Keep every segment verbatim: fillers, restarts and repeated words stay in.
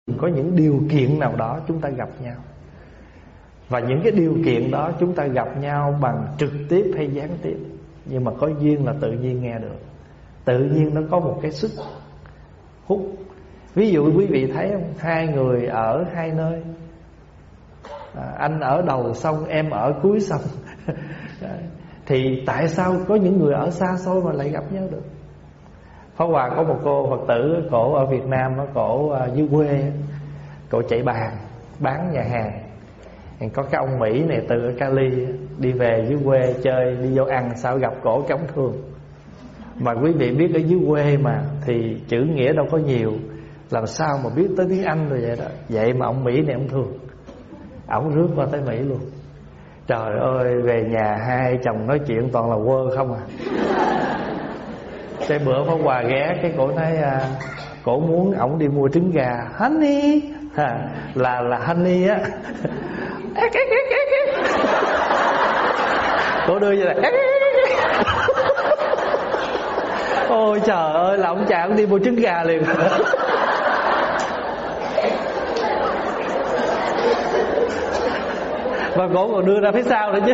có những điều kiện nào đó chúng ta gặp nhau. Và những cái điều kiện đó chúng ta gặp nhau bằng trực tiếp hay gián tiếp, nhưng mà có duyên là tự nhiên nghe được. Tự nhiên nó có một cái sức hút. Ví dụ quý vị thấy không, hai người ở hai nơi, à, anh ở đầu sông, em ở cuối sông. Thì tại sao có những người ở xa xôi mà lại gặp nhau được? Pháp Hòa có một cô Phật tử, cổ ở Việt Nam, nó cổ uh, dưới quê, cổ chạy bàn bán nhà hàng. Có cái ông Mỹ này từ Cali đi về dưới quê chơi, đi vô ăn, sao gặp cổ cái ống thương. Mà quý vị biết ở dưới quê mà thì chữ nghĩa đâu có nhiều, làm sao mà biết tới tiếng Anh rồi vậy đó. Vậy mà ông Mỹ này ông thương, ổng rước qua tới Mỹ luôn. Trời ơi, về nhà hai chồng nói chuyện toàn là quơ không à. Cái bữa Pháp Hòa ghé, cái cổ nói à, cổ muốn ổng đi mua trứng gà. Honey à, là là honey á. Cổ đưa vậy là ôi trời ơi, là ông chàng đi mua trứng gà liền. Và cổ còn đưa ra phía sau nữa chứ.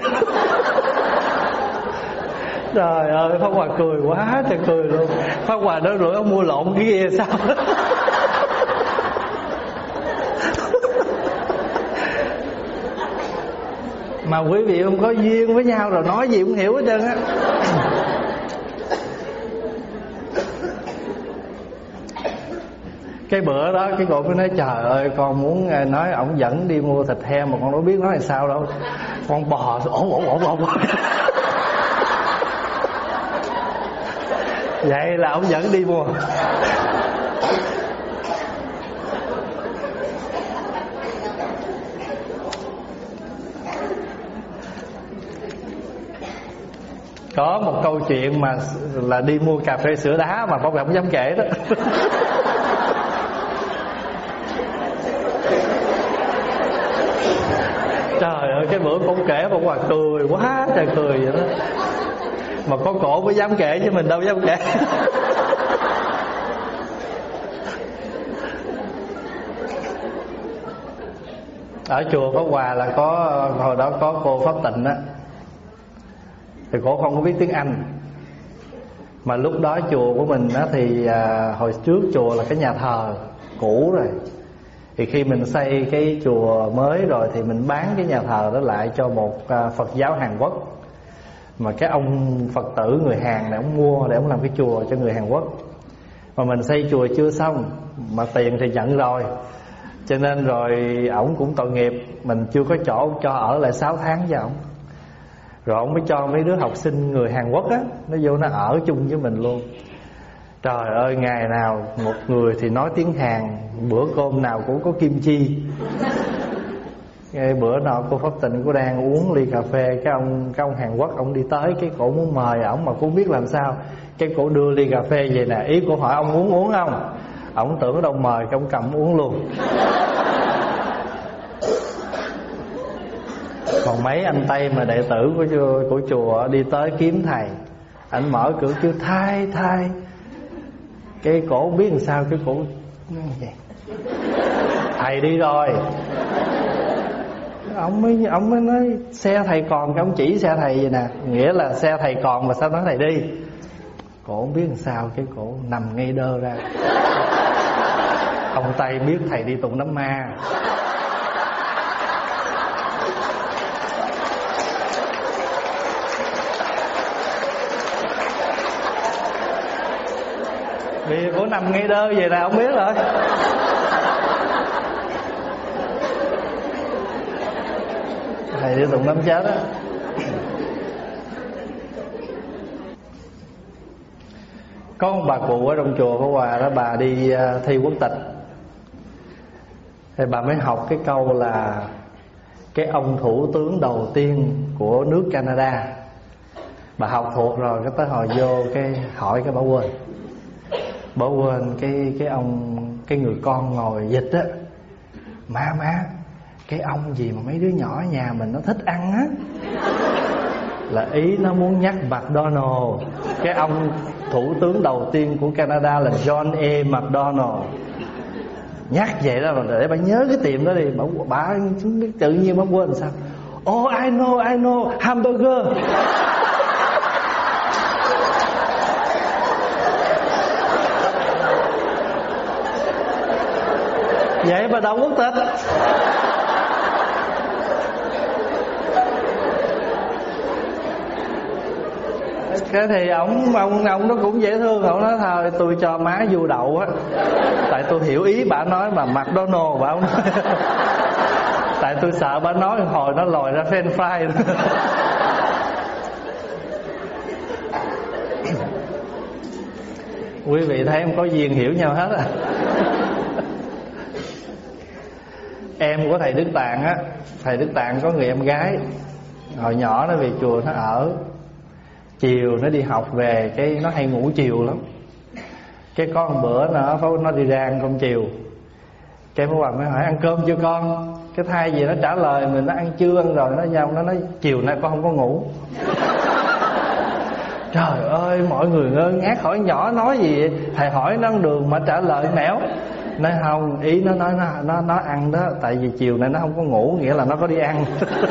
Trời ơi, Pháp Hòa cười quá trời cười luôn. Pháp Hòa nói rủi ông mua lộn cái kia sao. Mà quý vị không có duyên với nhau rồi nói gì cũng hiểu hết trơn á. Cái bữa đó cái cô mới nói trời ơi, con muốn nói ổng dẫn đi mua thịt heo mà con đâu biết nói là sao đâu. Con bò ổn ổn ổn ổn. Vậy là ổng dẫn đi mua. Có một câu chuyện mà là đi mua cà phê sữa đá mà Pháp không dám kể đó. Trời ơi, cái bữa con kể Pháp Hòa cười quá trời cười vậy đó. Mà có cổ mới dám kể chứ mình đâu dám kể. Ở chùa Pháp Hòa là có, hồi đó có cô Pháp Tịnh á, thì cổ không có biết tiếng Anh. Mà lúc đó chùa của mình á thì à, hồi trước chùa là cái nhà thờ cũ rồi. Thì khi mình xây cái chùa mới rồi thì mình bán cái nhà thờ đó lại cho một à, Phật giáo Hàn Quốc. Mà cái ông Phật tử người Hàn này ông mua để ông làm cái chùa cho người Hàn Quốc. Mà mình xây chùa chưa xong, mà tiền thì nhận rồi, cho nên rồi ổng cũng tội nghiệp, mình chưa có chỗ cho ở lại sáu tháng cho ổng. Rồi ổng mới cho mấy đứa học sinh người Hàn Quốc á, nó vô nó ở chung với mình luôn. Trời ơi, ngày nào một người thì nói tiếng Hàn, bữa cơm nào cũng có kim chi. Cái bữa nọ cô Pháp Tịnh cô đang uống ly cà phê, cái ông cái ông Hàn Quốc ông đi tới, cái cổ muốn mời ổng mà cô không biết làm sao. Cái cổ đưa ly cà phê về nè, ý cô hỏi ông muốn uống không? Ổng tưởng ở đâu mời, cái ông cầm uống luôn. Còn mấy anh Tây mà đệ tử của chùa, của chùa đi tới kiếm thầy, anh mở cửa kêu thai thai. Cái cổ không biết làm sao, cái cổ vậy, thầy đi rồi. Ông mới, ông mới nói xe thầy còn, cái ông chỉ xe thầy vậy nè, nghĩa là xe thầy còn mà sao nói thầy đi. Cổ không biết làm sao, cái cổ nằm ngay đơ ra. Ông Tây biết thầy đi tụng đám ma. Vì cổ nằm ngay đơ vậy là ông biết rồi. Thầy đi tụng đám chết á. Có một bà cụ ở trong chùa Pháp Hòa đó, bà đi thi quốc tịch. Thì bà mới học cái câu là cái ông thủ tướng đầu tiên của nước Canada. Bà học thuộc rồi, cái tới hồi vô cái hỏi cái bà quên. Bà quên cái cái ông cái người con ngồi dịch á. Má má, cái ông gì mà mấy đứa nhỏ ở nhà mình nó thích ăn á. Là ý nó muốn nhắc McDonald. Cái ông thủ tướng đầu tiên của Canada là John A. McDonald. Nhắc vậy đó để bà nhớ cái tiệm đó đi. Bà, bà tự nhiên bà quên sao. Oh I know I know hamburger. Vậy bà đâu quốc tịch. Cái thì ông ông ông nó cũng dễ thương. Ông nói thôi tôi cho má vô đậu á, tại tôi hiểu ý bà nói mà McDonald bà ông nói. Tại tôi sợ bà nói hồi nó lòi ra French fry. Quý vị thấy em có duyên hiểu nhau hết à. Em của thầy Đức Tạng á, thầy Đức Tạng có người em gái, hồi nhỏ nó về chùa nó ở. Chiều nó đi học về cái nó hay ngủ chiều lắm. Cái có một bữa nó nó đi ra ăn cơm chiều. Cái Pháp Hòa mới hỏi ăn cơm chưa con. Cái thay gì nó trả lời mình nó ăn chưa ăn rồi. Nó nhau nó nói chiều nay con không có ngủ. Trời ơi mọi người ngơ ngác hỏi nhỏ nói gì vậy? Thầy hỏi nó ăn đường mà trả lời nẻo. Nói không, ý nó nói nó, nó, nó ăn đó. Tại vì chiều nay nó không có ngủ, nghĩa là nó có đi ăn.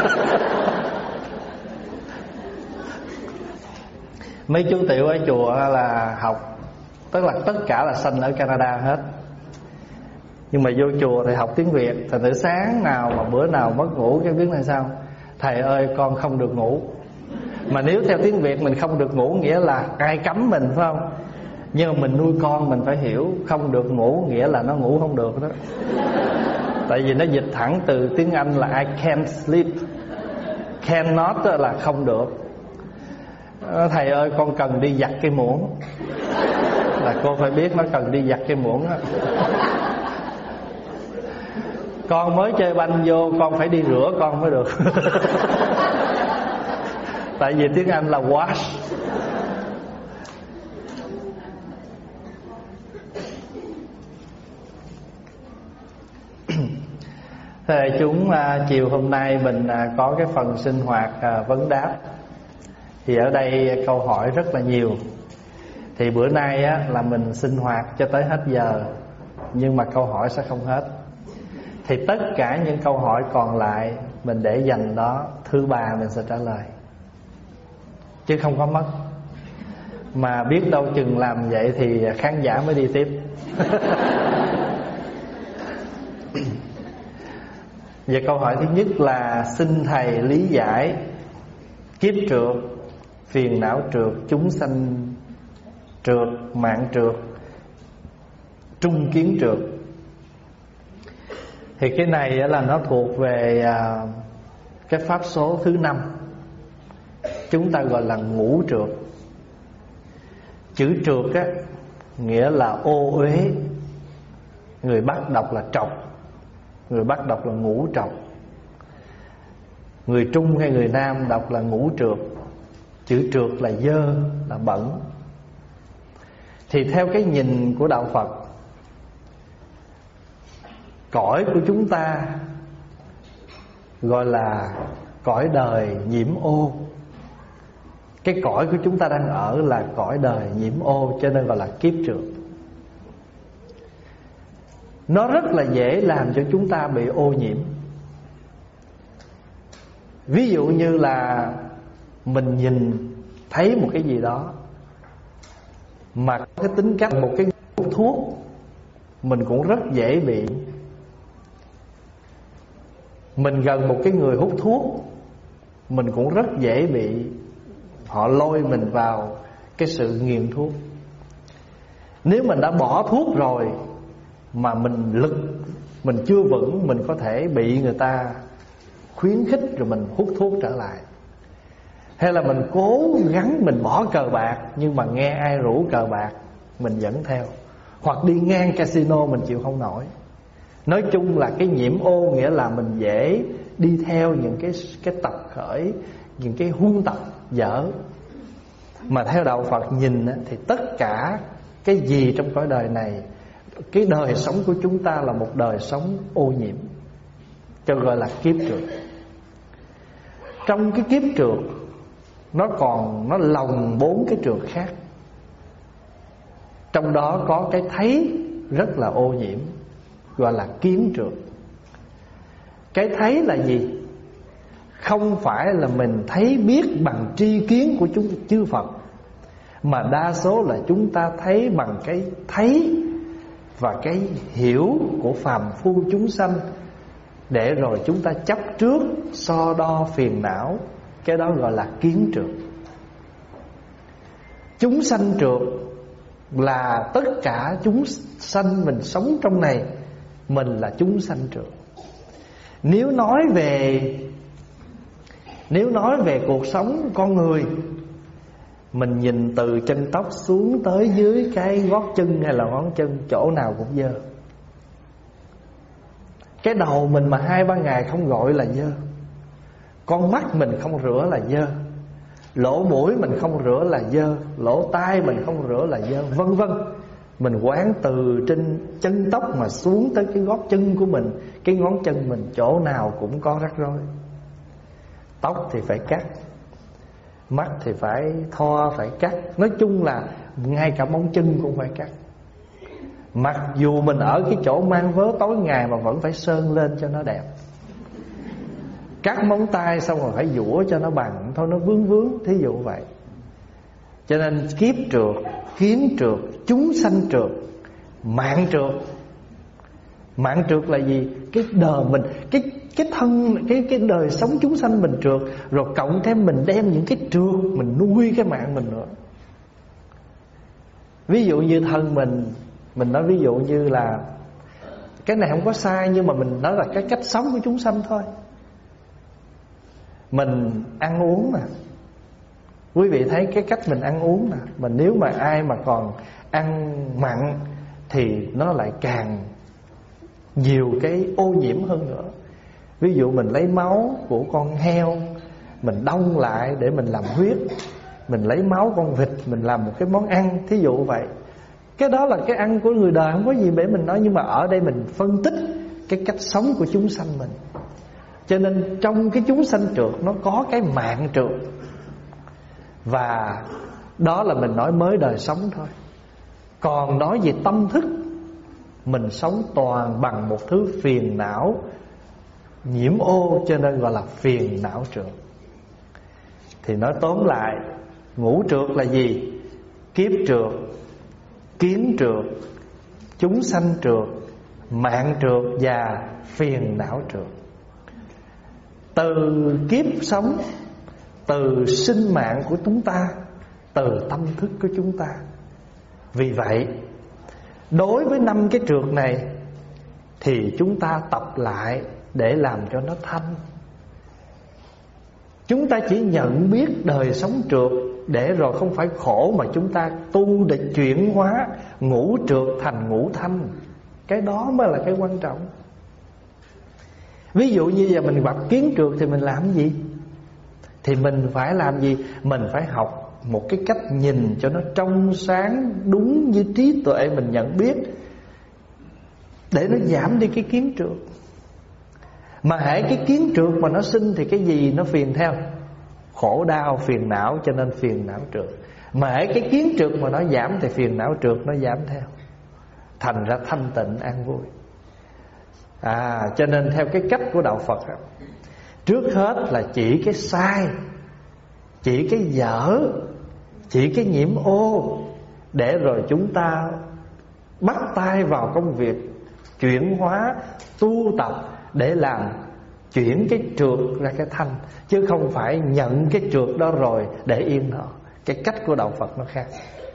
Mấy chú tiểu ở chùa là học, tức là tất cả là sanh ở Canada hết. Nhưng mà vô chùa thì học tiếng Việt. Thành thử sáng nào mà bữa nào mất ngủ cái biết là sao. Thầy ơi con không được ngủ. Mà nếu theo tiếng Việt mình không được ngủ nghĩa là ai cấm mình phải không? Nhưng mà mình nuôi con mình phải hiểu không được ngủ nghĩa là nó ngủ không được đó. Tại vì nó dịch thẳng từ tiếng Anh là I can't sleep. Cannot là không được. Thầy ơi con cần đi giặt cái muỗng. Là cô phải biết nó cần đi giặt cái muỗng đó. Con mới chơi banh vô con phải đi rửa con mới được. Tại vì tiếng Anh là wash. Thế chúng à, chiều hôm nay mình à, có cái phần sinh hoạt à, vấn đáp. Thì ở đây câu hỏi rất là nhiều. Thì bữa nay á, là mình sinh hoạt cho tới hết giờ. Nhưng mà câu hỏi sẽ không hết. Thì tất cả những câu hỏi còn lại mình để dành đó, thứ ba mình sẽ trả lời. Chứ không có mất. Mà biết đâu chừng làm vậy thì khán giả mới đi tiếp. Vậy câu hỏi thứ nhất là xin thầy lý giải kiếp trượt, phiền não trượt, chúng sanh trượt, mạng trượt, trung kiến trượt. Thì cái này là nó thuộc về cái pháp số thứ năm. Chúng ta gọi là ngũ trượt. Chữ trượt á nghĩa là ô uế. Người Bắc đọc là trọc, người Bắc đọc là ngũ trọc. Người Trung hay người Nam đọc là ngũ trượt. Chữ trượt là dơ, là bẩn. Thì theo cái nhìn của đạo Phật, cõi của chúng ta gọi là cõi đời nhiễm ô. Cái cõi của chúng ta đang ở là cõi đời nhiễm ô, cho nên gọi là kiếp trượt. Nó rất là dễ làm cho chúng ta bị ô nhiễm. Ví dụ như là mình nhìn thấy một cái gì đó mà có cái tính cách một cái hút thuốc, mình cũng rất dễ bị. Mình gần một cái người hút thuốc, mình cũng rất dễ bị họ lôi mình vào cái sự nghiện thuốc. Nếu mình đã bỏ thuốc rồi mà mình lực mình chưa vững, mình có thể bị người ta khuyến khích rồi mình hút thuốc trở lại. Hay là mình cố gắng mình bỏ cờ bạc, nhưng mà nghe ai rủ cờ bạc mình dẫn theo. Hoặc đi ngang casino mình chịu không nổi. Nói chung là cái nhiễm ô nghĩa là mình dễ đi theo những cái, cái tập khởi, những cái huân tập dở. Mà theo đạo Phật nhìn thì tất cả cái gì trong cõi đời này, cái đời sống của chúng ta là một đời sống ô nhiễm, cho gọi là kiếp trượt. Trong cái kiếp trượt nó còn nó lồng bốn cái trượt khác. Trong đó có cái thấy rất là ô nhiễm, gọi là kiến trược. Cái thấy là gì? Không phải là mình thấy biết bằng tri kiến của chúng chư Phật, mà đa số là chúng ta thấy bằng cái thấy và cái hiểu của phàm phu chúng sanh, để rồi chúng ta chấp trước, so đo phiền não. Cái đó gọi là kiến trược. Chúng sanh trược là tất cả chúng sanh mình sống trong này, mình là chúng sanh trược. Nếu nói về Nếu nói về cuộc sống con người, mình nhìn từ chân tóc xuống tới dưới cái gót chân hay là ngón chân, chỗ nào cũng dơ. Cái đầu mình mà hai ba ngày không gội là dơ. Con mắt mình không rửa là dơ. Lỗ mũi mình không rửa là dơ. Lỗ tai mình không rửa là dơ, vân vân. Mình quán từ trên chân tóc mà xuống tới cái gót chân của mình, cái ngón chân mình, chỗ nào cũng có rắc rối. Tóc thì phải cắt, mắt thì phải thoa, phải cắt. Nói chung là ngay cả móng chân cũng phải cắt. Mặc dù mình ở cái chỗ mang vớ tối ngày mà vẫn phải sơn lên cho nó đẹp. Cắt móng tay xong rồi phải dũa cho nó bằng, thôi nó vướng vướng, thí dụ vậy. Cho nên kiếp trược, kiến trược, chúng sanh trược, mạng trược. Mạng trược là gì? Cái đời mình, cái cái thân, cái cái đời sống chúng sanh mình trược, rồi cộng thêm mình đem những cái trược mình nuôi cái mạng mình nữa. Ví dụ như thân mình, mình nói ví dụ như là cái này không có sai, nhưng mà mình nói là cái cách sống của chúng sanh thôi. Mình ăn uống mà, quý vị thấy cái cách mình ăn uống mà, mà nếu mà ai mà còn ăn mặn thì nó lại càng nhiều cái ô nhiễm hơn nữa. Ví dụ mình lấy máu của con heo, mình đông lại để mình làm huyết. Mình lấy máu con vịt, mình làm một cái món ăn, thí dụ vậy. Cái đó là cái ăn của người đời, không có gì để mình nói. Nhưng mà ở đây mình phân tích cái cách sống của chúng sanh mình. Cho nên trong cái chúng sanh trược nó có cái mạng trược. Và đó là mình nói mới đời sống thôi. Còn nói về tâm thức, mình sống toàn bằng một thứ phiền não nhiễm ô, cho nên gọi là phiền não trược. Thì nói tóm lại, ngũ trược là gì? Kiếp trược, kiến trược, chúng sanh trược, mạng trược và phiền não trược. Từ kiếp sống, từ sinh mạng của chúng ta, từ tâm thức của chúng ta. Vì vậy, đối với năm cái trược này thì chúng ta tập lại để làm cho nó thanh. Chúng ta chỉ nhận biết đời sống trược, để rồi không phải khổ, mà chúng ta tu để chuyển hóa ngũ trược thành ngũ thanh. Cái đó mới là cái quan trọng. Ví dụ như giờ mình gặp kiến trược thì mình làm gì? Thì mình phải làm gì? Mình phải học một cái cách nhìn cho nó trong sáng, đúng như trí tuệ mình nhận biết, để nó giảm đi cái kiến trược. Mà hễ cái kiến trược mà nó sinh thì cái gì nó phiền theo? Khổ đau, phiền não, cho nên phiền não trược. Mà hễ cái kiến trược mà nó giảm thì phiền não trược nó giảm theo. Thành ra thanh tịnh an vui. À, cho nên theo cái cách của đạo Phật, trước hết là chỉ cái sai, chỉ cái dở, chỉ cái nhiễm ô, để rồi chúng ta bắt tay vào công việc chuyển hóa, tu tập để làm chuyển cái trược ra cái thanh, chứ không phải nhận cái trược đó rồi để yên nó. Cái cách của đạo Phật nó khác.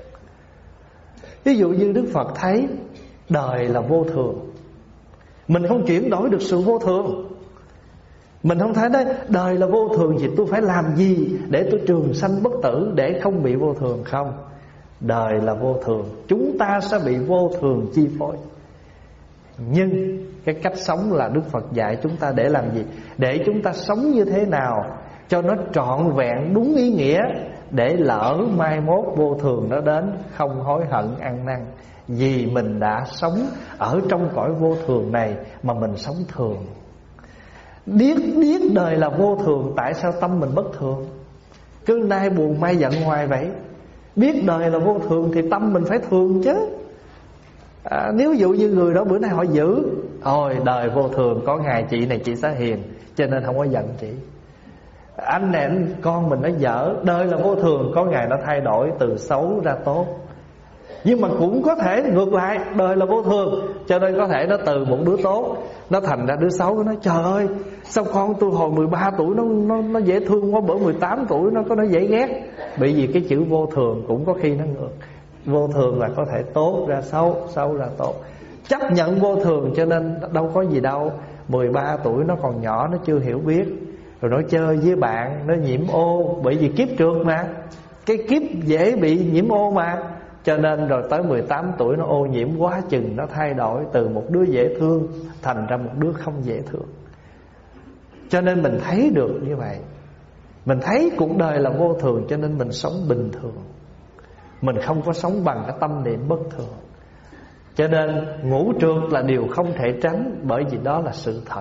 Ví dụ như Đức Phật thấy đời là vô thường, mình không chuyển đổi được sự vô thường. Mình không thấy đấy, đời là vô thường thì tôi phải làm gì để tôi trường sanh bất tử, để không bị vô thường? Không, đời là vô thường, chúng ta sẽ bị vô thường chi phối. Nhưng cái cách sống là Đức Phật dạy chúng ta để làm gì? Để chúng ta sống như thế nào cho nó trọn vẹn đúng ý nghĩa, để lỡ mai mốt vô thường nó đến không hối hận ăn năn. Vì mình đã sống ở trong cõi vô thường này mà mình sống thường. Biết biết đời là vô thường, tại sao tâm mình bất thường? Cứ nay buồn mai giận hoài vậy. Biết đời là vô thường thì tâm mình phải thường chứ. à, Nếu dụ như người đó bữa nay họ giữ, Ôi đời vô thường, có ngày chị này chị sẽ hiền, cho nên không có giận chị. Anh này anh, con mình nó dở. Đời là vô thường, có ngày nó thay đổi từ xấu ra tốt. Nhưng mà cũng có thể ngược lại, đời là vô thường, cho nên có thể nó từ một đứa tốt nó thành ra đứa xấu. Nó nói trời ơi, sao con tôi hồi mười ba tuổi nó, nó, nó dễ thương quá, bữa mười tám tuổi nó có nó dễ ghét. Bởi vì cái chữ vô thường cũng có khi nó ngược. Vô thường là có thể tốt ra xấu, xấu ra tốt. Chấp nhận vô thường cho nên đâu có gì đâu. Mười ba tuổi nó còn nhỏ, nó chưa hiểu biết, rồi nó chơi với bạn, nó nhiễm ô. Bởi vì kiếp trượt mà, cái kiếp dễ bị nhiễm ô mà. Cho nên rồi tới mười tám tuổi nó ô nhiễm quá chừng, nó thay đổi từ một đứa dễ thương thành ra một đứa không dễ thương. Cho nên mình thấy được như vậy, mình thấy cuộc đời là vô thường, cho nên mình sống bình thường. Mình không có sống bằng cái tâm niệm bất thường. Cho nên ngũ trượt là điều không thể tránh, bởi vì đó là sự thật.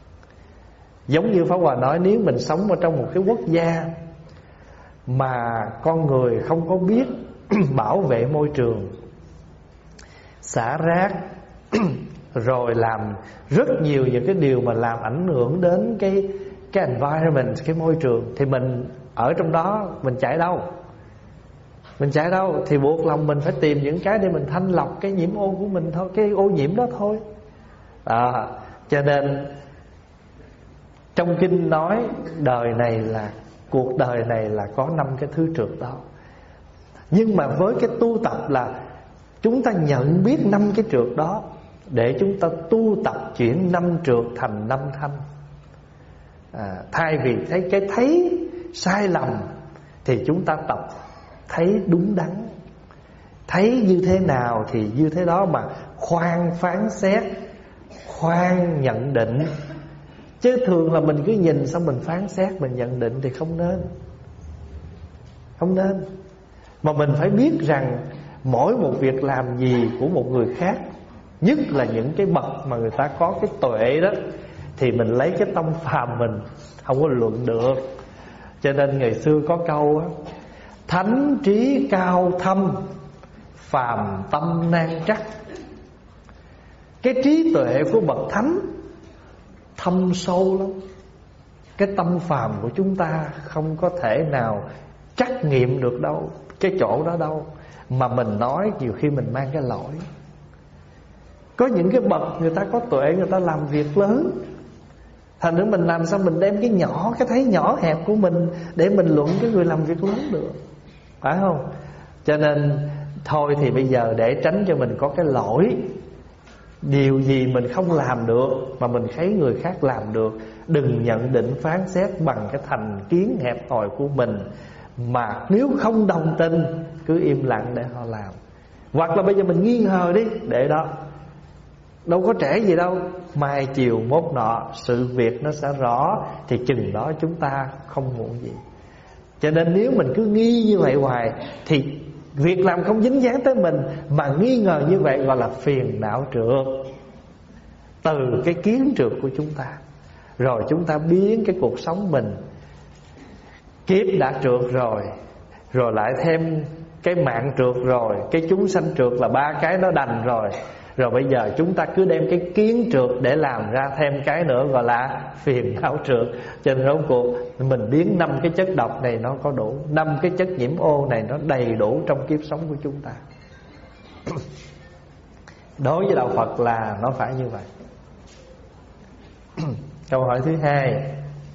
Giống như Pháp Hòa nói, nếu mình sống ở trong một cái quốc gia mà con người không có biết bảo vệ môi trường, xả rác rồi làm rất nhiều những cái điều mà làm ảnh hưởng đến cái cái environment, cái môi trường, thì mình ở trong đó mình chạy đâu? Mình chạy đâu? Thì buộc lòng mình phải tìm những cái để mình thanh lọc cái nhiễm ô của mình thôi, cái ô nhiễm đó thôi. À, cho nên trong kinh nói đời này là, cuộc đời này là có năm cái thứ trượt đó. Nhưng mà với cái tu tập là chúng ta nhận biết năm cái trượt đó, để chúng ta tu tập chuyển năm trượt thành năm thanh. à, Thay vì thấy cái thấy sai lầm thì chúng ta tập thấy đúng đắn. Thấy như thế nào thì như thế đó, mà khoan phán xét, khoan nhận định. Chứ thường là mình cứ nhìn xong mình phán xét, mình nhận định thì không nên. Không nên. Mà mình phải biết rằng mỗi một việc làm gì của một người khác, nhất là những cái bậc mà người ta có cái tuệ đó, thì mình lấy cái tâm phàm mình không có luận được. Cho nên ngày xưa có câu á: thánh trí cao thâm, phàm tâm nan trắc. Cái trí tuệ của bậc thánh thâm sâu lắm, cái tâm phàm của chúng ta không có thể nào trắc nghiệm được đâu, cái chỗ đó đâu. Mà mình nói nhiều khi mình mang cái lỗi. Có những cái bậc người ta có tuệ, người ta làm việc lớn, thành nữa mình làm sao mình đem cái nhỏ, cái thấy nhỏ hẹp của mình để mình luận cái người làm việc lớn được, phải không? Cho nên thôi thì bây giờ để tránh cho mình có cái lỗi, điều gì mình không làm được mà mình thấy người khác làm được, đừng nhận định phán xét bằng cái thành kiến hẹp hòi của mình. Mà nếu không đồng tình, cứ im lặng để họ làm. Hoặc là bây giờ mình nghi ngờ đi, để đó, đâu có trễ gì đâu. Mai chiều mốt nọ sự việc nó sẽ rõ, thì chừng đó chúng ta không muộn gì. Cho nên nếu mình cứ nghi như vậy hoài thì việc làm không dính dáng tới mình, mà nghi ngờ như vậy gọi là phiền não trượt. Từ cái kiến trượt của chúng ta, rồi chúng ta biến cái cuộc sống mình, kiếp đã trượt rồi, rồi lại thêm cái mạng trượt rồi, cái chúng sanh trượt, là ba cái nó đành rồi. Rồi bây giờ chúng ta cứ đem cái kiến trượt để làm ra thêm cái nữa, gọi là phiền não trượt. Cho nên rốt cuộc mình biến năm cái chất độc này nó có đủ, năm cái chất nhiễm ô này nó đầy đủ trong kiếp sống của chúng ta. Đối với đạo Phật là nó phải như vậy. Câu hỏi thứ hai: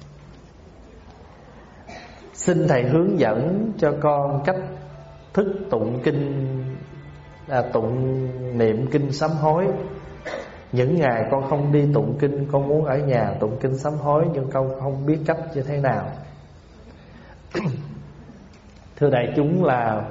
xin thầy hướng dẫn cho con cách thức tụng kinh, à, tụng niệm kinh sám hối. Những ngày con không đi tụng kinh, con muốn ở nhà tụng kinh sám hối, nhưng con không biết cách như thế nào. Thưa đại chúng, là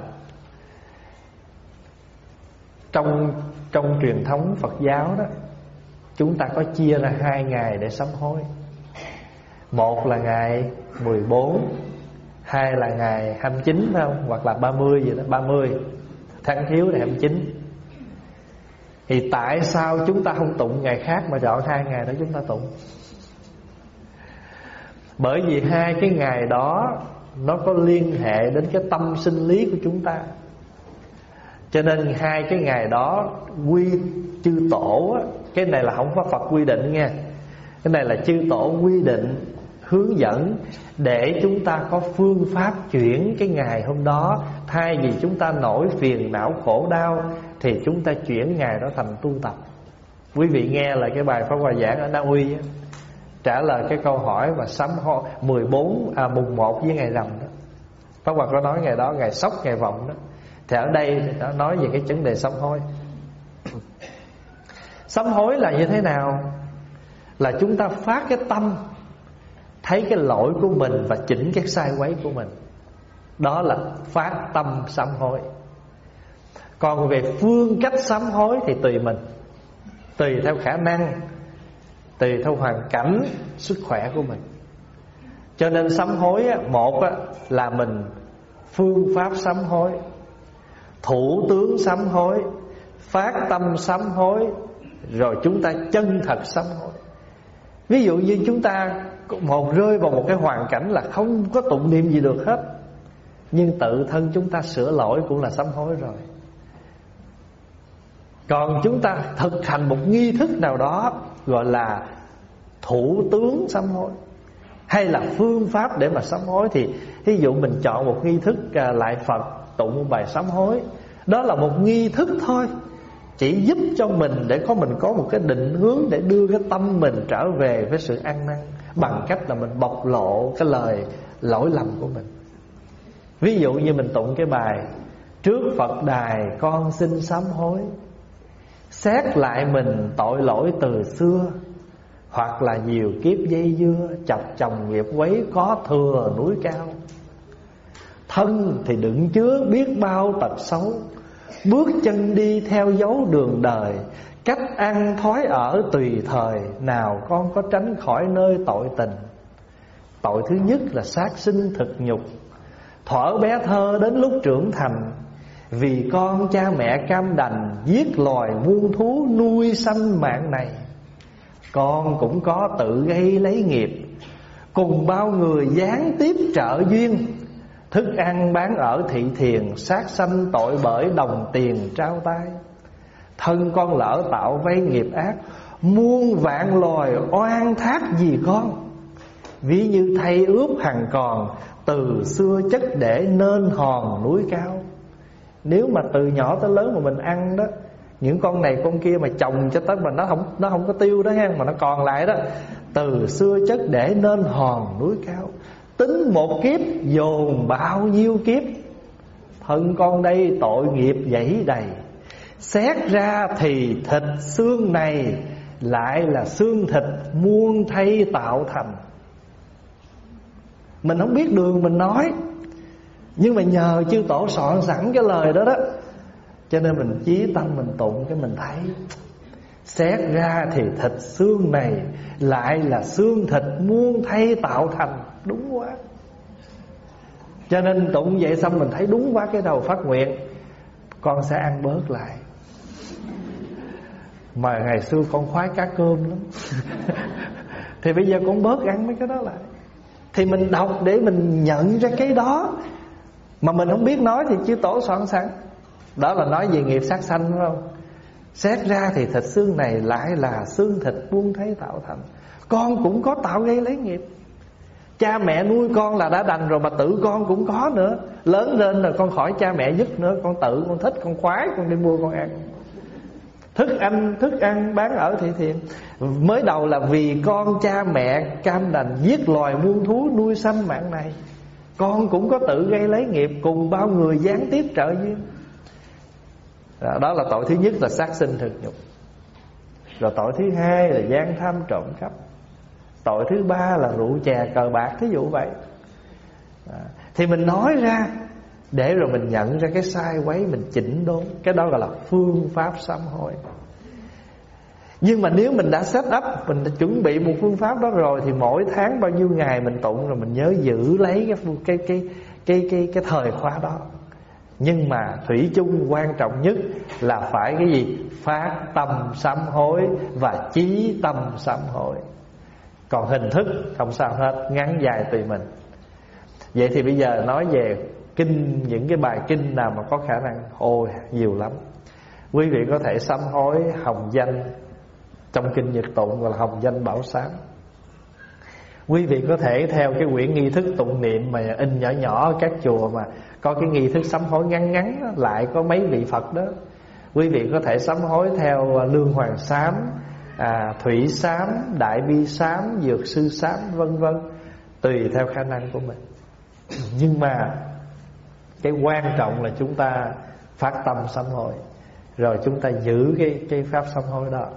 Trong trong truyền thống Phật giáo đó, chúng ta có chia ra hai ngày để sám hối. Một là ngày mười bốn, hai là ngày hai mươi chín, phải không? Hoặc là ba mươi vậy đó, ba mươi tháng thiếu là hai mươi chín. Thì tại sao chúng ta không tụng ngày khác mà chọn hai ngày đó chúng ta tụng? Bởi vì hai cái ngày đó nó có liên hệ đến cái tâm sinh lý của chúng ta. Cho nên hai cái ngày đó quy chư tổ á, cái này là không có Phật quy định nha, cái này là chư tổ quy định hướng dẫn để chúng ta có phương pháp chuyển cái ngày hôm đó. Thay vì chúng ta nổi phiền não khổ đau thì chúng ta chuyển ngày đó thành tu tập. Quý vị nghe là cái bài Pháp Hòa giảng ở Na Uy á, trả lời cái câu hỏi mà sám hối mười bốn à, mùng một với ngày rằm đó. Pháp Hòa có nói ngày đó ngày sốc ngày vọng đó. Thì ở đây thì nó nói về cái vấn đề sám hối. Sám hối là như thế nào? Là chúng ta phát cái tâm, thấy cái lỗi của mình và chỉnh cái sai quấy của mình. Đó là phát tâm sám hối. Còn về phương cách sám hối thì tùy mình, tùy theo khả năng, tùy theo hoàn cảnh, sức khỏe của mình. Cho nên sám hối á, một á, là mình phương pháp sám hối, thủ tướng sám hối, phát tâm sám hối, rồi chúng ta chân thật sám hối. Ví dụ như chúng ta một rơi vào một cái hoàn cảnh là không có tụng niệm gì được hết, nhưng tự thân chúng ta sửa lỗi cũng là sám hối rồi. Còn chúng ta thực hành một nghi thức nào đó gọi là thủ tướng sám hối, hay là phương pháp để mà sám hối. Thì ví dụ mình chọn một nghi thức lại Phật, tụng một bài sám hối, đó là một nghi thức thôi, chỉ giúp cho mình để có mình có một cái định hướng để đưa cái tâm mình trở về với sự ăn năn, bằng cách là mình bộc lộ cái lời lỗi lầm của mình. Ví dụ như mình tụng cái bài trước Phật đài con xin sám hối, xét lại mình tội lỗi từ xưa, hoặc là nhiều kiếp dây dưa, chập chồng nghiệp quấy có thừa núi cao. Thân thì đựng chứa biết bao tật xấu, bước chân đi theo dấu đường đời, cách ăn thói ở tùy thời, nào con có tránh khỏi nơi tội tình. Tội thứ nhất là sát sinh thực nhục, thuở bé thơ đến lúc trưởng thành, vì con cha mẹ cam đành, giết loài muôn thú nuôi sanh mạng này. Con cũng có tự gây lấy nghiệp, cùng bao người gián tiếp trợ duyên, thức ăn bán ở thị thiền, sát sanh tội bởi đồng tiền trao tay. Thân con lỡ tạo vay nghiệp ác, muôn vạn loài oan thác vì con. Ví như thay ướp hằng còn, từ xưa chất để nên hòn núi cao. Nếu mà từ nhỏ tới lớn mà mình ăn đó, những con này con kia mà chồng cho tới mà nó không nó không có tiêu đó ha, mà nó còn lại đó, từ xưa chất để nên hòn núi cao. Tính một kiếp dồn bao nhiêu kiếp, thân con đây tội nghiệp dẫy đầy. Xét ra thì thịt xương này lại là xương thịt muôn thay tạo thành. Mình không biết đường mình nói, nhưng mà nhờ chư tổ soạn sẵn cái lời đó đó, cho nên mình chí tâm mình tụng, cái mình thấy xét ra thì thịt xương này lại là xương thịt muôn thay tạo thành. Đúng quá. Cho nên tụng vậy xong mình thấy đúng quá, cái đầu phát nguyện con sẽ ăn bớt lại. Mà ngày xưa con khoái cá cơm lắm thì bây giờ con bớt ăn mấy cái đó lại. Thì mình đọc để mình nhận ra cái đó, mà mình không biết nói thì chư tổ soạn sẵn. Đó là nói về nghiệp sát sanh, phải không? Xét ra thì thịt xương này lại là xương thịt buông thấy tạo thành. Con cũng có tạo gây lấy nghiệp. Cha mẹ nuôi con là đã đành rồi, mà tự con cũng có nữa. Lớn lên rồi con khỏi cha mẹ giúp nữa, con tự con thích, con khoái, con đi mua con ăn. Thức ăn, thức ăn bán ở thị thiện. Mới đầu là vì con cha mẹ cam đành giết loài muôn thú nuôi sanh mạng này. Con cũng có tự gây lấy nghiệp, cùng bao người gián tiếp trợ duyên. Đó là tội thứ nhất là sát sinh thực nhục. Rồi tội thứ hai là gian tham trộm cắp. Tội thứ ba là rượu chè cờ bạc, thí dụ vậy. Thì mình nói ra để rồi mình nhận ra cái sai quấy, mình chỉnh đốn. Cái đó gọi là phương pháp sám hối. Nhưng mà nếu mình đã set up, mình đã chuẩn bị một phương pháp đó rồi, thì mỗi tháng bao nhiêu ngày mình tụng, rồi mình nhớ giữ lấy cái cái cái cái cái, cái thời khóa đó. Nhưng mà thủy chung quan trọng nhất là phải cái gì? Phát tâm sám hối và chí tâm sám hối. Còn hình thức không sao hết, ngắn dài tùy mình. Vậy thì bây giờ nói về kinh, những cái bài kinh nào mà có khả năng, ôi nhiều lắm. Quý vị có thể sám hối hồng danh trong kinh Nhật Tụng gọi là hồng danh bảo sám. Quý vị có thể theo cái quyển nghi thức tụng niệm mà in nhỏ nhỏ ở các chùa, mà có cái nghi thức sám hối ngắn ngắn đó, lại có mấy vị Phật đó. Quý vị có thể sám hối theo Lương Hoàng Sám, à, Thủy Sám, Đại Bi Sám, Dược Sư Sám, vân vân, tùy theo khả năng của mình. Nhưng mà cái quan trọng là chúng ta phát tâm sám hối, rồi chúng ta giữ cái, cái pháp sám hối đó.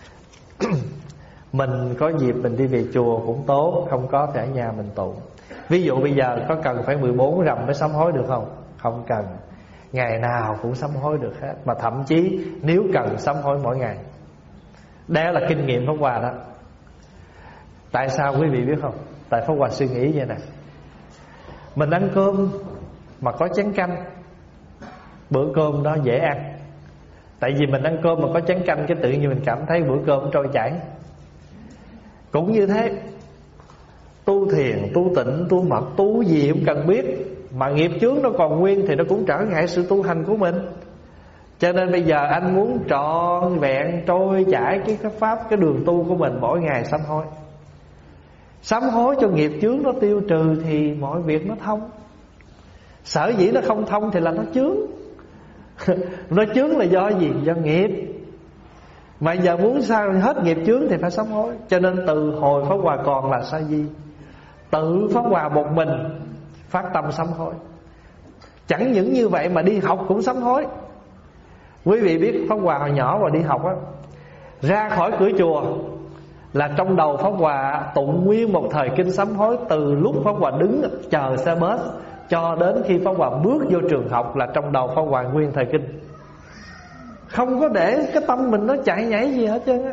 Mình có dịp mình đi về chùa cũng tốt, không có thì ở nhà mình tụng. Ví dụ bây giờ có cần phải mười bốn rằm mới sám hối được không? Không cần, ngày nào cũng sám hối được hết. Mà thậm chí nếu cần sám hối mỗi ngày. Đó là kinh nghiệm Pháp Hòa đó. Tại sao quý vị biết không? Tại Pháp Hòa suy nghĩ vậy nè. Mình ăn cơm mà có chén canh, bữa cơm đó dễ ăn. Tại vì mình ăn cơm mà có chén canh, cái tự nhiên mình cảm thấy bữa cơm trôi chảy. Cũng như thế, tu thiền, tu tịnh, tu mật, tu gì cũng cần biết, mà nghiệp chướng nó còn nguyên thì nó cũng trở ngại sự tu hành của mình. Cho nên bây giờ anh muốn trọn vẹn trôi chảy cái, cái pháp, cái đường tu của mình, mỗi ngày sám hối. Sám hối cho nghiệp chướng nó tiêu trừ thì mọi việc nó thông. Sở dĩ nó không thông thì là nó chướng. Nó chướng là do gì? Do nghiệp. Mà giờ muốn sao hết nghiệp chướng thì phải sám hối. Cho nên từ hồi Pháp Hòa còn là Sa Di, tự Pháp Hòa một mình phát tâm sám hối. Chẳng những như vậy mà đi học cũng sám hối. Quý vị biết Pháp Hòa hồi nhỏ và đi học á, ra khỏi cửa chùa là trong đầu Pháp Hòa tụng nguyên một thời kinh sám hối. Từ lúc Pháp Hòa đứng chờ xe bus cho đến khi Pháp Hòa bước vô trường học là trong đầu Pháp Hòa nguyên thời kinh. Không có để cái tâm mình nó chạy nhảy gì hết trơn á.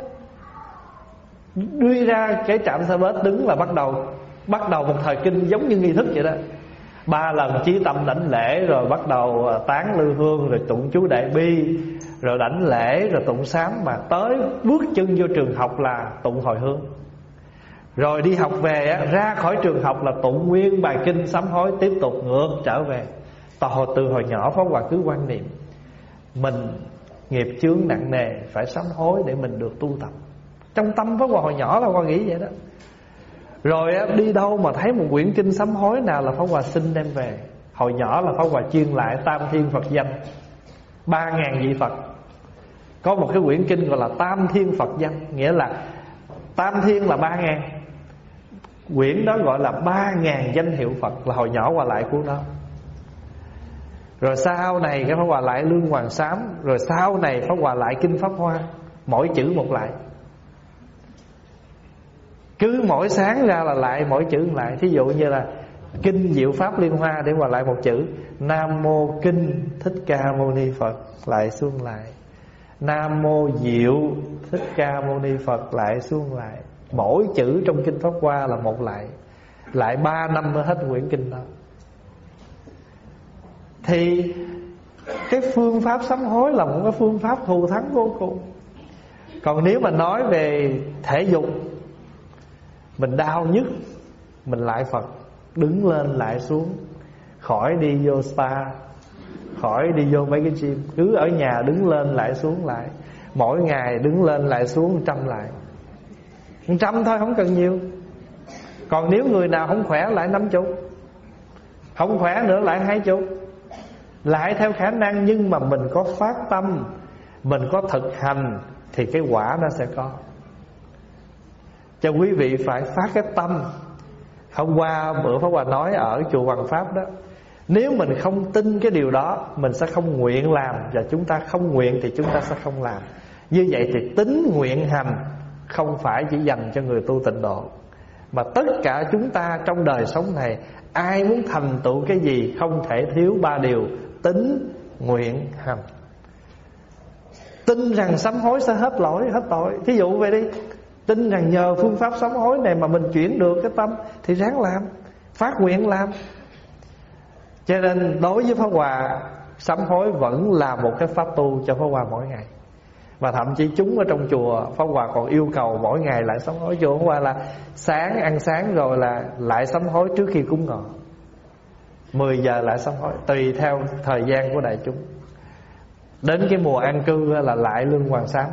Đi ra cái trạm xe bus đứng là bắt đầu Bắt đầu một thời kinh giống như nghi thức vậy đó. Ba lần chí tâm đảnh lễ, rồi bắt đầu tán lư hương, rồi tụng chú Đại Bi, rồi đảnh lễ, rồi tụng sám. Mà tới bước chân vô trường học là tụng hồi hương. Rồi đi học về ra khỏi trường học là tụng nguyên bài kinh sám hối, tiếp tục ngược trở về. Từ hồi, từ hồi nhỏ Pháp Hòa cứ quan niệm mình nghiệp chướng nặng nề, phải sám hối để mình được tu tập. Trong tâm Pháp Hòa hồi nhỏ là Hòa nghĩ vậy đó. Rồi đi đâu mà thấy một quyển kinh sám hối nào là Pháp Hòa xin đem về. Hồi nhỏ là Pháp Hòa chuyên lại Tam Thiên Phật Danh, ba ngàn vị Phật. Có một cái quyển kinh gọi là Tam Thiên Phật Danh, nghĩa là Tam Thiên là ba ngàn, quyển đó gọi là ba ngàn danh hiệu Phật. Là hồi nhỏ Hòa lại cuốn đó. Rồi sau này cái Pháp Hòa lại Lương Hoàng Sám. Rồi sau này Pháp Hòa lại kinh Pháp Hoa, mỗi chữ một lại. Cứ mỗi sáng ra là lại mỗi chữ lại. Thí dụ như là kinh Diệu Pháp Liên Hoa để Hòa lại một chữ. Nam Mô Kinh Thích Ca Mâu Ni Phật, lại xuống lại. Nam Mô Diệu Thích Ca Mâu Ni Phật, lại xuống lại. Mỗi chữ trong kinh Pháp Hoa là một lại. Lại ba năm mới hết quyển kinh đó. Thì cái phương pháp sám hối là một cái phương pháp thù thắng vô cùng. Còn nếu mà nói về thể dục, mình đau nhức, mình lại Phật, đứng lên lại xuống, khỏi đi vô spa, khỏi đi vô mấy cái gym. Cứ ở nhà đứng lên lại xuống lại. Mỗi ngày đứng lên lại xuống trăm lại. Trăm thôi, không cần nhiều. Còn nếu người nào không khỏe lại năm chục, không khỏe nữa lại hai chục. Lại theo khả năng. Nhưng mà mình có phát tâm, mình có thực hành thì cái quả nó sẽ có. Cho quý vị phải phát cái tâm. Hôm qua bữa Pháp Hòa nói ở chùa Hoàng Pháp đó, nếu mình không tin cái điều đó, mình sẽ không nguyện làm. Và chúng ta không nguyện thì chúng ta sẽ không làm. Như vậy thì tính nguyện hành không phải chỉ dành cho người tu tịnh độ, mà tất cả chúng ta trong đời sống này, ai muốn thành tựu cái gì không thể thiếu ba điều: tính, nguyện, hành. Tin rằng sám hối sẽ hết lỗi, hết tội. Thí dụ vậy đi, tin rằng nhờ phương pháp sám hối này mà mình chuyển được cái tâm thì ráng làm, phát nguyện làm. Cho nên đối với Pháp Hòa, sám hối vẫn là một cái pháp tu cho Pháp Hòa mỗi ngày. Và thậm chí chúng ở trong chùa Pháp Hòa còn yêu cầu mỗi ngày lại sám hối. Chùa Pháp Hòa là sáng ăn sáng rồi là lại sám hối trước khi cúng ngọ. mười giờ lại sám hối, tùy theo thời gian của đại chúng. Đến cái mùa an cư là lại lương hoàng sám.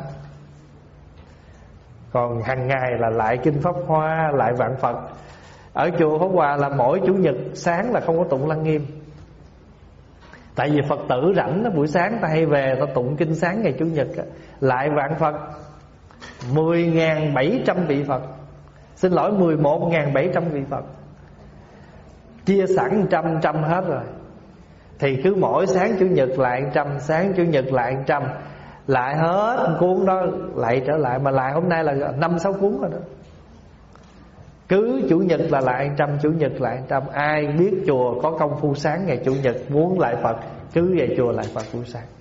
Còn hàng ngày là lại kinh pháp hoa, lại vạn Phật. Ở chùa Pháp Hòa là mỗi chủ nhật sáng là không có tụng Lăng Nghiêm. Tại vì Phật tử rảnh đó, buổi sáng ta hay về ta tụng kinh sáng ngày chủ nhật đó. Lại vạn Phật mười nghìn bảy trăm vị Phật, xin lỗi mười một nghìn bảy trăm vị Phật, chia sẵn trăm trăm hết rồi. Thì cứ mỗi sáng chủ nhật lại trăm, sáng chủ nhật lại trăm, lại hết cuốn đó lại trở lại. Mà lại hôm nay là năm sáu cuốn rồi đó. Cứ chủ nhật là lại trăm, chủ nhật lại trăm. Ai biết chùa có công phu sáng ngày chủ nhật muốn lại Phật, cứ về chùa lại Phật buổi sáng.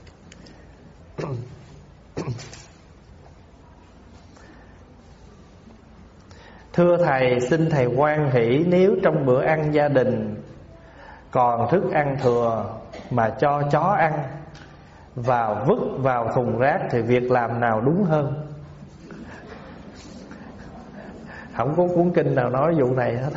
Thưa Thầy, xin Thầy hoan hỷ nếu trong bữa ăn gia đình còn thức ăn thừa mà cho chó ăn và vứt vào thùng rác thì việc làm nào đúng hơn? Không có cuốn kinh nào nói vụ này hết.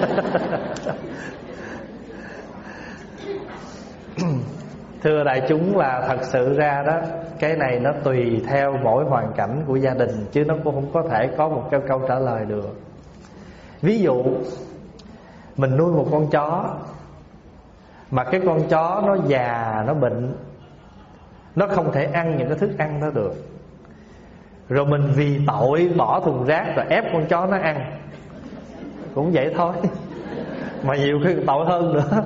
Thưa đại chúng, là thật sự ra đó, cái này nó tùy theo mỗi hoàn cảnh của gia đình, chứ nó cũng không có thể có một câu, câu trả lời được. Ví dụ mình nuôi một con chó, mà cái con chó nó già, nó bệnh, nó không thể ăn những cái thức ăn đó được. Rồi mình vì tội bỏ thùng rác rồi ép con chó nó ăn, cũng vậy thôi. Mà nhiều khi tội hơn nữa.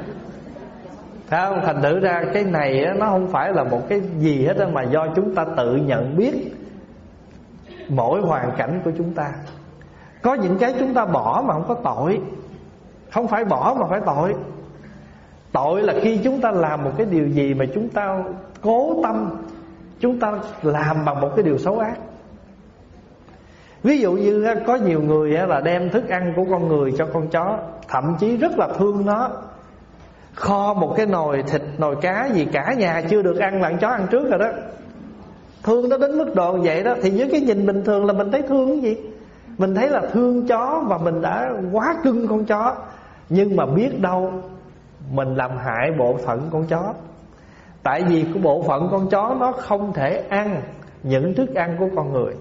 Thấy không? Thành thử ra cái này nó không phải là một cái gì hết, mà do chúng ta tự nhận biết mỗi hoàn cảnh của chúng ta. Có những cái chúng ta bỏ mà không có tội. Không phải bỏ mà phải tội. Tội là khi chúng ta làm một cái điều gì mà chúng ta cố tâm, chúng ta làm bằng một cái điều xấu ác. Ví dụ như có nhiều người là đem thức ăn của con người cho con chó, thậm chí rất là thương nó, kho một cái nồi thịt, nồi cá gì cả nhà chưa được ăn là con chó ăn trước rồi đó. Thương nó đến mức độ vậy đó. Thì với cái nhìn bình thường là mình thấy thương cái gì? Mình thấy là thương chó và mình đã quá cưng con chó. Nhưng mà biết đâu mình làm hại bộ phận con chó. Tại vì cái bộ phận con chó nó không thể ăn những thức ăn của con người.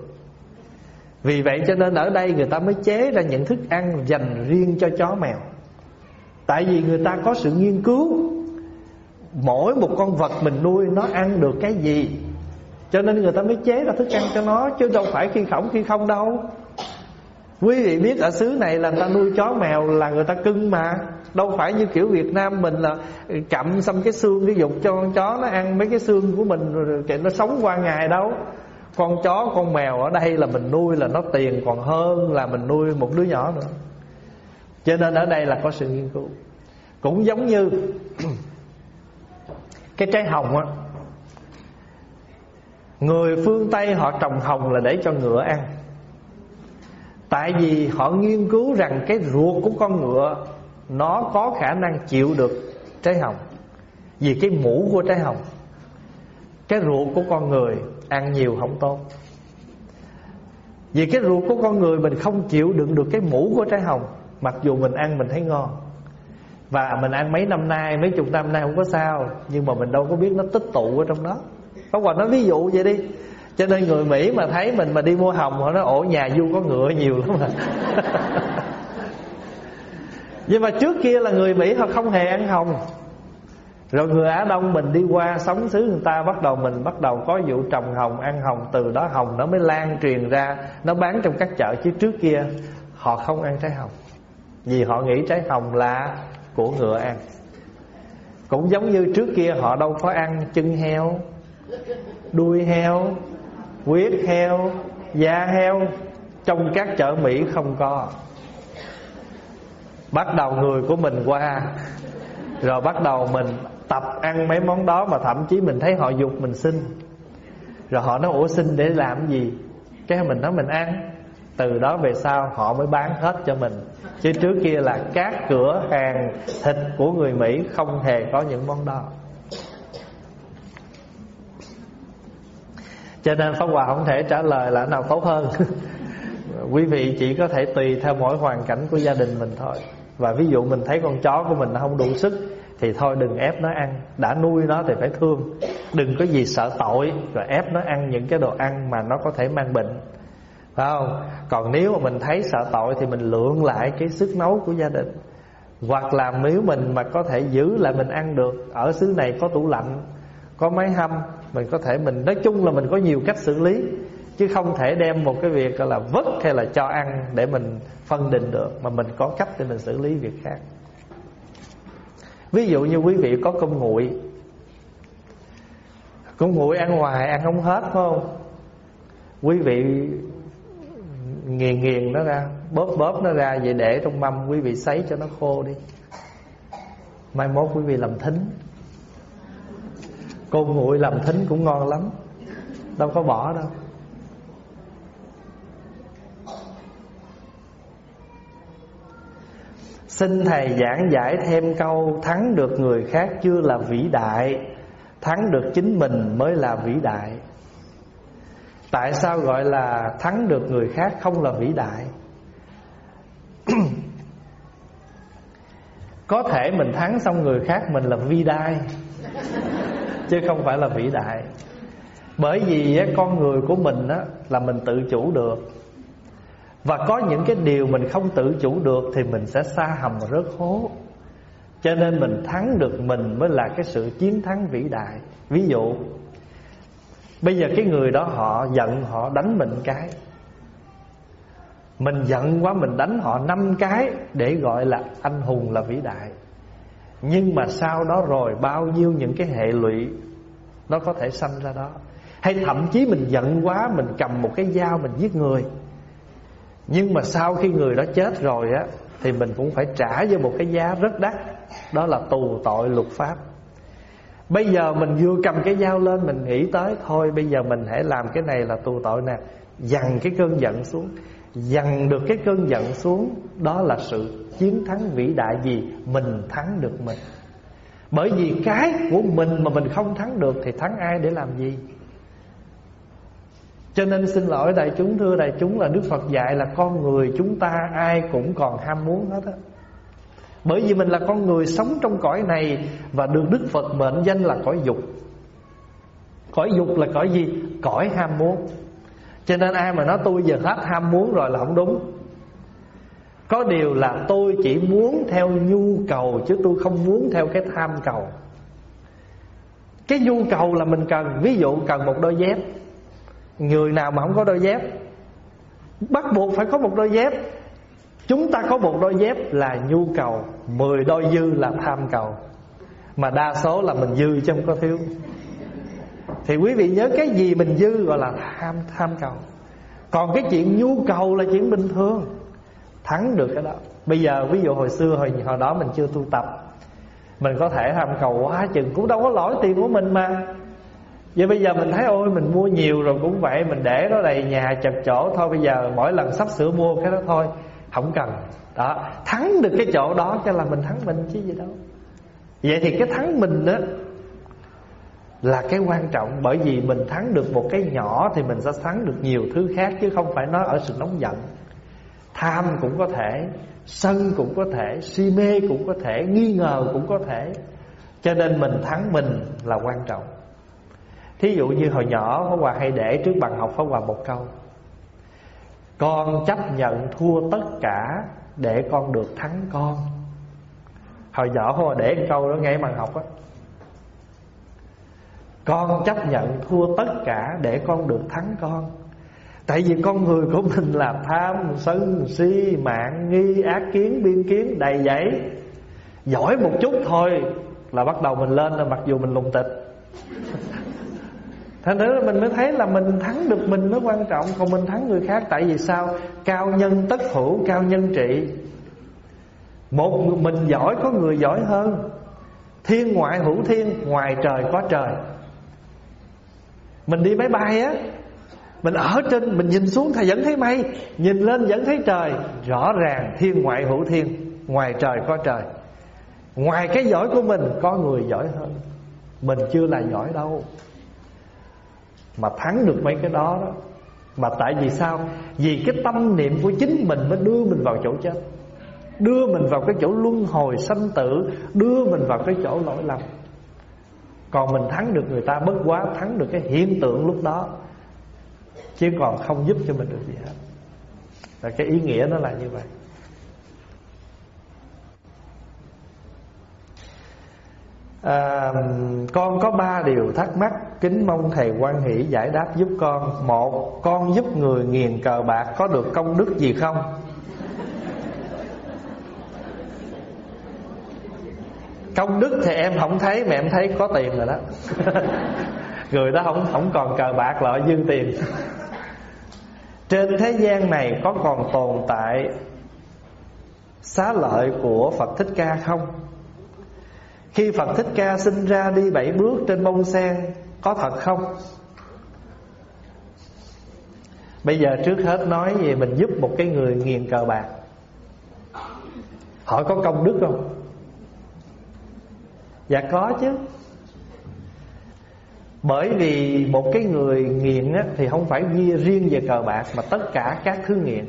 Vì vậy cho nên ở đây người ta mới chế ra những thức ăn dành riêng cho chó mèo. Tại vì người ta có sự nghiên cứu mỗi một con vật mình nuôi nó ăn được cái gì, cho nên người ta mới chế ra thức ăn cho nó, chứ đâu phải khi khổng khi không đâu. Quý vị biết ở xứ này là người ta nuôi chó mèo là người ta cưng mà. Đâu phải như kiểu Việt Nam mình là cặm xong cái xương cái dục cho con chó nó ăn mấy cái xương của mình rồi nó sống qua ngày đâu. Con chó con mèo ở đây là mình nuôi là nó tiền còn hơn là mình nuôi một đứa nhỏ nữa. Cho nên ở đây là có sự nghiên cứu. Cũng giống như cái trái hồng á, người phương Tây họ trồng hồng là để cho ngựa ăn. Tại vì họ nghiên cứu rằng cái ruột của con ngựa nó có khả năng chịu được trái hồng, vì cái mũ của trái hồng. Cái ruột của con người ăn nhiều không tốt, vì cái ruột của con người mình không chịu đựng được cái mũ của trái hồng. Mặc dù mình ăn mình thấy ngon, và mình ăn mấy năm nay, mấy chục năm nay không có sao, nhưng mà mình đâu có biết nó tích tụ ở trong đó. Có quà nói ví dụ vậy đi. Cho nên người Mỹ mà thấy mình mà đi mua hồng, họ nói ổ nhà Du có ngựa nhiều lắm mà. Nhưng mà trước kia là người Mỹ họ không hề ăn hồng. Rồi người Á Đông mình đi qua sống xứ người ta, bắt đầu mình bắt đầu có vụ trồng hồng, ăn hồng. Từ đó hồng nó mới lan truyền ra, nó bán trong các chợ. Chứ trước kia họ không ăn trái hồng, vì họ nghĩ trái hồng là của ngựa ăn. Cũng giống như trước kia họ đâu có ăn chân heo, đuôi heo, huyết heo, da heo. Trong các chợ Mỹ không có. Bắt đầu người của mình qua, rồi bắt đầu mình tập ăn mấy món đó. Mà thậm chí mình thấy họ dục mình xin. Rồi họ nói ủa xin để làm gì? Cái mình nói mình ăn. Từ đó về sau họ mới bán hết cho mình. Chứ trước kia là các cửa hàng thịt của người Mỹ không hề có những món đó. Cho nên Pháp Hòa không thể trả lời là nào tốt hơn. Quý vị chỉ có thể tùy theo mỗi hoàn cảnh của gia đình mình thôi. Và ví dụ mình thấy con chó của mình nó không đủ sức thì thôi đừng ép nó ăn. Đã nuôi nó thì phải thương. Đừng có gì sợ tội rồi ép nó ăn những cái đồ ăn mà nó có thể mang bệnh, phải không? Còn nếu mà mình thấy sợ tội thì mình lượng lại cái sức nấu của gia đình. Hoặc là nếu mình mà có thể giữ lại mình ăn được, ở xứ này có tủ lạnh, có máy hâm, mình có thể mình nói chung là mình có nhiều cách xử lý, chứ không thể đem một cái việc gọi là vứt hay là cho ăn để mình phân định được, mà mình có cách để mình xử lý việc khác. Ví dụ như quý vị có cơm nguội, cơm nguội ăn hoài ăn không hết, phải không? Quý vị nghiền nghiền nó ra, bóp bóp nó ra, vậy để trong mâm, quý vị sấy cho nó khô đi. Mai mốt quý vị làm thính. Cơm nguội làm thính cũng ngon lắm, đâu có bỏ đâu. Xin thầy giảng giải thêm câu thắng được người khác chưa là vĩ đại, thắng được chính mình mới là vĩ đại. Tại sao gọi là thắng được người khác không là vĩ đại? Có thể mình thắng xong người khác mình là vi đai, chứ không phải là vĩ đại. Bởi vì con người của mình là mình tự chủ được. Và có những cái điều mình không tự chủ được thì mình sẽ sa hầm và rớt hố. Cho nên mình thắng được mình mới là cái sự chiến thắng vĩ đại. Ví dụ bây giờ cái người đó họ giận, họ đánh mình cái, mình giận quá mình đánh họ năm cái để gọi là anh hùng, là vĩ đại. Nhưng mà sau đó rồi bao nhiêu những cái hệ lụy nó có thể sanh ra đó. Hay thậm chí mình giận quá, mình cầm một cái dao mình giết người, nhưng mà sau khi người đó chết rồi á thì mình cũng phải trả cho một cái giá rất đắt, đó là tù tội luật pháp. Bây giờ mình vừa cầm cái dao lên, mình nghĩ tới thôi bây giờ mình hãy làm cái này là tù tội nè, dằn cái cơn giận xuống. Dằn được cái cơn giận xuống, đó là sự chiến thắng vĩ đại. Gì? Mình thắng được mình. Bởi vì cái của mình mà mình không thắng được thì thắng ai để làm gì? Cho nên xin lỗi đại chúng, thưa đại chúng, là Đức Phật dạy là con người chúng ta ai cũng còn ham muốn hết á. Bởi vì mình là con người sống trong cõi này và được Đức Phật mệnh danh là cõi dục. Cõi dục là cõi gì? Cõi ham muốn. Cho nên ai mà nói tôi giờ hết ham muốn rồi là không đúng. Có điều là tôi chỉ muốn theo nhu cầu, chứ tôi không muốn theo cái tham cầu. Cái nhu cầu là mình cần. Ví dụ cần một đôi dép, người nào mà không có đôi dép, bắt buộc phải có một đôi dép. Chúng ta có một đôi dép là nhu cầu, mười đôi dư là tham cầu. Mà đa số là mình dư chứ không có thiếu. Thì quý vị nhớ, cái gì mình dư gọi là tham, tham cầu. Còn cái chuyện nhu cầu là chuyện bình thường. Thắng được cái đó. Bây giờ ví dụ hồi xưa, hồi, hồi đó mình chưa tu tập, mình có thể tham cầu quá chừng, cũng đâu có lỗi tiền của mình mà. Vậy bây giờ mình thấy ôi mình mua nhiều rồi cũng vậy, mình để nó đầy nhà chật chỗ, thôi bây giờ mỗi lần sắp sửa mua cái đó thôi, không cần. Đó, thắng được cái chỗ đó cho là mình thắng mình chứ gì đâu. Vậy thì cái thắng mình đó là cái quan trọng. Bởi vì mình thắng được một cái nhỏ thì mình sẽ thắng được nhiều thứ khác, chứ không phải nói ở sự nóng giận. Tham cũng có thể, sân cũng có thể, si mê cũng có thể, nghi ngờ cũng có thể. Cho nên mình thắng mình là quan trọng. Thí dụ như hồi nhỏ Pháp Hòa hay để trước bàn học Pháp Hòa một câu: con chấp nhận thua tất cả để con được thắng con. Hồi nhỏ Pháp Hòa để cái câu đó ngay bàn học á. Con chấp nhận thua tất cả để con được thắng con. Tại vì con người của mình là tham, sân, si, mạng, nghi, ác kiến, biên kiến đầy dẫy. Giỏi một chút thôi là bắt đầu mình lên, là mặc dù mình lùng tịch. Thành ra mình mới thấy là mình thắng được mình mới quan trọng. Còn mình thắng người khác, tại vì sao? Cao nhân tất hữu, cao nhân trị. Một mình giỏi có người giỏi hơn. Thiên ngoại hữu thiên, ngoài trời có trời. Mình đi máy bay á, mình ở trên, mình nhìn xuống thì vẫn thấy mây, nhìn lên vẫn thấy trời. Rõ ràng thiên ngoại hữu thiên, ngoài trời có trời. Ngoài cái giỏi của mình có người giỏi hơn. Mình chưa là giỏi đâu mà thắng được mấy cái đó đó. Mà tại vì sao? Vì cái tâm niệm của chính mình mới đưa mình vào chỗ chết. đưa mình vào cái chỗ luân hồi sanh tử, đưa mình vào cái chỗ lỗi lầm. Còn mình thắng được người ta bất quá thắng được cái hiện tượng lúc đó, chứ còn không giúp cho mình được gì hết. Và cái ý nghĩa nó là như vậy. À, con có ba điều thắc mắc, kính mong thầy hoan hỷ giải đáp giúp con. Một, con giúp người nghiền cờ bạc có được công đức gì không? Công đức thì em không thấy, mà em thấy có tiền rồi đó. Người đó không không còn cờ bạc lại dư tiền. Trên thế gian này có còn tồn tại xá lợi của Phật Thích Ca không? Khi Phật Thích Ca sinh ra đi bảy bước trên bông sen, có thật không? Bây giờ trước hết nói về mình giúp một cái người nghiền cờ bạc, hỏi có công đức không? Dạ có chứ. Bởi vì một cái người nghiện á, thì không phải ghi riêng về cờ bạc, mà tất cả các thứ nghiện.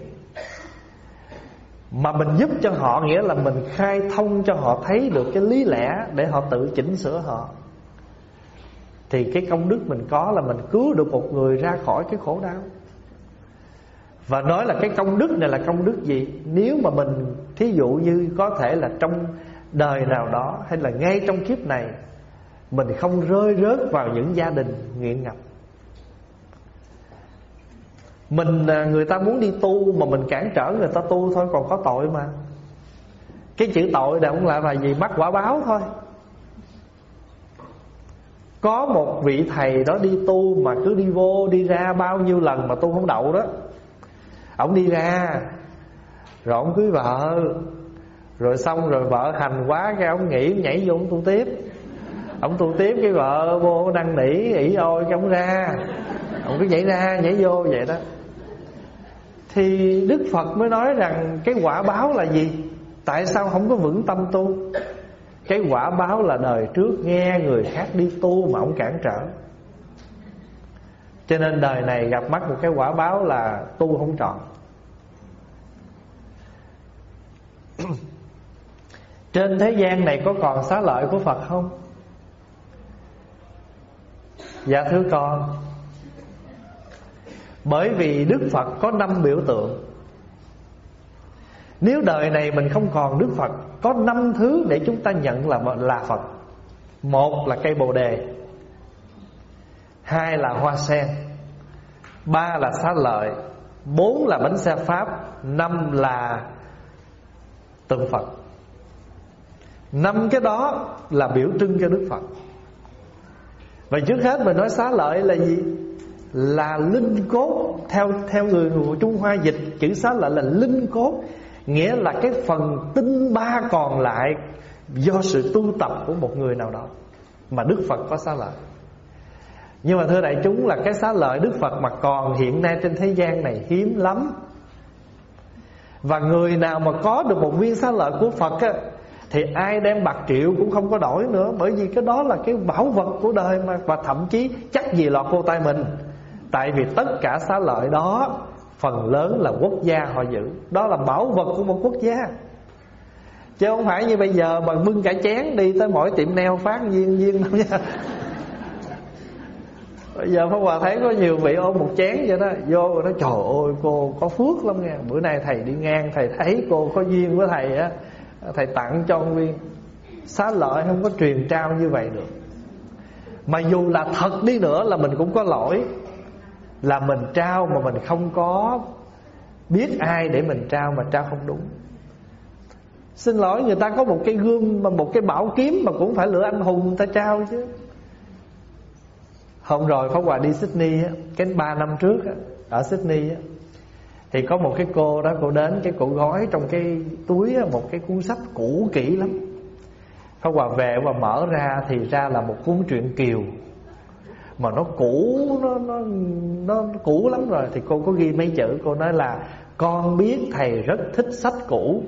Mà mình giúp cho họ nghĩa là mình khai thông cho họ thấy được cái lý lẽ để họ tự chỉnh sửa họ. Thì cái công đức mình có là mình cứu được một người ra khỏi cái khổ đau. Và nói là cái công đức này là công đức gì? Nếu mà mình thí dụ như có thể là trong đời nào đó, hay là ngay trong kiếp này, mình không rơi rớt vào những gia đình nghiện ngập. Mình người ta muốn đi tu mà mình cản trở người ta tu thôi, còn có tội mà. Cái chữ tội này cũng lại là gì? Mắc quả báo thôi. Có một vị thầy đó đi tu mà cứ đi vô đi ra bao nhiêu lần mà tu không đậu đó. Ổng đi ra rồi ổng cưới vợ, rồi xong rồi vợ hành quá cái ổng nghỉ, nhảy vô ổng tu tiếp. Ổng tu tiếp cái vợ vô năn nỉ ỉ ôi cái ổng ra, ổng cứ nhảy ra nhảy vô vậy đó. Thì Đức Phật mới nói rằng cái quả báo là gì? Tại sao không có vững tâm tu? Cái quả báo là đời trước nghe người khác đi tu mà ổng cản trở, cho nên đời này gặp mắt một cái quả báo là tu không trọn. Trên thế gian này có còn xá lợi của Phật không? Dạ thưa con. Bởi vì Đức Phật có năm biểu tượng. Nếu đời này mình không còn Đức Phật, có năm thứ để chúng ta nhận là là Phật. Một là cây bồ đề, hai là hoa sen, ba là xá lợi, bốn là bánh xe Pháp, năm là tượng Phật. Năm cái đó là biểu trưng cho Đức Phật. Và trước hết mình nói xá lợi là gì? Là linh cốt. Theo theo người của Trung Hoa dịch chữ xá lợi là linh cốt, nghĩa là cái phần tinh ba còn lại do sự tu tập của một người nào đó mà Đức Phật có xá lợi. Nhưng mà thưa đại chúng, là cái xá lợi Đức Phật mà còn hiện nay trên thế gian này hiếm lắm. Và người nào mà có được một viên xá lợi của Phật á, thì ai đem bạc triệu cũng không có đổi nữa. Bởi vì cái đó là cái bảo vật của đời mà. Và thậm chí chắc gì lọt vô tay mình. Tại vì tất cả xá lợi đó phần lớn là quốc gia họ giữ. Đó là bảo vật của một quốc gia, chứ không phải như bây giờ mà bưng cả chén đi tới mỗi tiệm nail phát viên viên đâu nha. Bây giờ Pháp Hòa thấy có nhiều vị ôm một chén vậy đó, vô rồi nói trời ơi cô có phước lắm nha, bữa nay thầy đi ngang thầy thấy cô có duyên với thầy á, thầy tặng cho ông viên. Xá lợi không có truyền trao như vậy được. Mà dù là thật đi nữa là mình cũng có lỗi, là mình trao mà mình không có biết ai để mình trao, mà trao không đúng. Xin lỗi, người ta có một cái gươm, mà một cái bảo kiếm mà cũng phải lựa anh hùng người ta trao chứ. Hôm rồi Pháp Hòa đi Sydney á, cái ba năm trước á, ở Sydney á, thì có một cái cô đó, cô đến, cái cô gói trong cái túi á, một cái cuốn sách cũ kỹ lắm. Pháp Hòa về và mở ra thì ra là một cuốn truyện Kiều mà nó cũ, nó nó nó cũ lắm rồi. Thì cô có ghi mấy chữ, cô nói là con biết thầy rất thích sách cũ.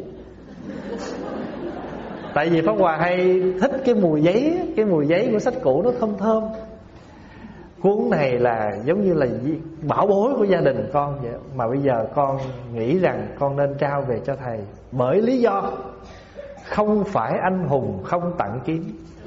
Tại vì Pháp Hòa hay thích cái mùi giấy, cái mùi giấy của sách cũ nó thơm thơm. Cuốn này là giống như là bảo bối của gia đình con vậy, mà bây giờ con nghĩ rằng con nên trao về cho thầy. Bởi lý do không phải anh hùng không tặng kiếm,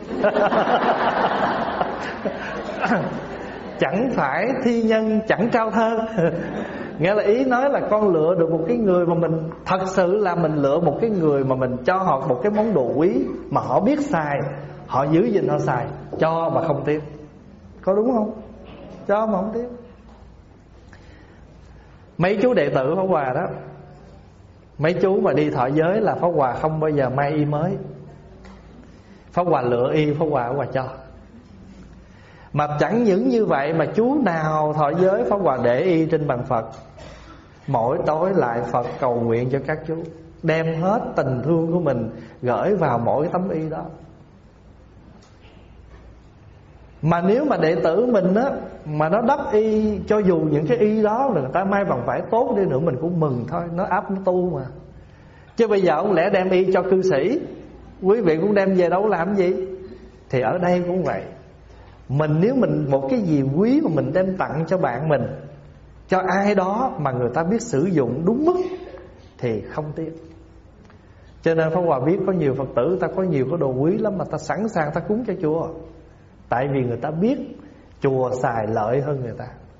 chẳng phải thi nhân chẳng trao thơ. Nghĩa là ý nói là con lựa được một cái người mà mình thật sự là mình lựa một cái người mà mình cho họ một cái món đồ quý mà họ biết xài, họ giữ gìn họ xài, cho mà không tiếc. Có đúng không? Cho mà không tiếc. Mấy chú đệ tử Pháp Hòa đó, mấy chú mà đi thọ giới là Pháp Hòa không bao giờ may y mới. Pháp Hòa lựa y, Pháp Hòa Pháp Hòa cho. Mà chẳng những như vậy mà chú nào thọ giới Pháp Hòa để y trên bàn Phật. Mỗi tối lại Phật cầu nguyện cho các chú, đem hết tình thương của mình gửi vào mỗi tấm y đó. Mà nếu mà đệ tử mình á, mà nó đắp y, cho dù những cái y đó là người ta may bằng vải tốt đi nữa, mình cũng mừng thôi. Nó áp nó tu mà. Chứ bây giờ không lẽ đem y cho cư sĩ, quý vị cũng đem về đâu làm gì. Thì ở đây cũng vậy. Mình nếu mình một cái gì quý mà mình đem tặng cho bạn mình, cho ai đó mà người ta biết sử dụng đúng mức thì không tiếc. Cho nên Pháp Hòa biết có nhiều Phật tử ta có nhiều cái đồ quý lắm mà ta sẵn sàng ta cúng cho chùa. Tại vì người ta biết chùa xài lợi hơn người ta.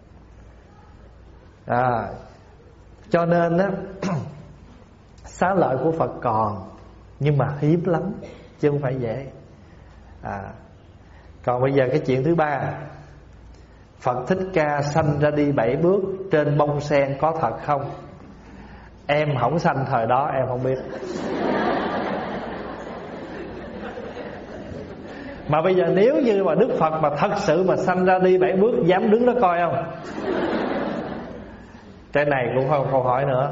à, Cho nên á, xá lợi của Phật còn, nhưng mà hiếm lắm, chứ không phải dễ. à, Còn bây giờ cái chuyện thứ ba, Phật Thích Ca sanh ra đi bảy bước trên bông sen có thật không? Em không sanh thời đó em không biết. Mà bây giờ nếu như mà Đức Phật mà thật sự mà sanh ra đi bảy bước, dám đứng đó coi không? Cái này cũng không câu hỏi nữa.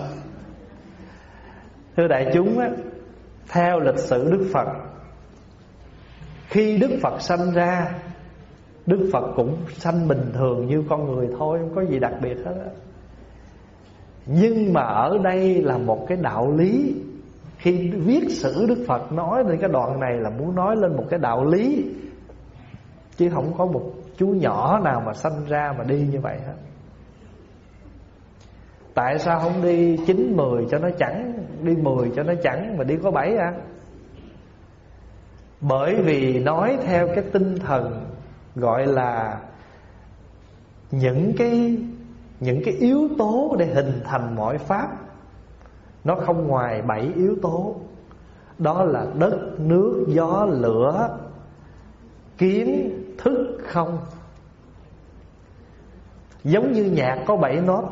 Thưa đại chúng á, theo lịch sử Đức Phật, khi Đức Phật sanh ra, Đức Phật cũng sanh bình thường như con người thôi, không có gì đặc biệt hết á. Nhưng mà ở đây là một cái đạo lý. Khi viết sử Đức Phật nói lên cái đoạn này là muốn nói lên một cái đạo lý, chứ không có một chú nhỏ nào mà sanh ra mà đi như vậy hết. Tại sao không đi chín mười cho nó chẳng, đi mười cho nó chẳng, mà đi có bảy à? Bởi vì nói theo cái tinh thần gọi là những cái những cái yếu tố để hình thành mọi pháp, nó không ngoài bảy yếu tố. Đó là đất, nước, gió, lửa, kiến, thức, không. Giống như nhạc có bảy nốt.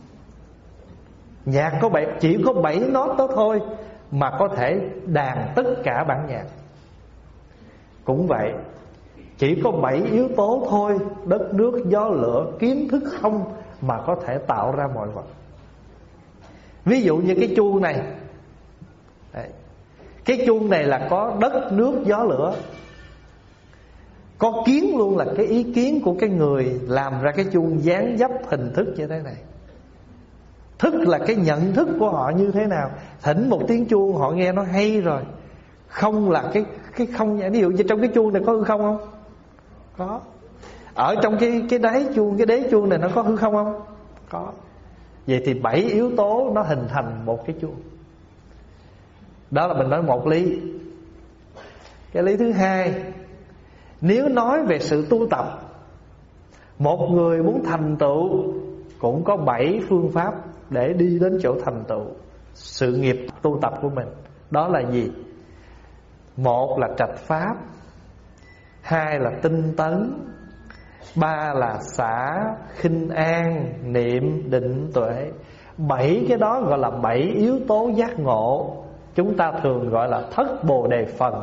Nhạc có bảy, chỉ có bảy nốt đó thôi mà có thể đàn tất cả bản nhạc. Cũng vậy, chỉ có bảy yếu tố thôi, đất, nước, gió, lửa, kiến, thức, không, mà có thể tạo ra mọi vật. Ví dụ như cái chuông này. Đấy. Cái chuông này là có đất, nước, gió, lửa. Có kiến luôn, là cái ý kiến của cái người làm ra cái chuông dáng dấp hình thức như thế này. Thức là cái nhận thức của họ như thế nào. Thỉnh một tiếng chuông họ nghe nó hay rồi. Không là cái cái không. Ví dụ như trong cái chuông này có hư không không? Có. Ở trong cái cái đáy chuông, cái đế chuông này nó có hư không không? Có. Vậy thì bảy yếu tố nó hình thành một cái chuông. Đó là mình nói một lý. Cái lý thứ hai, nếu nói về sự tu tập, một người muốn thành tựu cũng có bảy phương pháp để đi đến chỗ thành tựu sự nghiệp tu tập của mình. Đó là gì? Một là trạch pháp, hai là tinh tấn, ba là xả, khinh an, niệm, định, tuệ. Bảy cái đó gọi là bảy yếu tố giác ngộ. Chúng ta thường gọi là thất bồ đề phần.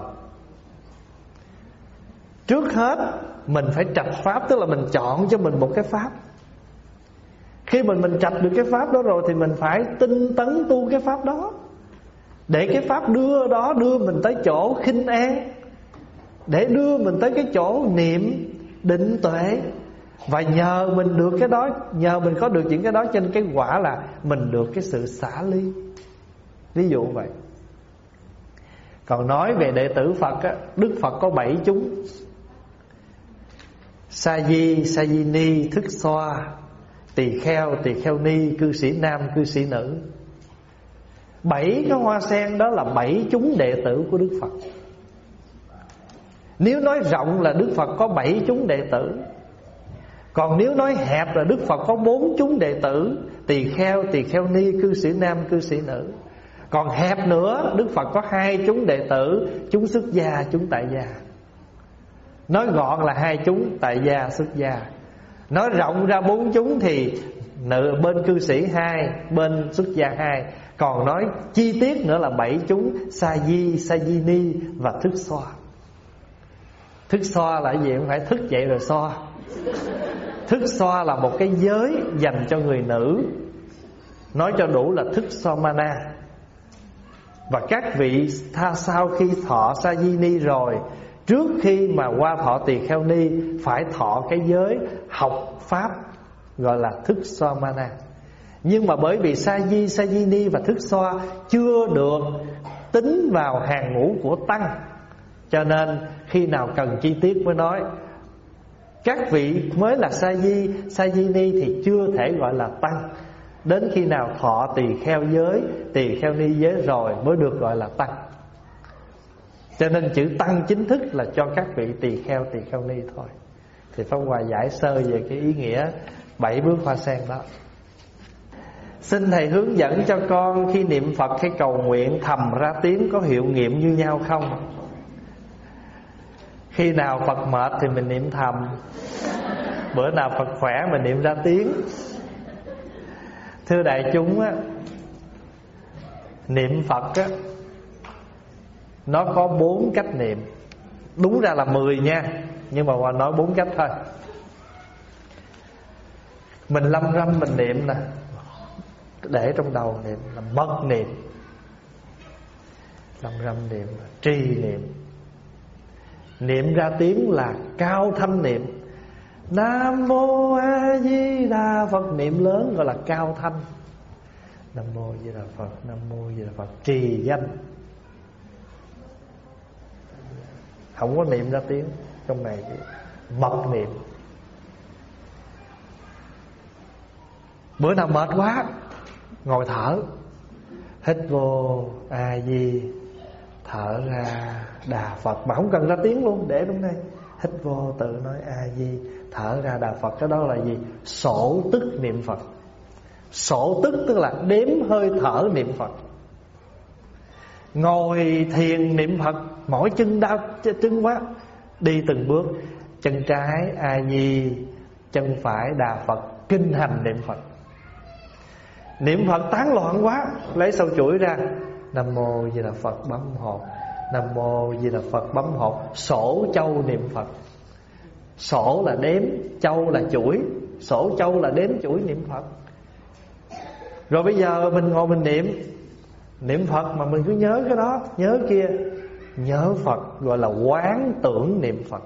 Trước hết mình phải trạch pháp, tức là mình chọn cho mình một cái pháp. Khi mình mình trạch được cái pháp đó rồi thì mình phải tinh tấn tu cái pháp đó, để cái pháp đưa đó đưa mình tới chỗ khinh an, để đưa mình tới cái chỗ niệm, định, tuệ. Và nhờ mình được cái đó, nhờ mình có được những cái đó, trên cái quả là mình được cái sự xả ly. Ví dụ vậy. Còn nói về đệ tử Phật á, Đức Phật có bảy chúng. sa di, sa di ni, thức xoa, tỳ kheo, tỳ kheo ni, cư sĩ nam, cư sĩ nữ. Bảy cái hoa sen đó là bảy chúng đệ tử của Đức Phật. Nếu nói rộng là Đức Phật có bảy chúng đệ tử. Còn nếu nói hẹp là Đức Phật có bốn chúng đệ tử: tỳ kheo, tỳ kheo ni, cư sĩ nam, cư sĩ nữ. Còn hẹp nữa, Đức Phật có hai chúng đệ tử: chúng xuất gia, chúng tại gia. Nói gọn là hai chúng, tại gia, xuất gia. Nói rộng ra bốn chúng thì nữ bên cư sĩ hai, bên xuất gia hai. Còn nói chi tiết nữa là bảy chúng: sa di, sa di ni và thức xoa. Thức xoa là gì? Không phải thức dậy rồi xoa. Thức xoa là một cái giới dành cho người nữ. Nói cho đủ là thức xoa mana. Và các vị tha sau khi thọ sa di ni rồi, trước khi mà qua thọ tỳ kheo ni, phải thọ cái giới học pháp gọi là thức xoa mana. Nhưng mà bởi vì sa di, sa di ni và thức xoa chưa được tính vào hàng ngũ của tăng, cho nên khi nào cần chi tiết mới nói. Các vị mới là sa di, sa di ni thì chưa thể gọi là tăng. Đến khi nào thọ tỳ kheo giới, tỳ kheo ni giới rồi mới được gọi là tăng. Cho nên chữ tăng chính thức là cho các vị tỳ kheo, tỳ kheo ni thôi. Thì Pháp Hòa giải sơ về cái ý nghĩa bảy bước hoa sen đó. Xin Thầy hướng dẫn cho con khi niệm Phật hay cầu nguyện thầm ra tiếng có hiệu nghiệm như nhau không? Khi nào Phật mệt thì mình niệm thầm, bữa nào Phật khỏe mình niệm ra tiếng. Thưa đại chúng á, niệm Phật á, nó có bốn cách niệm. Đúng ra là mười nha, nhưng mà Hòa nói bốn cách thôi. Mình lâm râm mình niệm nè, để trong đầu niệm là mật niệm, lâm râm niệm là trì niệm. Niệm ra tiếng là cao thanh niệm. Nam mô A Di Đà Phật, niệm lớn gọi là cao thanh. Nam mô A Di Đà Phật, Nam mô A Di Đà Phật, trì danh. Không có niệm ra tiếng. Trong này mật niệm. Bữa nào mệt quá ngồi thở, hít vô A Di, thở ra Đà Phật, mà không cần ra tiếng luôn, để trong đây. Hít vô tự nói A Di, thở ra Đà Phật. Cái đó là gì? Sổ tức niệm Phật. Sổ tức tức là đếm hơi thở niệm Phật. Ngồi thiền niệm Phật, mỏi chân đau chân quá, đi từng bước. Chân trái A Di, chân phải Đà Phật, kinh hành niệm Phật. Niệm Phật tán loạn quá, lấy sâu chuỗi ra, Nam mô Di Đà Phật, bấm hồn. Nam mô Di Đà Phật, bấm hồn. Sổ châu niệm Phật. Sổ là đếm, châu là chuỗi. Sổ châu là đếm chuỗi niệm Phật. Rồi bây giờ mình ngồi mình niệm Niệm Phật mà mình cứ nhớ cái đó, nhớ kia. Nhớ Phật gọi là quán tưởng niệm Phật.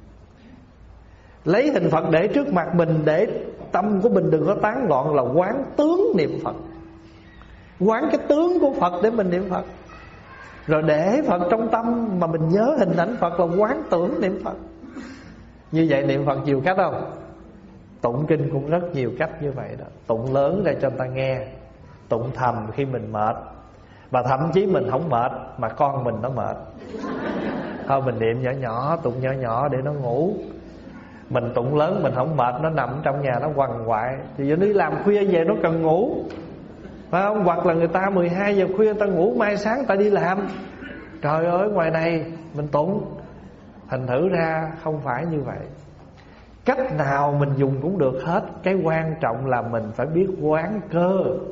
Lấy hình Phật để trước mặt mình, để tâm của mình đừng có tán loạn, là quán tướng niệm Phật. Quán cái tướng của Phật để mình niệm Phật. Rồi để Phật trong tâm mà mình nhớ hình ảnh Phật, là quán tưởng niệm Phật. Như vậy niệm Phật nhiều cách không? Tụng kinh cũng rất nhiều cách như vậy đó. Tụng lớn ra cho người ta nghe, tụng thầm khi mình mệt. Và thậm chí mình không mệt mà con mình nó mệt, thôi mình niệm nhỏ nhỏ, tụng nhỏ nhỏ để nó ngủ. Mình tụng lớn mình không mệt, nó nằm trong nhà nó quằn quại, thì giờ đi làm khuya về nó cần ngủ, phải không? Hoặc là người ta mười hai giờ khuya người ta ngủ, mai sáng ta đi làm. Trời ơi, ngoài này mình tụng. Thành thử ra không phải như vậy. Cách nào mình dùng cũng được hết. Cái quan trọng là mình phải biết quán cơ.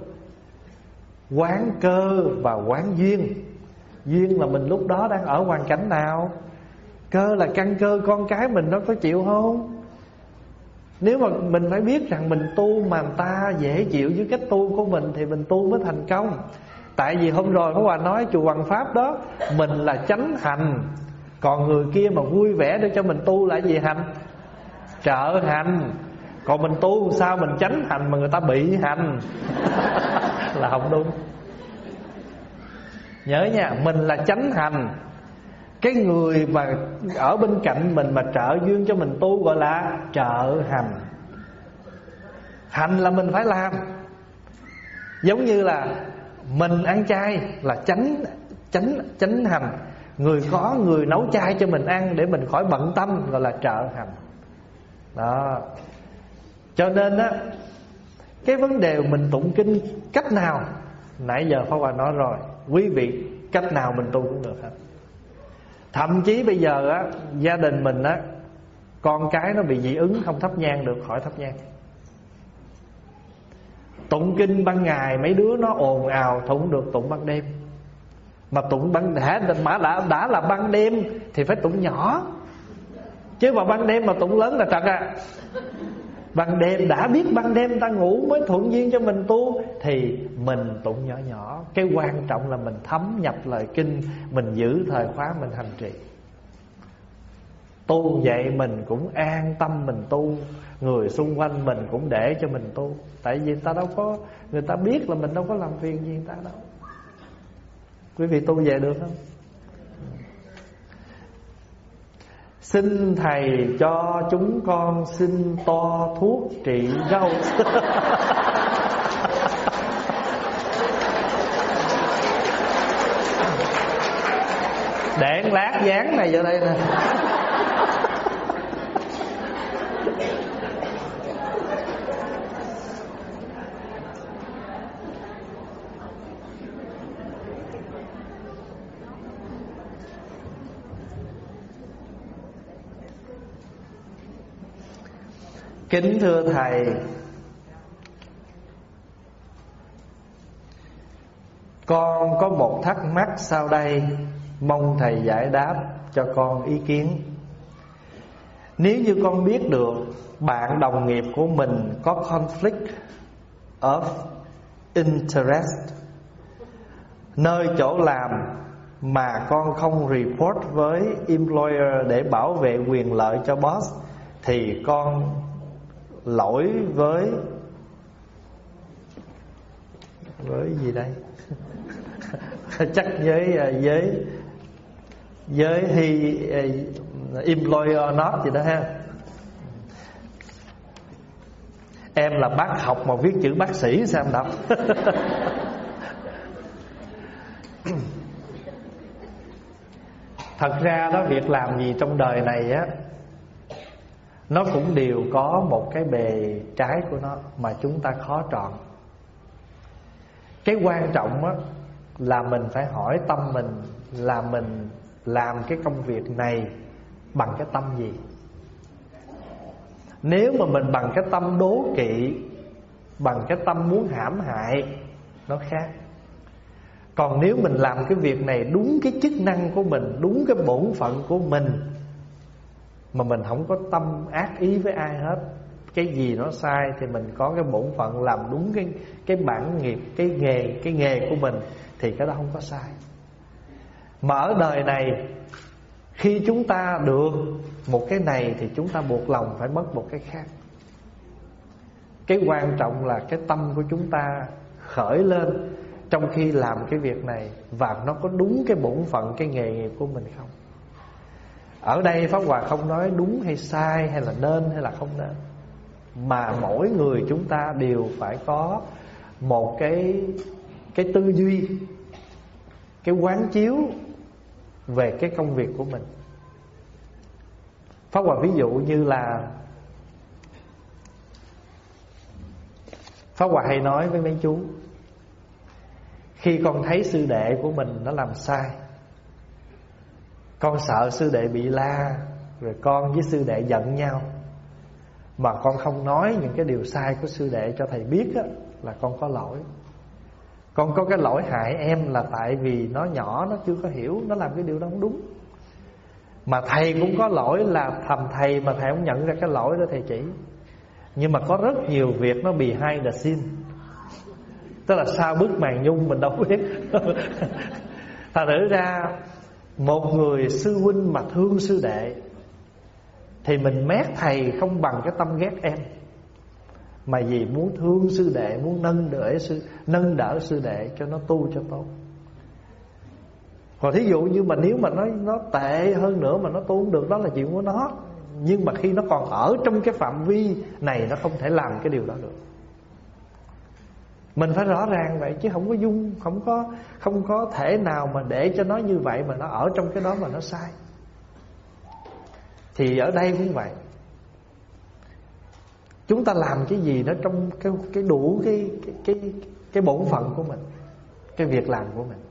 Quán cơ và quán duyên. Duyên là mình lúc đó đang ở hoàn cảnh nào. Cơ là căn cơ con cái mình nó có chịu không? Nếu mà mình phải biết rằng mình tu mà người ta dễ chịu với cách tu của mình thì mình tu mới thành công. Tại vì hôm rồi Pháp Hòa nói chùa Hoàng Pháp đó, mình là chánh hành, còn người kia mà vui vẻ để cho mình tu là gì hành? Trợ hành. Còn mình tu sao mình chánh hành mà người ta bị hành là không đúng. Nhớ nha, mình là chánh hành. Cái người mà ở bên cạnh mình mà trợ duyên cho mình tu gọi là trợ hành. Hành là mình phải làm. Giống như là mình ăn chay là chánh chánh chánh hành. Người có người nấu chay cho mình ăn để mình khỏi bận tâm gọi là trợ hành. Đó. Cho nên á, cái vấn đề mình tụng kinh cách nào, nãy giờ Pháp Hòa nói rồi, quý vị cách nào mình tu cũng được hết. Thậm chí bây giờ á, gia đình mình á, con cái nó bị dị ứng không thắp nhang được, khỏi thắp nhang. Tụng kinh ban ngày mấy đứa nó ồn ào, tụng được tụng ban đêm. Mà tụng ban đã, đã, đã là ban đêm thì phải tụng nhỏ, chứ mà ban đêm mà tụng lớn là trật à. Ban đêm đã biết ban đêm ta ngủ mới thuận duyên cho mình tu, thì mình tụng nhỏ nhỏ. Cái quan trọng là mình thấm nhập lời kinh, mình giữ thời khóa, mình hành trì. Tu vậy mình cũng an tâm mình tu, người xung quanh mình cũng để cho mình tu. Tại vì ta đâu có, người ta biết là mình đâu có làm phiền gì người ta đâu. Quý vị tu về được không? Xin thầy cho chúng con xin to thuốc trị đau. Để lát dán này vô đây nè. Kính thưa thầy, con có một thắc mắc sau đây, mong thầy giải đáp cho con ý kiến. Nếu như con biết được bạn đồng nghiệp của mình có conflict of interest nơi chỗ làm mà con không report với employer để bảo vệ quyền lợi cho boss, thì con lỗi với với gì đây? Chắc với với với he employer not gì đó ha. Em là bác học mà viết chữ bác sĩ sao em đọc? Thật ra đó, việc làm gì trong đời này á, nó cũng đều có một cái bề trái của nó mà chúng ta khó trọn. Cái quan trọng á là mình phải hỏi tâm mình là mình làm cái công việc này bằng cái tâm gì. Nếu mà mình bằng cái tâm đố kỵ, bằng cái tâm muốn hãm hại, nó khác. Còn nếu mình làm cái việc này đúng cái chức năng của mình, đúng cái bổn phận của mình, mà mình không có tâm ác ý với ai hết, cái gì nó sai thì mình có cái bổn phận làm đúng cái cái bản nghiệp, cái nghề cái nghề của mình, thì cái đó không có sai. Mà ở đời này, khi chúng ta được một cái này thì chúng ta buộc lòng phải mất một cái khác. Cái quan trọng là cái tâm của chúng ta khởi lên trong khi làm cái việc này, và nó có đúng cái bổn phận, cái nghề nghiệp của mình không. Ở đây Pháp Hòa không nói đúng hay sai, hay là nên hay là không nên, mà mỗi người chúng ta đều phải có một cái cái tư duy, cái quán chiếu về cái công việc của mình. Pháp Hòa ví dụ như là Pháp Hòa hay nói với mấy chú, khi con thấy sư đệ của mình nó làm sai, con sợ sư đệ bị la, rồi con với sư đệ giận nhau, mà con không nói những cái điều sai của sư đệ cho thầy biết á, là con có lỗi. Con có cái lỗi hại em là tại vì nó nhỏ, nó chưa có hiểu, nó làm cái điều đó không đúng. Mà thầy cũng có lỗi là thầm thầy mà thầy không nhận ra cái lỗi đó thầy chỉ. Nhưng mà có rất nhiều việc nó behind the scene, tức là sau bức màn nhung mình đâu biết. Thật thử ra một người sư huynh mà thương sư đệ thì mình mét thầy không bằng cái tâm ghét em, mà vì muốn thương sư đệ, muốn nâng đỡ sư nâng đỡ sư đệ cho nó tu cho tốt. Còn thí dụ như mà nếu mà nó nó tệ hơn nữa mà nó tu không được, đó là chuyện của nó. Nhưng mà khi nó còn ở trong cái phạm vi này, nó không thể làm cái điều đó được. Mình phải rõ ràng vậy, chứ không có dung, không có không có thể nào mà để cho nó như vậy mà nó ở trong cái đó mà nó sai. Thì ở đây cũng vậy. Chúng ta làm cái gì nó trong cái cái đủ cái cái cái cái bổn phận của mình, cái việc làm của mình.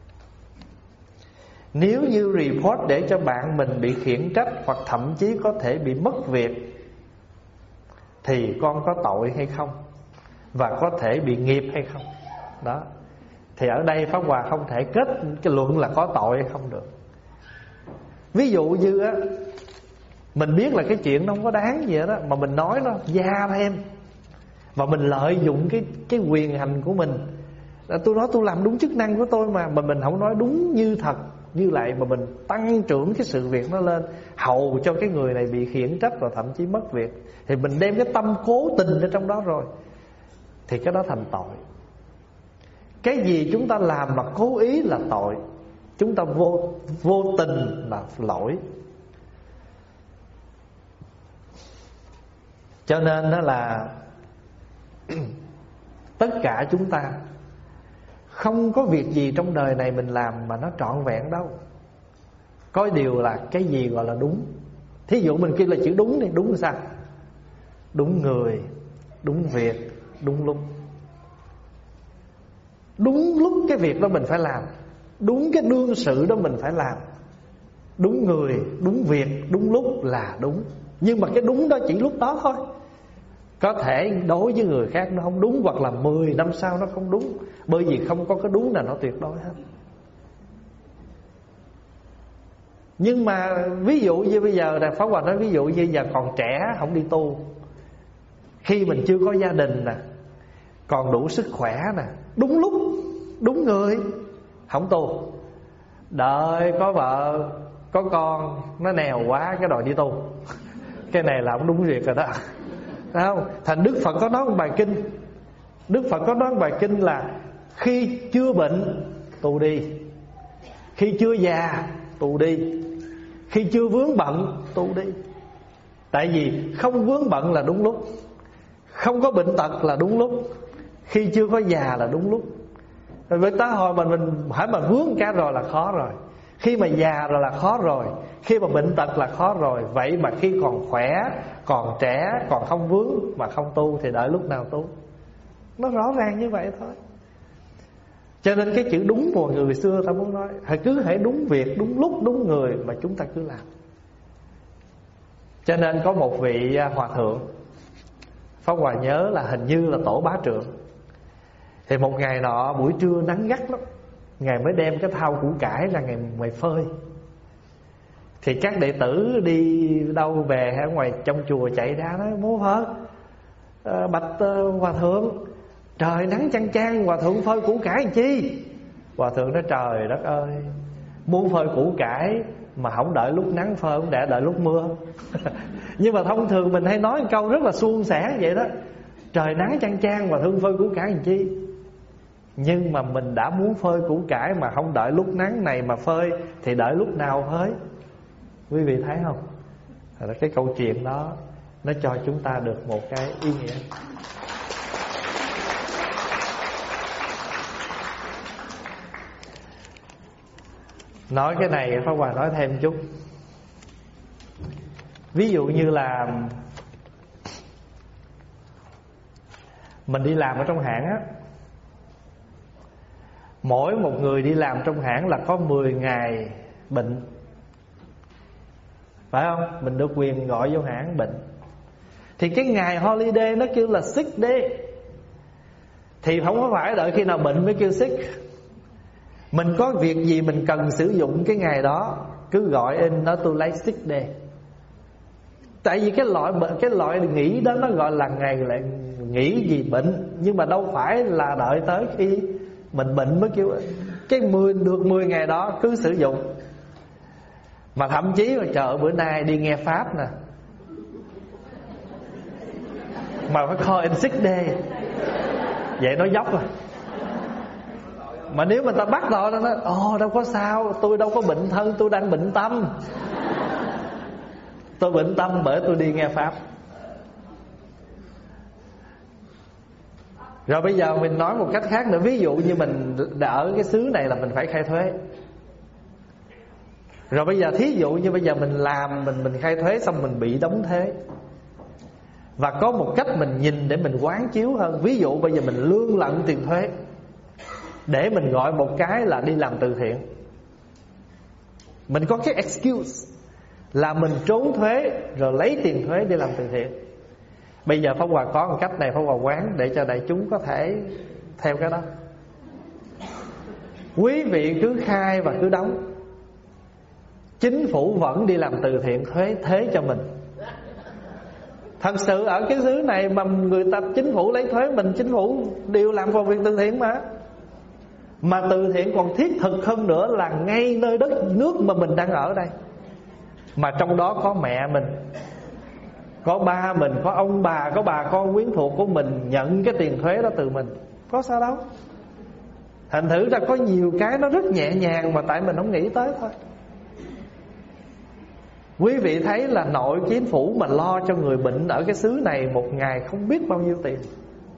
Nếu như report để cho bạn mình bị khiển trách hoặc thậm chí có thể bị mất việc, thì con có tội hay không, và có thể bị nghiệp hay không. Đó. Thì ở đây Pháp Hòa không thể kết cái luận là có tội hay không được. Ví dụ như á, mình biết là cái chuyện nó không có đáng gì đó, mà mình nói nó gia thêm, và mình lợi dụng cái cái quyền hành của mình. Tôi nói tôi làm đúng chức năng của tôi mà, mà mình không nói đúng như thật như lại, mà mình tăng trưởng cái sự việc nó lên, hầu cho cái người này bị khiển trách và thậm chí mất việc. Thì mình đem cái tâm cố tình ở trong đó rồi, thì cái đó thành tội. Cái gì chúng ta làm mà cố ý là tội, chúng ta vô, vô tình là lỗi. Cho nên đó là tất cả chúng ta không có việc gì trong đời này mình làm mà nó trọn vẹn đâu. Có điều là cái gì gọi là đúng. Thí dụ mình kêu là chữ đúng thì đúng là sao? Đúng người, đúng việc, đúng lúc. Đúng lúc cái việc đó mình phải làm, đúng cái đương sự đó mình phải làm. Đúng người, đúng việc, đúng lúc là đúng. Nhưng mà cái đúng đó chỉ lúc đó thôi. Có thể đối với người khác nó không đúng, hoặc là mười năm sau nó không đúng. Bởi vì không có cái đúng nào nó tuyệt đối hết. Nhưng mà ví dụ như bây giờ Pháp Hòa nói, ví dụ như giờ còn trẻ không đi tu, khi mình chưa có gia đình nè, còn đủ sức khỏe nè, đúng lúc, đúng người, không tu. Đợi có vợ, có con, nó nghèo quá cái đòi đi tu. Cái này là không đúng việc rồi đó. Thấy không? Thành Đức Phật có nói một bài kinh. Đức Phật có nói một bài kinh là khi chưa bệnh tu đi, khi chưa già tu đi, khi chưa vướng bận tu đi. Tại vì không vướng bận là đúng lúc, không có bệnh tật là đúng lúc, khi chưa có già là đúng lúc. Rồi với tới hồi mình mình hãy mà vướng cả rồi là khó rồi. Khi mà già rồi là khó rồi. Khi mà bệnh tật là khó rồi. Vậy mà khi còn khỏe, còn trẻ, còn không vướng mà không tu thì đợi lúc nào tu? Nó rõ ràng như vậy thôi. Cho nên cái chữ đúng của người xưa ta muốn nói, hãy cứ hãy đúng việc, đúng lúc, đúng người mà chúng ta cứ làm. Cho nên có một vị hòa thượng, Pháp Hòa nhớ là hình như là Tổ Bá Trượng. Thì một ngày nọ buổi trưa nắng gắt lắm, Ngài mới đem cái thau củ cải ra Ngài ngoài phơi. Thì các đệ tử đi đâu về ở ngoài trong chùa chạy ra nói: Bố Phật, à, bạch uh, Hòa Thượng, trời nắng chang chang, Hòa Thượng phơi củ cải làm chi? Hòa Thượng nói: trời đất ơi, muốn phơi củ cải mà không đợi lúc nắng phơi, không để đợi lúc mưa. Nhưng mà thông thường mình hay nói một câu rất là suôn sẻ vậy đó: trời nắng chang chang, Hòa Thượng phơi củ cải làm chi? Nhưng mà mình đã muốn phơi củ cải mà không đợi lúc nắng này mà phơi, thì đợi lúc nào phơi? Quý vị thấy không? Là cái câu chuyện đó nó cho chúng ta được một cái ý nghĩa. Nói cái này Pháp Hòa nói thêm chút. Ví dụ như là mình đi làm ở trong hãng á, mỗi một người đi làm trong hãng là có mười ngày bệnh, phải không? Mình được quyền gọi vô hãng bệnh. Thì cái ngày holiday nó kêu là sick day. Thì không có phải đợi khi nào bệnh mới kêu sick. Mình có việc gì mình cần sử dụng cái ngày đó, cứ gọi in nó tôi lấy sick day. Tại vì cái loại cái loại nghỉ đó nó gọi là ngày lại nghỉ vì bệnh, nhưng mà đâu phải là đợi tới khi mình bệnh mới kêu. Cái mười được mười ngày đó cứ sử dụng. Mà thậm chí là trời, bữa nay đi nghe pháp nè, mà phải call in sick day, vậy nó dốc rồi. Mà nếu mà ta bắt tội nó nói ồ đâu có sao, tôi đâu có bệnh thân, tôi đang bệnh tâm. Tôi bệnh tâm bởi tôi đi nghe pháp. Rồi bây giờ mình nói một cách khác nữa. Ví dụ như mình ở cái xứ này là mình phải khai thuế. Rồi bây giờ thí dụ như bây giờ mình làm Mình mình khai thuế xong mình bị đóng thuế. Và có một cách mình nhìn để mình quán chiếu hơn. Ví dụ bây giờ mình lương lận tiền thuế, để mình gọi một cái là đi làm từ thiện. Mình có cái excuse là mình trốn thuế rồi lấy tiền thuế để làm từ thiện. Bây giờ Pháp Hòa có một cách này Pháp Hòa quán để cho đại chúng có thể theo cái đó. Quý vị cứ khai và cứ đóng, chính phủ vẫn đi làm từ thiện thuế thế cho mình. Thật sự ở cái xứ này mà người ta chính phủ lấy thuế mình, chính phủ đều làm vào việc từ thiện mà. Mà từ thiện còn thiết thực hơn nữa là ngay nơi đất nước mà mình đang ở đây. Mà trong đó có mẹ mình, có ba mình, có ông bà, có bà con quyến thuộc của mình nhận cái tiền thuế đó từ mình. Có sao đâu. Thành thử ra có nhiều cái nó rất nhẹ nhàng mà tại mình không nghĩ tới thôi. Quý vị thấy là nội chính phủ mà lo cho người bệnh ở cái xứ này một ngày không biết bao nhiêu tiền.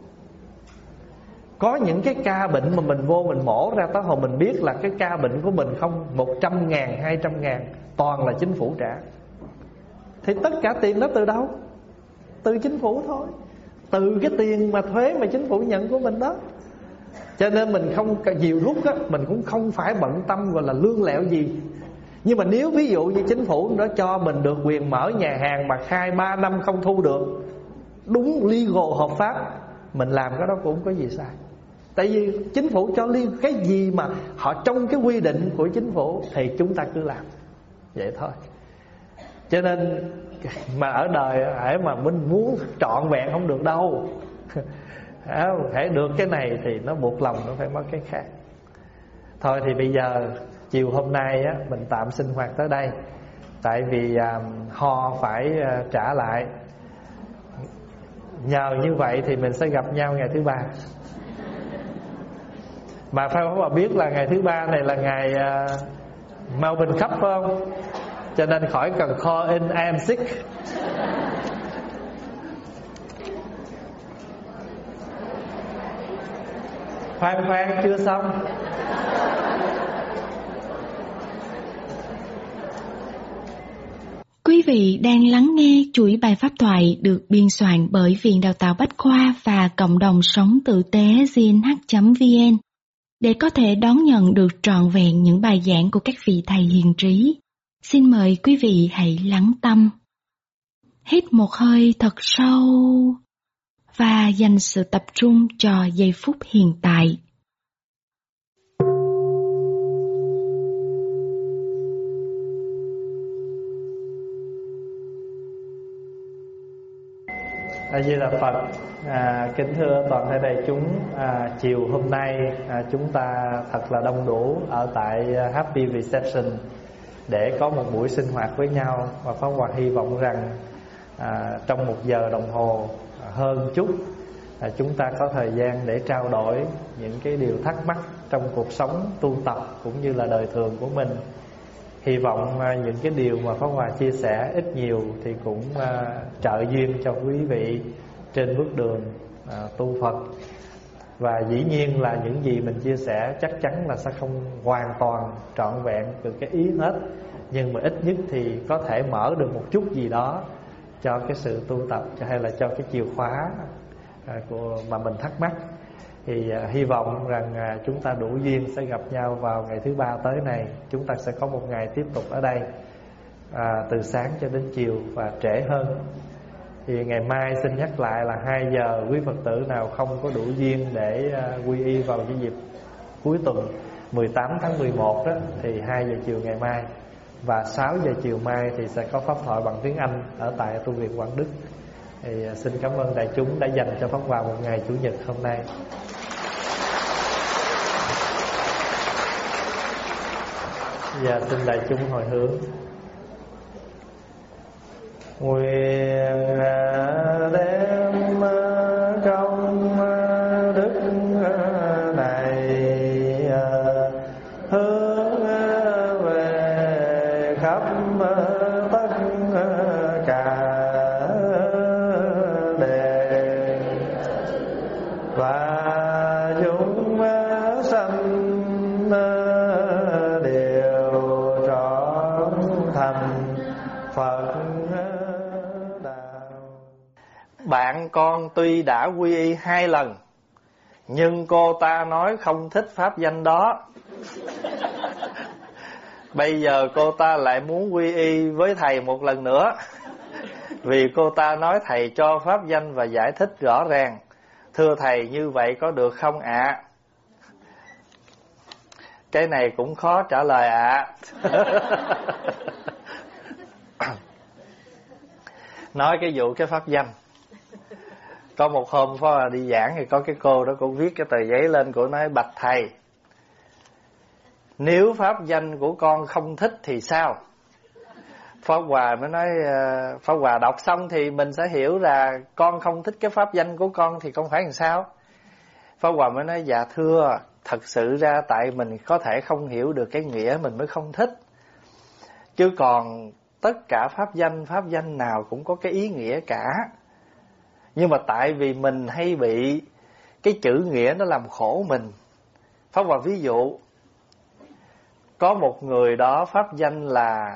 Có những cái ca bệnh mà mình vô mình mổ ra tới hồi mình biết là cái ca bệnh của mình không một trăm ngàn, hai trăm ngàn, toàn là chính phủ trả. Thì tất cả tiền đó từ đâu? Từ chính phủ thôi. Từ cái tiền mà thuế mà chính phủ nhận của mình đó. Cho nên mình không, nhiều lúc á, mình cũng không phải bận tâm gọi là lương lẹo gì. Nhưng mà nếu ví dụ như chính phủ nó cho mình được quyền mở nhà hàng mà khai ba năm không thu được, đúng legal hợp pháp, mình làm cái đó cũng không có gì sai. Tại vì chính phủ cho liên cái gì mà họ trong cái quy định của chính phủ thì chúng ta cứ làm. Vậy thôi. Cho nên mà ở đời hãy mà mình muốn trọn vẹn không được đâu. Hãy được cái này thì nó buộc lòng nó phải mất cái khác. Thôi thì bây giờ chiều hôm nay á, mình tạm sinh hoạt tới đây. Tại vì à, ho phải à, trả lại. Nhờ như vậy thì mình sẽ gặp nhau ngày thứ ba. Mà phải không bà biết là ngày thứ ba này là ngày uh, Melbourne Cup phải không? Cho nên khỏi cần call in I am sick. Khoan khoan chưa xong. Quý vị đang lắng nghe chuỗi bài pháp thoại được biên soạn bởi Viện Đào tạo Bách Khoa và Cộng đồng Sống Tử tế G N H chấm V N. Để có thể đón nhận được trọn vẹn những bài giảng của các vị thầy hiền trí, xin mời quý vị hãy lắng tâm. Hít một hơi thật sâu và dành sự tập trung cho giây phút hiện tại. A Di Đà Phật. À, kính thưa toàn thể đại chúng, à, chiều hôm nay à, chúng ta thật là đông đủ ở tại Happy Reception để có một buổi sinh hoạt với nhau. Và Pháp Hòa hy vọng rằng à, trong một giờ đồng hồ hơn chút à, chúng ta có thời gian để trao đổi những cái điều thắc mắc trong cuộc sống tu tập cũng như là đời thường của mình. Hy vọng à, những cái điều mà Pháp Hòa chia sẻ ít nhiều thì cũng à, trợ duyên cho quý vị trên bước đường à, tu Phật. Và dĩ nhiên là những gì mình chia sẻ chắc chắn là sẽ không hoàn toàn trọn vẹn được cái ý hết, nhưng mà ít nhất thì có thể mở được một chút gì đó cho cái sự tu tập, hay là cho cái chìa khóa à, của mà mình thắc mắc. Thì à, hy vọng rằng à, chúng ta đủ duyên sẽ gặp nhau vào ngày thứ ba tới này. Chúng ta sẽ có một ngày tiếp tục ở đây à, từ sáng cho đến chiều và trễ hơn. Thì ngày mai xin nhắc lại là hai giờ, quý Phật tử nào không có đủ duyên để à, quy y vào cái dịp cuối tuần mười tám tháng mười một đó, thì hai giờ chiều ngày mai. Và sáu giờ chiều mai thì sẽ có pháp thoại bằng tiếng Anh ở tại tu viện Quảng Đức. Thì à, xin cảm ơn đại chúng đã dành cho Pháp Hòa một ngày Chủ nhật hôm nay. Và xin đại chúng hồi hướng. Nguyện đem công đức này hướng về khắp tất cả đề và chúng sanh đều trọn thành Phật đạo. Bạn con tuy đã quy y hai lần, nhưng cô ta nói không thích pháp danh đó. Bây giờ cô ta lại muốn quy y với thầy một lần nữa, vì cô ta nói thầy cho pháp danh và giải thích rõ ràng. Thưa thầy, như vậy có được không ạ? À? Cái này cũng khó trả lời ạ. À. Nói cái vụ cái pháp danh. Có một hôm Pháp đi giảng thì có cái cô đó, cô viết cái tờ giấy lên, cô nói: bạch thầy, nếu pháp danh của con không thích thì sao? Pháp Hòa mới nói, Pháp Hòa đọc xong thì mình sẽ hiểu là con không thích cái pháp danh của con thì không phải làm sao. Pháp Hòa mới nói: dạ thưa, thật sự ra tại mình có thể không hiểu được cái nghĩa mình mới không thích. Chứ còn tất cả pháp danh, pháp danh nào cũng có cái ý nghĩa cả. Nhưng mà tại vì mình hay bị cái chữ nghĩa nó làm khổ mình. Pháp Hòa ví dụ, có một người đó pháp danh là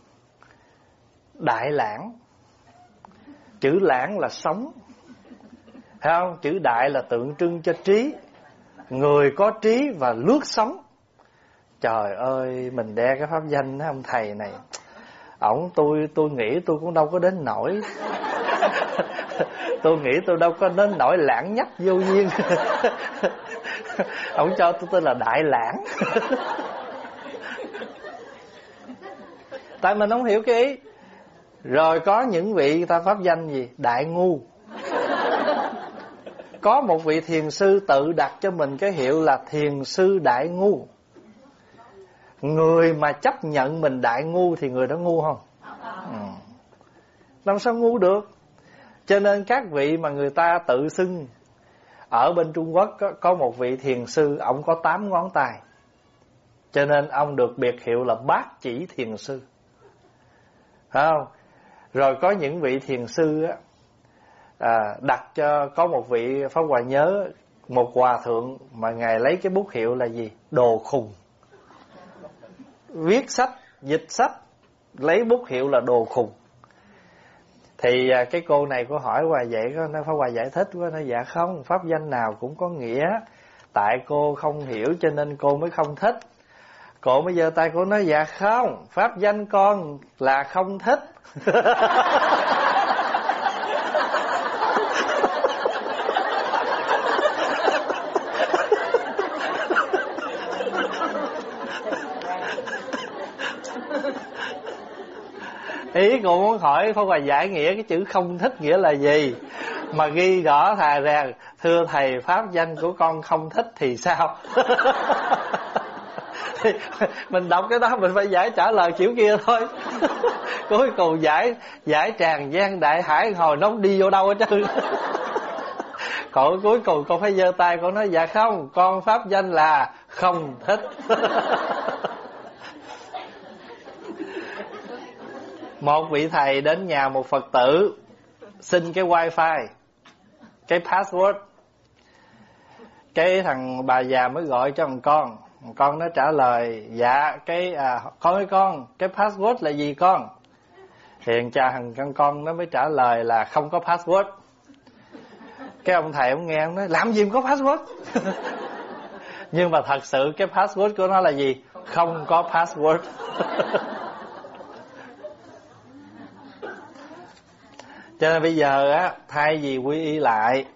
Đại Lãng. Chữ lãng là sống, thấy không? Chữ đại là tượng trưng cho trí, người có trí và lướt sống. Trời ơi, mình đe cái pháp danh đó, ông thầy này ổng tôi tôi nghĩ tôi cũng đâu có đến nỗi tôi nghĩ tôi đâu có đến nỗi lãng nhách vô duyên. Ổng cho tôi tên là Đại Lãng. Tại mình không hiểu cái ý. Rồi có những vị người ta pháp danh gì? Đại Ngu. Có một vị thiền sư tự đặt cho mình cái hiệu là Thiền sư Đại Ngu. Người mà chấp nhận mình đại ngu thì người đó ngu không? Ừ. Làm sao ngu được? Cho nên các vị mà người ta tự xưng, ở bên Trung Quốc có, có một vị thiền sư, ông có tám ngón tay, cho nên ông được biệt hiệu là Bát Chỉ Thiền Sư. Phải không? Rồi có những vị thiền sư á, à, đặt cho, có một vị Pháp Hòa nhớ, một hòa thượng mà ngài lấy cái bút hiệu là gì? Đồ Khùng. Viết sách, dịch sách, lấy bút hiệu là Đồ Khùng. Thì cái cô này cô hỏi Hòa vậy, có nói Pháp Hòa giải thích quá, nói dạ không, pháp danh nào cũng có nghĩa, tại cô không hiểu cho nên cô mới không thích. Cô mới giơ tay cô nói dạ không, pháp danh con là không thích. Ý cô muốn hỏi Pháp Hòa giải nghĩa cái chữ không thích nghĩa là gì, mà ghi rõ thà rằng thưa thầy pháp danh của con không thích thì sao? Thì mình đọc cái đó mình phải giải trả lời kiểu kia thôi. Cuối cùng giải giải tràn gian đại hải hồi nó đi vô đâu hết trơn. Cậu cuối cùng con phải giơ tay con nói dạ không, con pháp danh là không thích. Một vị thầy đến nhà một Phật tử xin cái wifi, cái password. Cái thằng bà già mới gọi cho thằng con. Thằng con nó trả lời dạ cái à, con ơi con, cái password là gì con? Thì thằng cha thằng con con nó mới trả lời là không có password. Cái ông thầy ông nghe ông nói làm gì mà có password. Nhưng mà thật sự cái password của nó là gì? Không có password. Cho nên bây giờ á, thay vì quy y lại,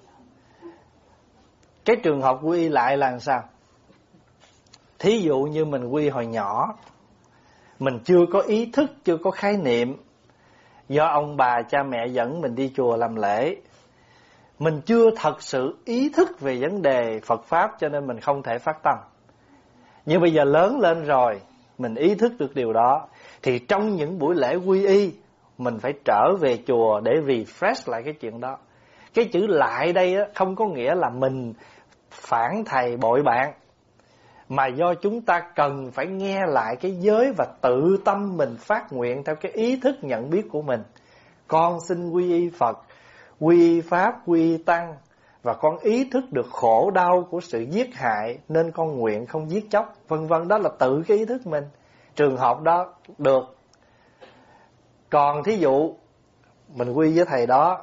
cái trường hợp quy y lại là làm sao? Thí dụ như mình quy hồi nhỏ, mình chưa có ý thức, chưa có khái niệm, do ông bà cha mẹ dẫn mình đi chùa làm lễ, mình chưa thật sự ý thức về vấn đề Phật Pháp, cho nên mình không thể phát tâm. Nhưng bây giờ lớn lên rồi, mình ý thức được điều đó, thì trong những buổi lễ quy y, mình phải trở về chùa để refresh lại cái chuyện đó. Cái chữ lại đây á, không có nghĩa là mình phản thầy bội bạn, mà do chúng ta cần phải nghe lại cái giới và tự tâm mình phát nguyện theo cái ý thức nhận biết của mình. Con xin quy y Phật, quy y Pháp, quy y Tăng, và con ý thức được khổ đau của sự giết hại nên con nguyện không giết chóc, vân vân. Đó là tự cái ý thức mình. Trường hợp đó được. Còn thí dụ mình quy với thầy đó,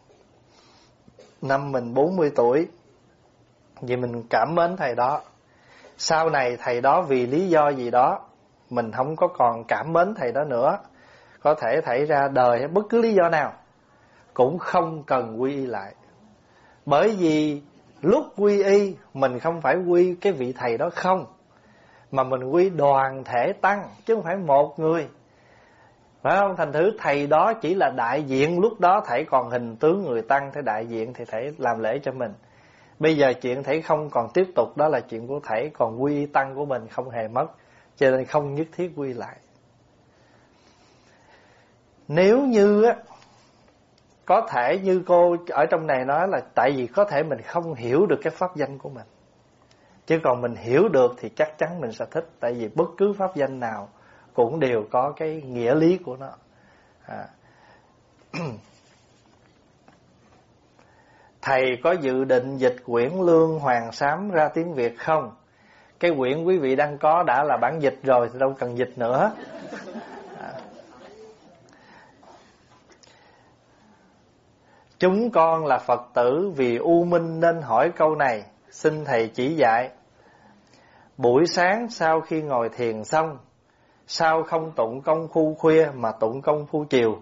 năm mình bốn mươi tuổi, vì mình cảm mến thầy đó. Sau này thầy đó vì lý do gì đó mình không có còn cảm mến thầy đó nữa, có thể thầy ra đời hay bất cứ lý do nào, cũng không cần quy y lại. Bởi vì lúc quy y mình không phải quy cái vị thầy đó không, mà mình quy đoàn thể tăng, chứ không phải một người, phải không? Thành thử thầy đó chỉ là đại diện. Lúc đó thầy còn hình tướng người tăng, thầy đại diện thì thầy làm lễ cho mình. Bây giờ chuyện thầy không còn tiếp tục, đó là chuyện của thầy. Còn quy y tăng của mình không hề mất, cho nên không nhất thiết quy lại. Nếu như á, có thể như cô ở trong này nói là tại vì có thể mình không hiểu được cái pháp danh của mình, chứ còn mình hiểu được thì chắc chắn mình sẽ thích. Tại vì bất cứ pháp danh nào cũng đều có cái nghĩa lý của nó. à. Thầy có dự định dịch quyển Lương Hoàng Sám ra tiếng Việt không? Cái quyển quý vị đang có đã là bản dịch rồi thì đâu cần dịch nữa. à. Chúng con là Phật tử vì u minh nên hỏi câu này, xin thầy chỉ dạy. Buổi sáng sau khi ngồi thiền xong, sao không tụng công phu khuya mà tụng công phu chiều?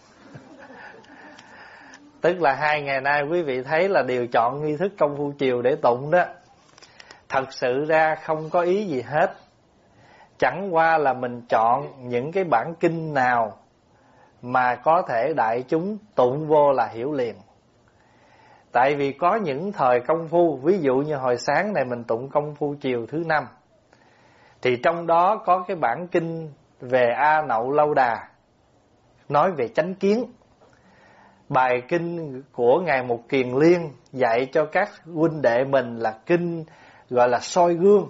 Tức là hai ngày nay quý vị thấy là đều chọn nghi thức công phu chiều để tụng đó. Thật sự ra không có ý gì hết. Chẳng qua là mình chọn những cái bản kinh nào mà có thể đại chúng tụng vô là hiểu liền. Tại vì có những thời công phu, ví dụ như hồi sáng này mình tụng công phu chiều thứ năm, thì trong đó có cái bản kinh về A Nậu Lâu Đà, nói về chánh kiến. Bài kinh của Ngài Mục Kiền Liên dạy cho các huynh đệ mình là kinh gọi là soi gương.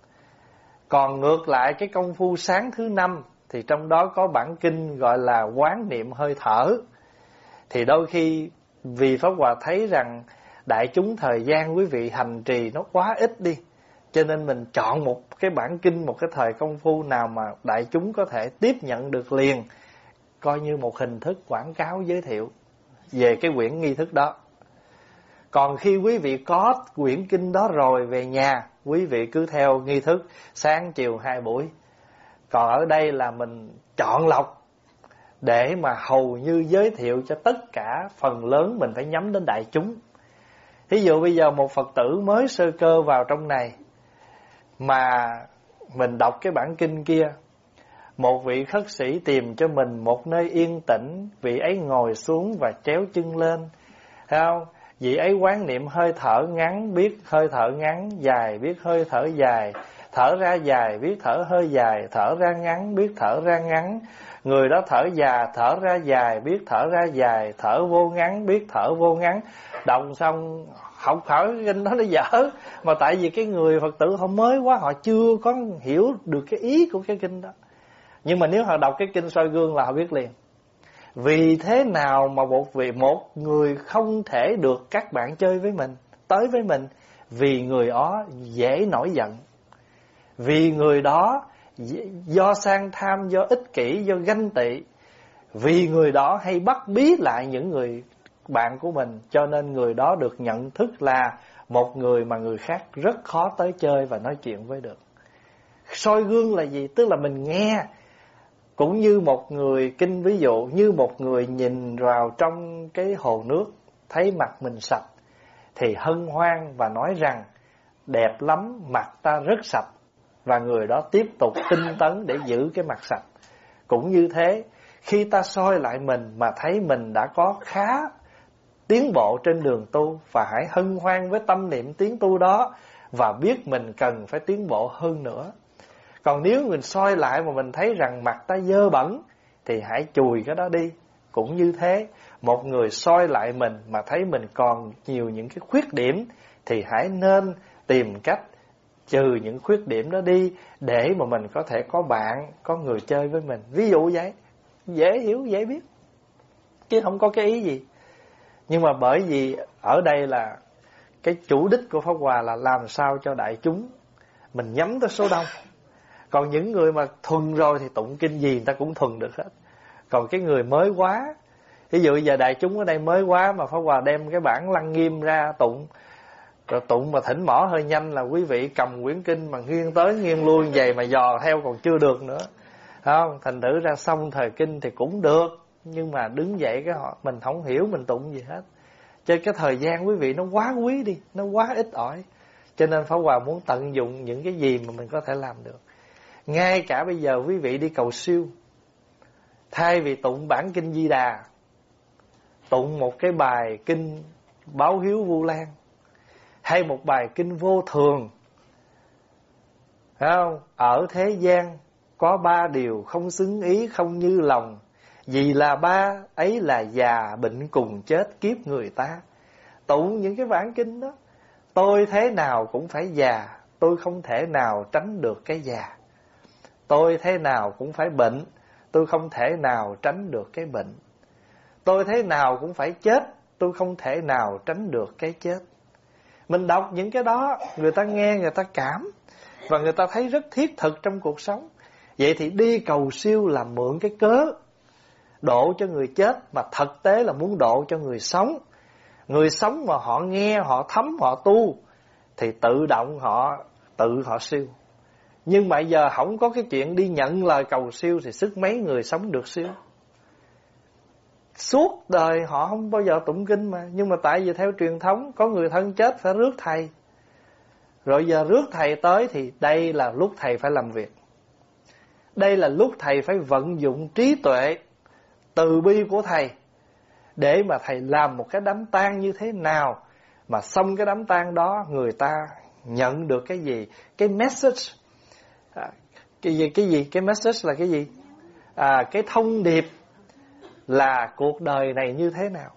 Còn ngược lại cái công phu sáng thứ năm thì trong đó có bản kinh gọi là quán niệm hơi thở. Thì đôi khi vì Pháp Hòa thấy rằng đại chúng thời gian quý vị hành trì nó quá ít đi, cho nên mình chọn một cái bản kinh, một cái thời công phu nào mà đại chúng có thể tiếp nhận được liền, coi như một hình thức quảng cáo giới thiệu về cái quyển nghi thức đó. Còn khi quý vị có quyển kinh đó rồi về nhà, quý vị cứ theo nghi thức sáng chiều hai buổi. Còn ở đây là mình chọn lọc để mà hầu như giới thiệu cho tất cả, phần lớn mình phải nhắm đến đại chúng. Thí dụ bây giờ một Phật tử mới sơ cơ vào trong này mà mình đọc cái bản kinh kia, một vị khất sĩ tìm cho mình một nơi yên tĩnh, vị ấy ngồi xuống và chéo chân lên, thấy không? Vị ấy quán niệm hơi thở ngắn, biết hơi thở ngắn, dài biết hơi thở dài, thở ra dài biết thở hơi dài, thở ra ngắn biết thở ra ngắn. Người đó thở già, thở ra dài biết thở ra dài, thở vô ngắn biết thở vô ngắn. Đọc xong học hỏi kinh đó nó dở, mà tại vì cái người Phật tử họ mới quá, họ chưa có hiểu được cái ý của cái kinh đó. Nhưng mà nếu họ đọc cái kinh soi gương là họ biết liền. Vì thế nào mà một vị một người không thể được các bạn chơi với mình, tới với mình? Vì người đó dễ nổi giận, vì người đó do sang tham, do ích kỷ, do ganh tị, vì người đó hay bắt bí lại những người bạn của mình, cho nên người đó được nhận thức là một người mà người khác rất khó tới chơi và nói chuyện với được. Soi gương là gì? Tức là mình nghe. Cũng như một người kinh, ví dụ như một người nhìn vào trong cái hồ nước, thấy mặt mình sạch thì hân hoan và nói rằng đẹp lắm, mặt ta rất sạch, và người đó tiếp tục tinh tấn để giữ cái mặt sạch. Cũng như thế, khi ta soi lại mình mà thấy mình đã có khá tiến bộ trên đường tu, và hãy hân hoan với tâm niệm tiến tu đó và biết mình cần phải tiến bộ hơn nữa. Còn nếu mình soi lại mà mình thấy rằng mặt ta dơ bẩn thì hãy chùi cái đó đi. Cũng như thế, một người soi lại mình mà thấy mình còn nhiều những cái khuyết điểm thì hãy nên tìm cách trừ những khuyết điểm đó đi, để mà mình có thể có bạn, có người chơi với mình. Ví dụ vậy, dễ hiểu, dễ biết, chứ không có cái ý gì. Nhưng mà bởi vì ở đây là cái chủ đích của Pháp Hòa là làm sao cho đại chúng mình nhắm tới số đông. Còn những người mà thuần rồi thì tụng kinh gì người ta cũng thuần được hết. Còn cái người mới quá, ví dụ giờ đại chúng ở đây mới quá mà Pháp Hòa đem cái bản Lăng Nghiêm ra tụng, rồi tụng mà thỉnh mỏ hơi nhanh là quý vị cầm quyển kinh mà nghiêng tới nghiêng lui vậy mà dò theo còn chưa được nữa, không? Thành thử ra xong thời kinh thì cũng được, nhưng mà đứng dậy cái họ mình không hiểu mình tụng gì hết. Cho cái thời gian quý vị nó quá quý đi, nó quá ít ỏi. Cho nên Pháp Hòa muốn tận dụng những cái gì mà mình có thể làm được. Ngay cả bây giờ quý vị đi cầu siêu, thay vì tụng bản kinh Di Đà, tụng một cái bài kinh Báo Hiếu Vu Lan, hay một bài kinh Vô Thường, phải không? Ở thế gian có ba điều không xứng ý không như lòng, vì là ba ấy là già bệnh cùng chết kiếp người ta. Tụng những cái bản kinh đó, tôi thế nào cũng phải già, tôi không thể nào tránh được cái già. Tôi thế nào cũng phải bệnh, tôi không thể nào tránh được cái bệnh. Tôi thế nào cũng phải chết, tôi không thể nào tránh được cái chết. Mình đọc những cái đó, người ta nghe, người ta cảm, và người ta thấy rất thiết thực trong cuộc sống. Vậy thì đi cầu siêu là mượn cái cớ độ cho người chết, mà thực tế là muốn độ cho người sống. Người sống mà họ nghe, họ thấm, họ tu, thì tự động họ tự họ siêu. Nhưng mà giờ không có cái chuyện đi nhận lời cầu siêu thì sức mấy người sống được siêu. Suốt đời họ không bao giờ tụng kinh mà. Nhưng mà tại vì theo truyền thống, có người thân chết phải rước thầy, rồi giờ rước thầy tới thì đây là lúc thầy phải làm việc. Đây là lúc thầy phải vận dụng trí tuệ, từ bi của thầy, để mà thầy làm một cái đám tang như thế nào, mà xong cái đám tang đó người ta nhận được cái gì. Cái message, à, cái gì, cái gì, cái message là cái gì? À, cái thông điệp là cuộc đời này như thế nào.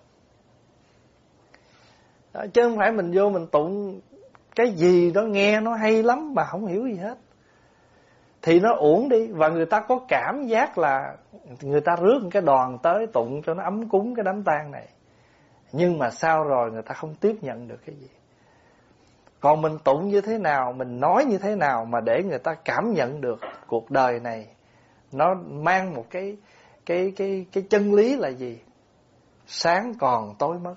Đó, chứ không phải mình vô mình tụng cái gì đó nghe nó hay lắm mà không hiểu gì hết, thì nó uổng đi. Và người ta có cảm giác là người ta rước cái đoàn tới tụng cho nó ấm cúng cái đám tang này, nhưng mà sau rồi người ta không tiếp nhận được cái gì. Còn mình tụng như thế nào, mình nói như thế nào mà để người ta cảm nhận được cuộc đời này nó mang một cái cái cái cái chân lý là gì? Sáng còn tối mất.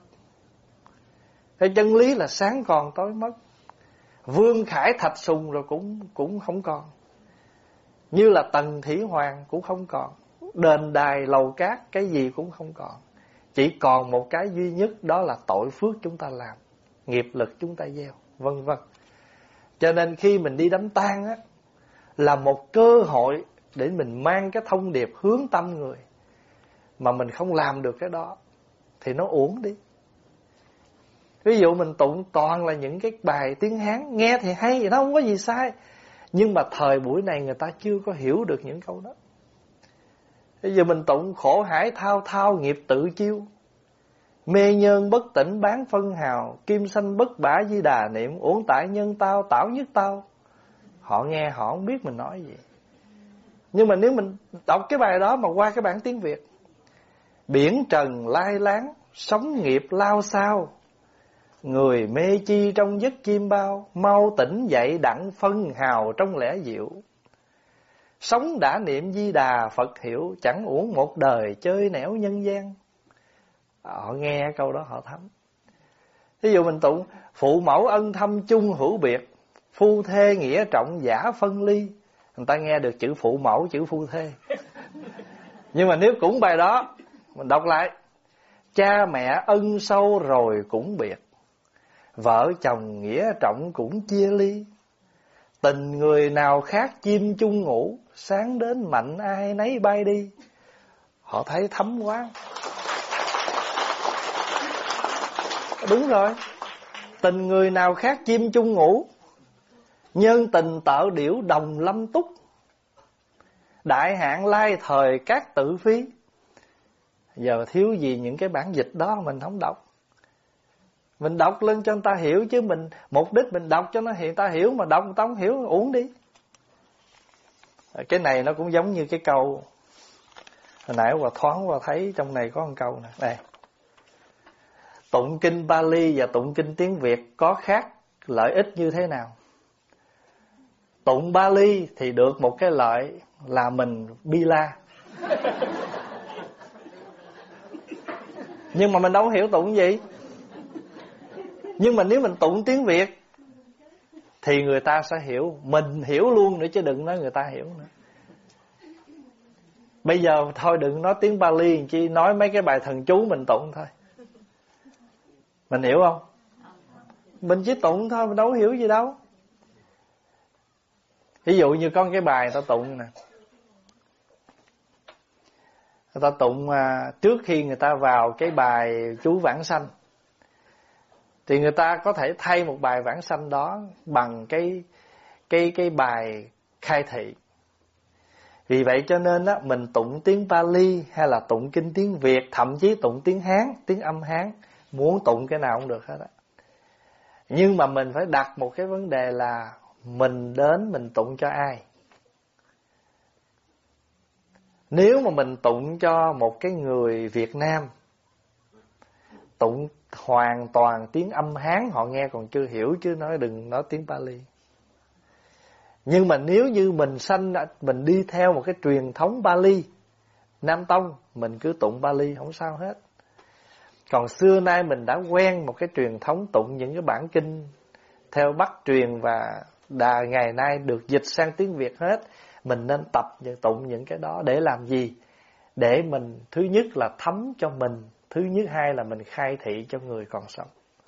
Cái chân lý là sáng còn tối mất. Vương khải thạch sùng rồi cũng cũng không còn. Như là Tần Thủy Hoàng cũng không còn. Đền đài lầu cát cái gì cũng không còn. Chỉ còn một cái duy nhất, đó là tội phước chúng ta làm, nghiệp lực chúng ta gieo, vân vân. Cho nên khi mình đi đám tang á, là một cơ hội để mình mang cái thông điệp hướng tâm người. Mà mình không làm được cái đó thì nó uổng đi. Ví dụ mình tụng toàn là những cái bài tiếng Hán, nghe thì hay, thì nó không có gì sai, nhưng mà thời buổi này người ta chưa có hiểu được những câu đó. Bây giờ mình tụng khổ hải thao thao nghiệp tự chiêu, mê nhân bất tỉnh bán phân hào, kim sanh bất bả di đà niệm, uổng tại nhân tao tảo nhất tao. Họ nghe họ không biết mình nói gì. Nhưng mà nếu mình đọc cái bài đó mà qua cái bản tiếng Việt, biển trần lai láng, sóng nghiệp lao sao, người mê chi trong giấc chim bao, mau tỉnh dậy đặng phân hào trong lẽ diệu. Sống đã niệm di đà Phật hiểu, chẳng uổng một đời chơi nẻo nhân gian. Họ nghe câu đó họ thấm. Ví dụ mình tụng phụ mẫu ân thâm chung hữu biệt, phu thê nghĩa trọng giả phân ly. Người ta nghe được chữ phụ mẫu, chữ phu thê. Nhưng mà nếu cũng bài đó mình đọc lại, cha mẹ ân sâu rồi cũng biệt, vợ chồng nghĩa trọng cũng chia ly. Tình người nào khác chim chung ngủ, sáng đến mạnh ai nấy bay đi. Họ thấy thấm quá. Đúng rồi. Tình người nào khác chim chung ngủ, nhân tình tợ điểu đồng lâm túc. Đại hạn lai thời các tự phi. Giờ thiếu gì những cái bản dịch đó mình không đọc. Mình đọc lên cho người ta hiểu, chứ mình mục đích mình đọc cho nó hiện ta hiểu, mà đọc người ta không hiểu uổng đi. Cái này nó cũng giống như cái câu hồi nãy Hòa thoáng Hòa thấy trong này có một câu nè. Đây. Tụng kinh Pali và tụng kinh tiếng Việt có khác lợi ích như thế nào? Tụng Pali thì được một cái lợi là mình bi la. Nhưng mà mình đâu hiểu tụng gì. Nhưng mà nếu mình tụng tiếng Việt thì người ta sẽ hiểu, mình hiểu luôn nữa chứ đừng nói người ta hiểu nữa. Bây giờ thôi đừng nói tiếng Pali, chỉ nói mấy cái bài thần chú mình tụng thôi. Mình hiểu không? Mình chỉ tụng thôi, mình đâu hiểu gì đâu. Ví dụ như có cái bài người ta tụng nè. Người ta tụng à, trước khi người ta vào cái bài chú vãng sanh, thì người ta có thể thay một bài vãng sanh đó bằng cái cái cái bài khai thị. Vì vậy cho nên á, mình tụng tiếng Pali hay là tụng kinh tiếng Việt, thậm chí tụng tiếng Hán, tiếng âm Hán, muốn tụng cái nào cũng được hết á. Nhưng mà mình phải đặt một cái vấn đề là mình đến mình tụng cho ai. Nếu mà mình tụng cho một cái người Việt Nam, tụng hoàn toàn tiếng âm Hán họ nghe còn chưa hiểu, chứ nói đừng nói tiếng Pali. Nhưng mà nếu như mình sanh mình đi theo một cái truyền thống Pali, Nam Tông, mình cứ tụng Pali không sao hết. Còn xưa nay mình đã quen một cái truyền thống tụng những cái bản kinh theo Bắc truyền và đà ngày nay được dịch sang tiếng Việt hết. Mình nên tập tụng những cái đó để làm gì? Để mình thứ nhất là thấm cho mình, thứ nhất hai là mình khai thị cho người còn sống.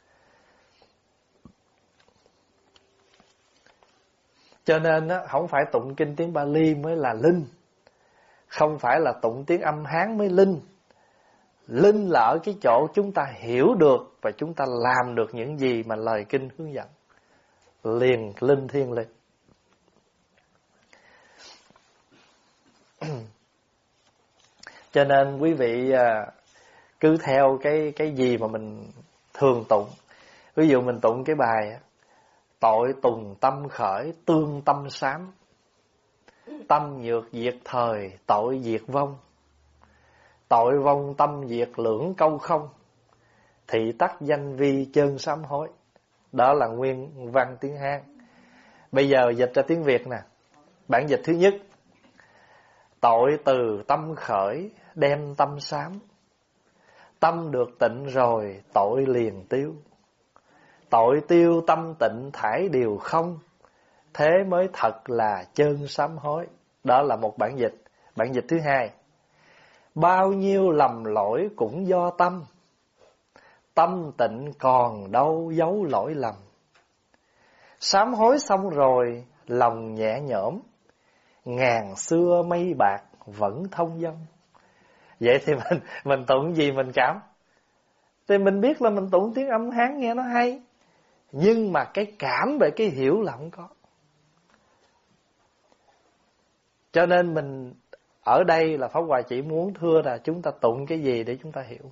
Cho nên á, không phải tụng kinh tiếng Pali mới là linh, không phải là tụng tiếng âm Hán mới linh. Linh là ở cái chỗ chúng ta hiểu được và chúng ta làm được những gì mà lời kinh hướng dẫn. Liền linh thiêng liệt. Cho nên quý vị cứ theo cái cái gì mà mình thường tụng. Ví dụ mình tụng cái bài tội tùng tâm khởi tương tâm sám, tâm nhược diệt thời tội diệt vong, tội vong tâm diệt lưỡng câu không, thị tắc danh vi chân sám hối. Đó là nguyên văn tiếng Hán. Bây giờ dịch ra tiếng Việt nè. Bản dịch thứ nhất: tội từ tâm khởi đem tâm sám, tâm được tịnh rồi tội liền tiêu, tội tiêu tâm tịnh thải điều không, thế mới thật là chân sám hối. Đó là một bản dịch. Bản dịch thứ hai: bao nhiêu lầm lỗi cũng do tâm, tâm tịnh còn đâu giấu lỗi lầm, sám hối xong rồi lòng nhẹ nhõm, ngàn xưa mây bạc vẫn thông dong. Vậy thì mình mình tụng gì mình cảm? Thì mình biết là mình tụng tiếng âm Hán nghe nó hay, nhưng mà cái cảm về cái hiểu là không có. Cho nên mình ở đây là Pháp Hòa chỉ muốn thưa là chúng ta tụng cái gì để chúng ta hiểu.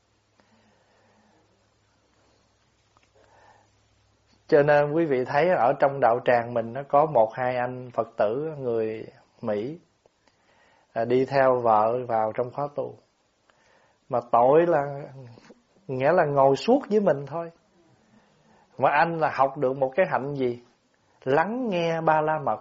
Cho nên quý vị thấy ở trong đạo tràng mình nó có một hai anh Phật tử người Mỹ đi theo vợ vào trong khóa tu. Mà tội là nghĩa là ngồi suốt với mình thôi. Mà anh là học được một cái hạnh gì? Lắng nghe Ba La Mật.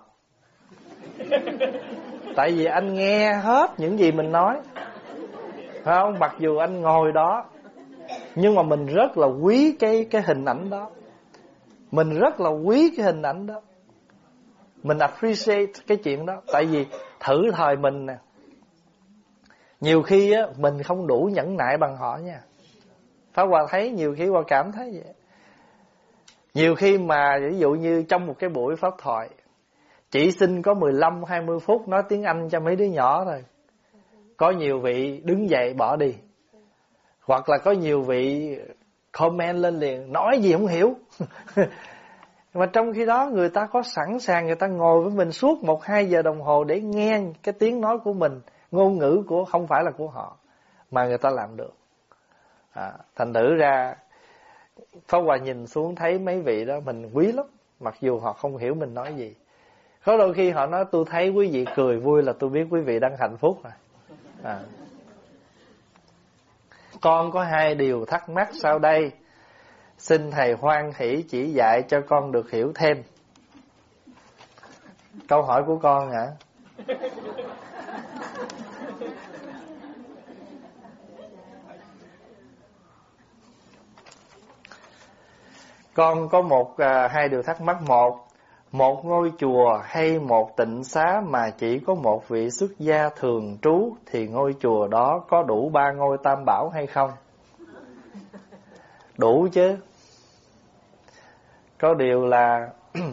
Tại vì anh nghe hết những gì mình nói, phải không? Mặc dù anh ngồi đó, nhưng mà mình rất là quý cái cái hình ảnh đó. Mình rất là quý cái hình ảnh đó. Mình appreciate cái chuyện đó. Tại vì thử thời mình nè, nhiều khi á mình không đủ nhẫn nại bằng họ nha. Pháp Hòa thấy nhiều khi Hòa cảm thấy vậy. Nhiều khi mà ví dụ như trong một cái buổi pháp thoại, chỉ xin có mười lăm hai mươi phút nói tiếng Anh cho mấy đứa nhỏ thôi, có nhiều vị đứng dậy bỏ đi. Hoặc là có nhiều vị comment lên liền, nói gì không hiểu. Mà trong khi đó người ta có sẵn sàng, người ta ngồi với mình suốt một hai giờ đồng hồ để nghe cái tiếng nói của mình, ngôn ngữ của không phải là của họ, mà người ta làm được. À, thành thử ra Pháp Hòa nhìn xuống thấy mấy vị đó mình quý lắm, mặc dù họ không hiểu mình nói gì. Có đôi khi họ nói tôi thấy quý vị cười vui là tôi biết quý vị đang hạnh phúc rồi. À. Con có hai điều thắc mắc sau đây, xin thầy hoan hỷ chỉ dạy cho con được hiểu thêm. Câu hỏi của con hả? Con có một à, hai điều thắc mắc. Một, một ngôi chùa hay một tịnh xá mà chỉ có một vị xuất gia thường trú thì ngôi chùa đó có đủ ba ngôi tam bảo hay không? Đủ chứ. Có điều là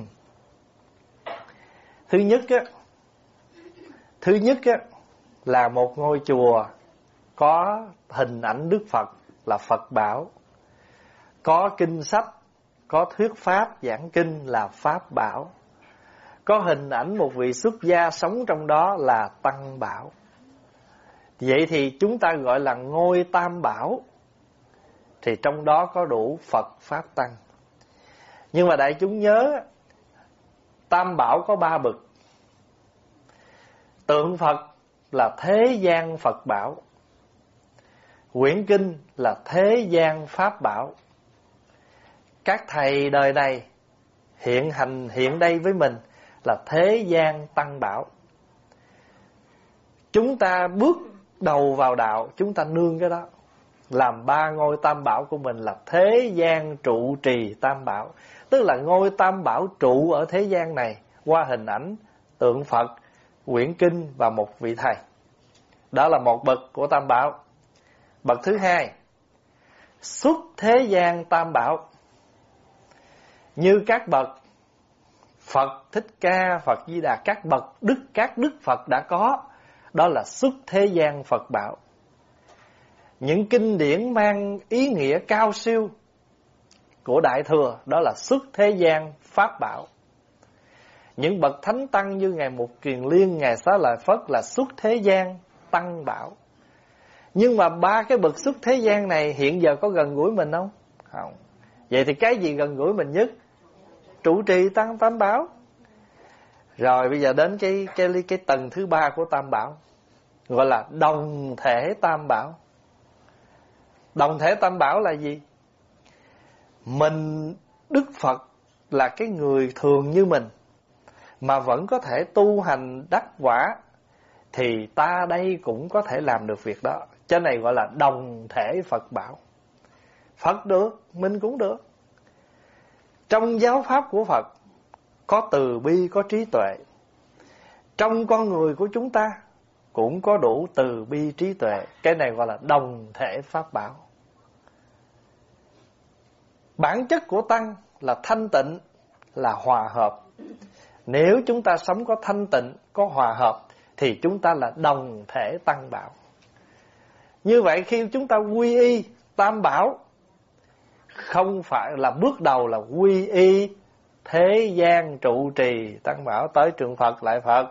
thứ nhất á, thứ nhất á là một ngôi chùa có hình ảnh Đức Phật là Phật bảo, có kinh sách, có thuyết pháp giảng kinh là Pháp bảo, có hình ảnh một vị xuất gia sống trong đó là Tăng bảo. Vậy thì chúng ta gọi là ngôi tam bảo, thì trong đó có đủ Phật Pháp Tăng. Nhưng mà đại chúng nhớ, tam bảo có ba bậc. Tượng Phật là thế gian Phật bảo, quyển kinh là thế gian Pháp bảo. Các thầy đời này hiện hành hiện đây với mình là thế gian Tăng bảo. Chúng ta bước đầu vào đạo, chúng ta nương cái đó, làm ba ngôi tam bảo của mình là thế gian trụ trì tam bảo. Tức là ngôi tam bảo trụ ở thế gian này qua hình ảnh tượng Phật, quyển kinh và một vị thầy. Đó là một bậc của tam bảo. Bậc thứ hai, xuất thế gian tam bảo. Như các bậc Phật Thích Ca, Phật Di Đà, các bậc đức, các đức Phật đã có, đó là xuất thế gian Phật bảo. Những kinh điển mang ý nghĩa cao siêu của Đại Thừa, đó là xuất thế gian Pháp bảo. Những bậc thánh tăng như Ngài Mục Kiền Liên, Ngài Xá Lợi Phất là xuất thế gian Tăng bảo. Nhưng mà ba cái bậc xuất thế gian này hiện giờ có gần gũi mình không? Không. Vậy thì cái gì gần gũi mình nhất? Trụ trì tăng tam bảo. Rồi bây giờ đến cái cái cái tầng thứ ba của tam bảo, gọi là đồng thể tam bảo. Đồng thể tam bảo là gì? Mình, Đức Phật là cái người thường như mình mà vẫn có thể tu hành đắc quả, thì ta đây cũng có thể làm được việc đó. Cái này gọi là đồng thể Phật bảo. Phật được, mình cũng được. Trong giáo pháp của Phật có từ bi, có trí tuệ. Trong con người của chúng ta cũng có đủ từ bi trí tuệ. Cái này gọi là đồng thể Pháp bảo. Bản chất của Tăng là thanh tịnh, là hòa hợp. Nếu chúng ta sống có thanh tịnh, có hòa hợp, thì chúng ta là đồng thể Tăng bảo. Như vậy khi chúng ta quy y tam bảo, không phải là bước đầu là quy y thế gian trụ trì Tăng bảo, tới trường Phật lại Phật,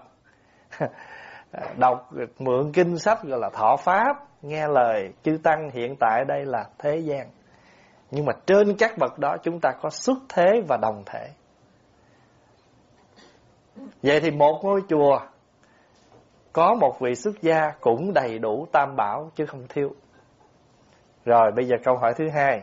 đọc mượn kinh sách gọi là thọ pháp, nghe lời chư Tăng hiện tại đây là thế gian. Nhưng mà trên các bậc đó chúng ta có xuất thế và đồng thể. Vậy thì một ngôi chùa có một vị xuất gia cũng đầy đủ tam bảo chứ không thiếu. Rồi bây giờ câu hỏi thứ hai.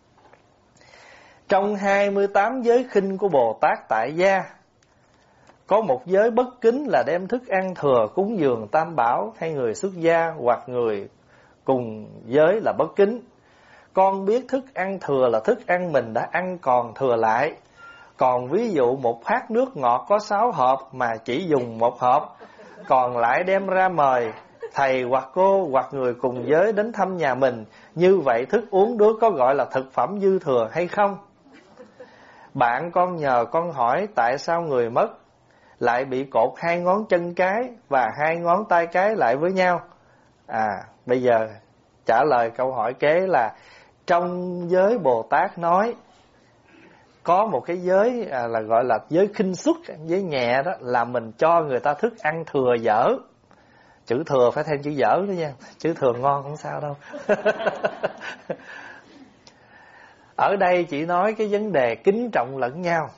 Trong hai mươi tám giới khinh của Bồ Tát tại gia, có một giới bất kính là đem thức ăn thừa cúng dường tam bảo, hay người xuất gia hoặc người cùng giới là bất kính. Con biết thức ăn thừa là thức ăn mình đã ăn còn thừa lại. Còn ví dụ một bát nước ngọt có sáu hộp mà chỉ dùng một hộp, còn lại đem ra mời thầy hoặc cô hoặc người cùng giới đến thăm nhà mình, như vậy thức uống đó có gọi là thực phẩm dư thừa hay không? Bạn con nhờ con hỏi tại sao người mất lại bị cột hai ngón chân cái và hai ngón tay cái lại với nhau? À, bây giờ trả lời câu hỏi kế là trong giới Bồ Tát nói có một cái giới à, là gọi là giới khinh suất, giới nhẹ đó, là mình cho người ta thức ăn thừa dở. Chữ thừa phải thêm chữ dở nữa nha, chữ thừa ngon không sao đâu. Ở đây chỉ nói cái vấn đề kính trọng lẫn nhau.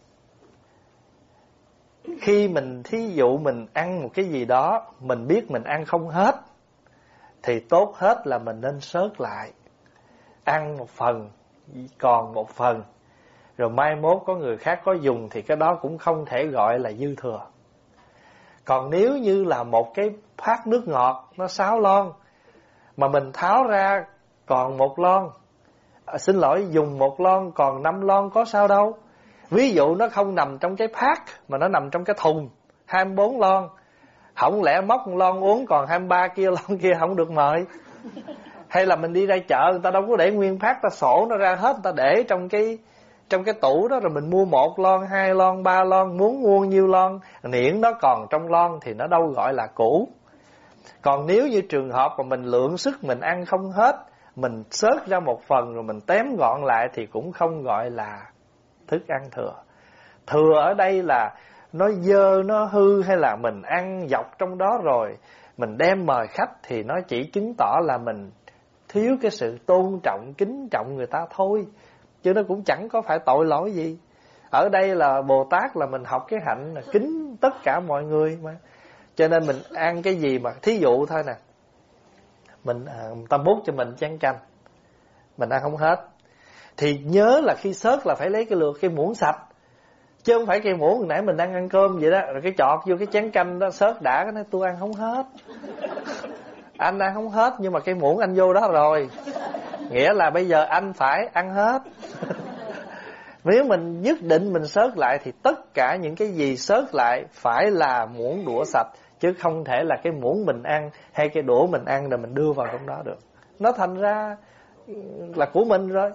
Khi mình thí dụ mình ăn một cái gì đó, mình biết mình ăn không hết, thì tốt hết là mình nên sớt lại, ăn một phần, còn một phần, rồi mai mốt có người khác có dùng thì cái đó cũng không thể gọi là dư thừa. Còn nếu như là một cái bát nước ngọt nó sáu lon, mà mình tháo ra còn một lon, à, xin lỗi, dùng một lon còn năm lon có sao đâu. Ví dụ nó không nằm trong cái bát mà nó nằm trong cái thùng hai mươi bốn lon, không lẽ móc một lon uống còn hai mươi ba kia lon kia không được mời. Hay là mình đi ra chợ, người ta đâu có để nguyên bát, ta sổ nó ra hết, người ta để trong cái trong cái tủ đó, rồi mình mua một lon, hai lon, ba lon, muốn mua nhiêu lon, miễn nó còn trong lon thì nó đâu gọi là cũ. Còn nếu như trường hợp mà mình lượng sức mình ăn không hết, mình xớt ra một phần rồi mình tém gọn lại thì cũng không gọi là thức ăn thừa. Thừa ở đây là nó dơ, nó hư, hay là mình ăn dọc trong đó rồi mình đem mời khách, thì nó chỉ chứng tỏ là mình thiếu cái sự tôn trọng, kính trọng người ta thôi, chứ nó cũng chẳng có phải tội lỗi gì. Ở đây là Bồ Tát là mình học cái hạnh là kính tất cả mọi người mà. Cho nên mình ăn cái gì mà thí dụ thôi nè, mình à, ta múc cho mình chén canh, mình ăn không hết, thì nhớ là khi xớt là phải lấy cái lượt cái muỗng sạch, chứ không phải cái muỗng hồi nãy mình đang ăn cơm vậy đó, rồi cái chọt vô cái chén canh đó xớt đã, cái nói tôi ăn không hết. Anh ăn không hết nhưng mà cái muỗng anh vô đó rồi, nghĩa là bây giờ anh phải ăn hết. Nếu mình nhất định mình xớt lại thì tất cả những cái gì xớt lại phải là muỗng đũa sạch, chứ không thể là cái muỗng mình ăn hay cái đũa mình ăn rồi mình đưa vào trong đó được. Nó thành ra là của mình rồi.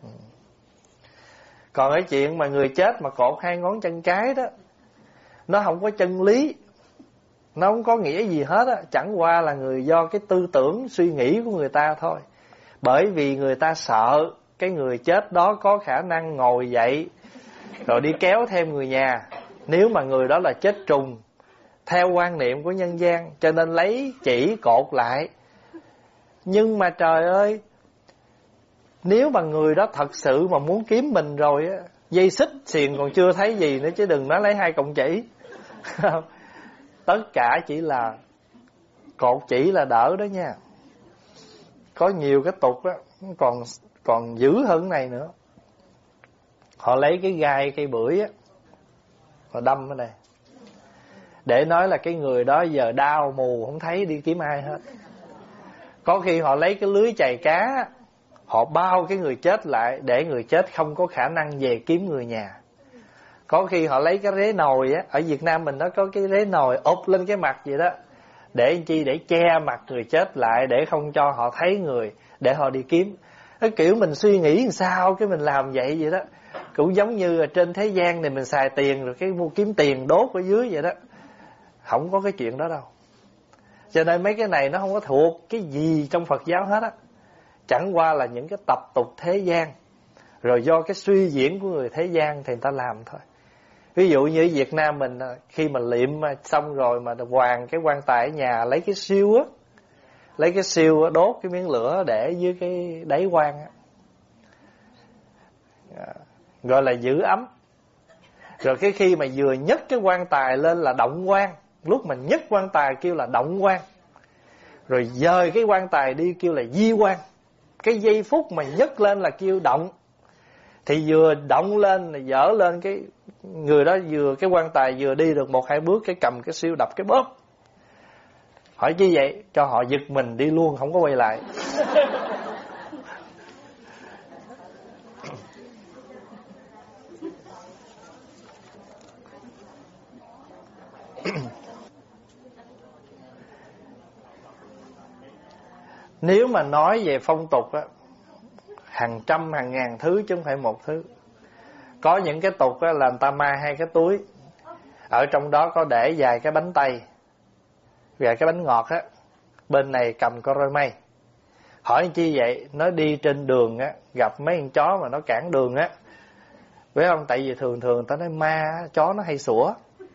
Còn cái chuyện mà người chết mà cột hai ngón chân cái đó, nó không có chân lý, nó không có nghĩa gì hết á, chẳng qua là người do cái tư tưởng suy nghĩ của người ta thôi. Bởi vì người ta sợ cái người chết đó có khả năng ngồi dậy rồi đi kéo thêm người nhà, nếu mà người đó là chết trùng theo quan niệm của nhân gian, cho nên lấy chỉ cột lại. Nhưng mà trời ơi, nếu mà người đó thật sự mà muốn kiếm mình rồi á, dây xích xiềng còn chưa thấy gì nữa, chứ đừng nói lấy hai cọng chỉ. Tất cả chỉ là cột chỉ là đỡ đó nha. Có nhiều cái tục á còn còn dữ hơn này nữa. Họ lấy cái gai cây bưởi á, họ đâm ở đây, để nói là cái người đó giờ đau mù không thấy đi kiếm ai hết. Có khi họ lấy cái lưới chài cá, họ bao cái người chết lại để người chết không có khả năng về kiếm người nhà. Có khi họ lấy cái rế nồi á, ở Việt Nam mình nó có cái rế nồi ốp lên cái mặt vậy đó, để chi, để che mặt người chết lại, để không cho họ thấy người, để họ đi kiếm. Cái kiểu mình suy nghĩ làm sao cái mình làm vậy vậy đó. Cũng giống như là trên thế gian này mình xài tiền rồi cái mua kiếm tiền đốt ở dưới vậy đó. Không có cái chuyện đó đâu. Cho nên mấy cái này nó không có thuộc cái gì trong Phật giáo hết á. Chẳng qua là những cái tập tục thế gian, rồi do cái suy diễn của người thế gian thì người ta làm thôi. Ví dụ như ở Việt Nam mình, khi mà liệm xong rồi mà hoàng cái quan tài ở nhà, lấy cái siêu á, lấy cái siêu á, đốt cái miếng lửa để dưới cái đáy quan á, gọi là giữ ấm. Rồi cái khi mà vừa nhấc cái quan tài lên là động quan, lúc mà nhấc quan tài kêu là động quan, rồi dời cái quan tài đi kêu là di quan. Cái giây phút mà nhấc lên là kêu động. Thì vừa động lên là dở lên, cái người đó vừa, cái quan tài vừa đi được một hai bước, cái cầm cái siêu đập cái bóp. Hỏi chi vậy? Cho họ giật mình đi luôn, không có quay lại. Nếu mà nói về phong tục á, hàng trăm hàng ngàn thứ chứ không phải một thứ. Có những cái tục á là người ta mang hai cái túi, ở trong đó có để vài cái bánh tây, vài cái bánh ngọt á, bên này cầm con roi mây. Hỏi chi vậy? Nó đi trên đường á, gặp mấy con chó mà nó cản đường á, biết không? Tại vì thường thường người ta nói ma, chó nó hay sủa,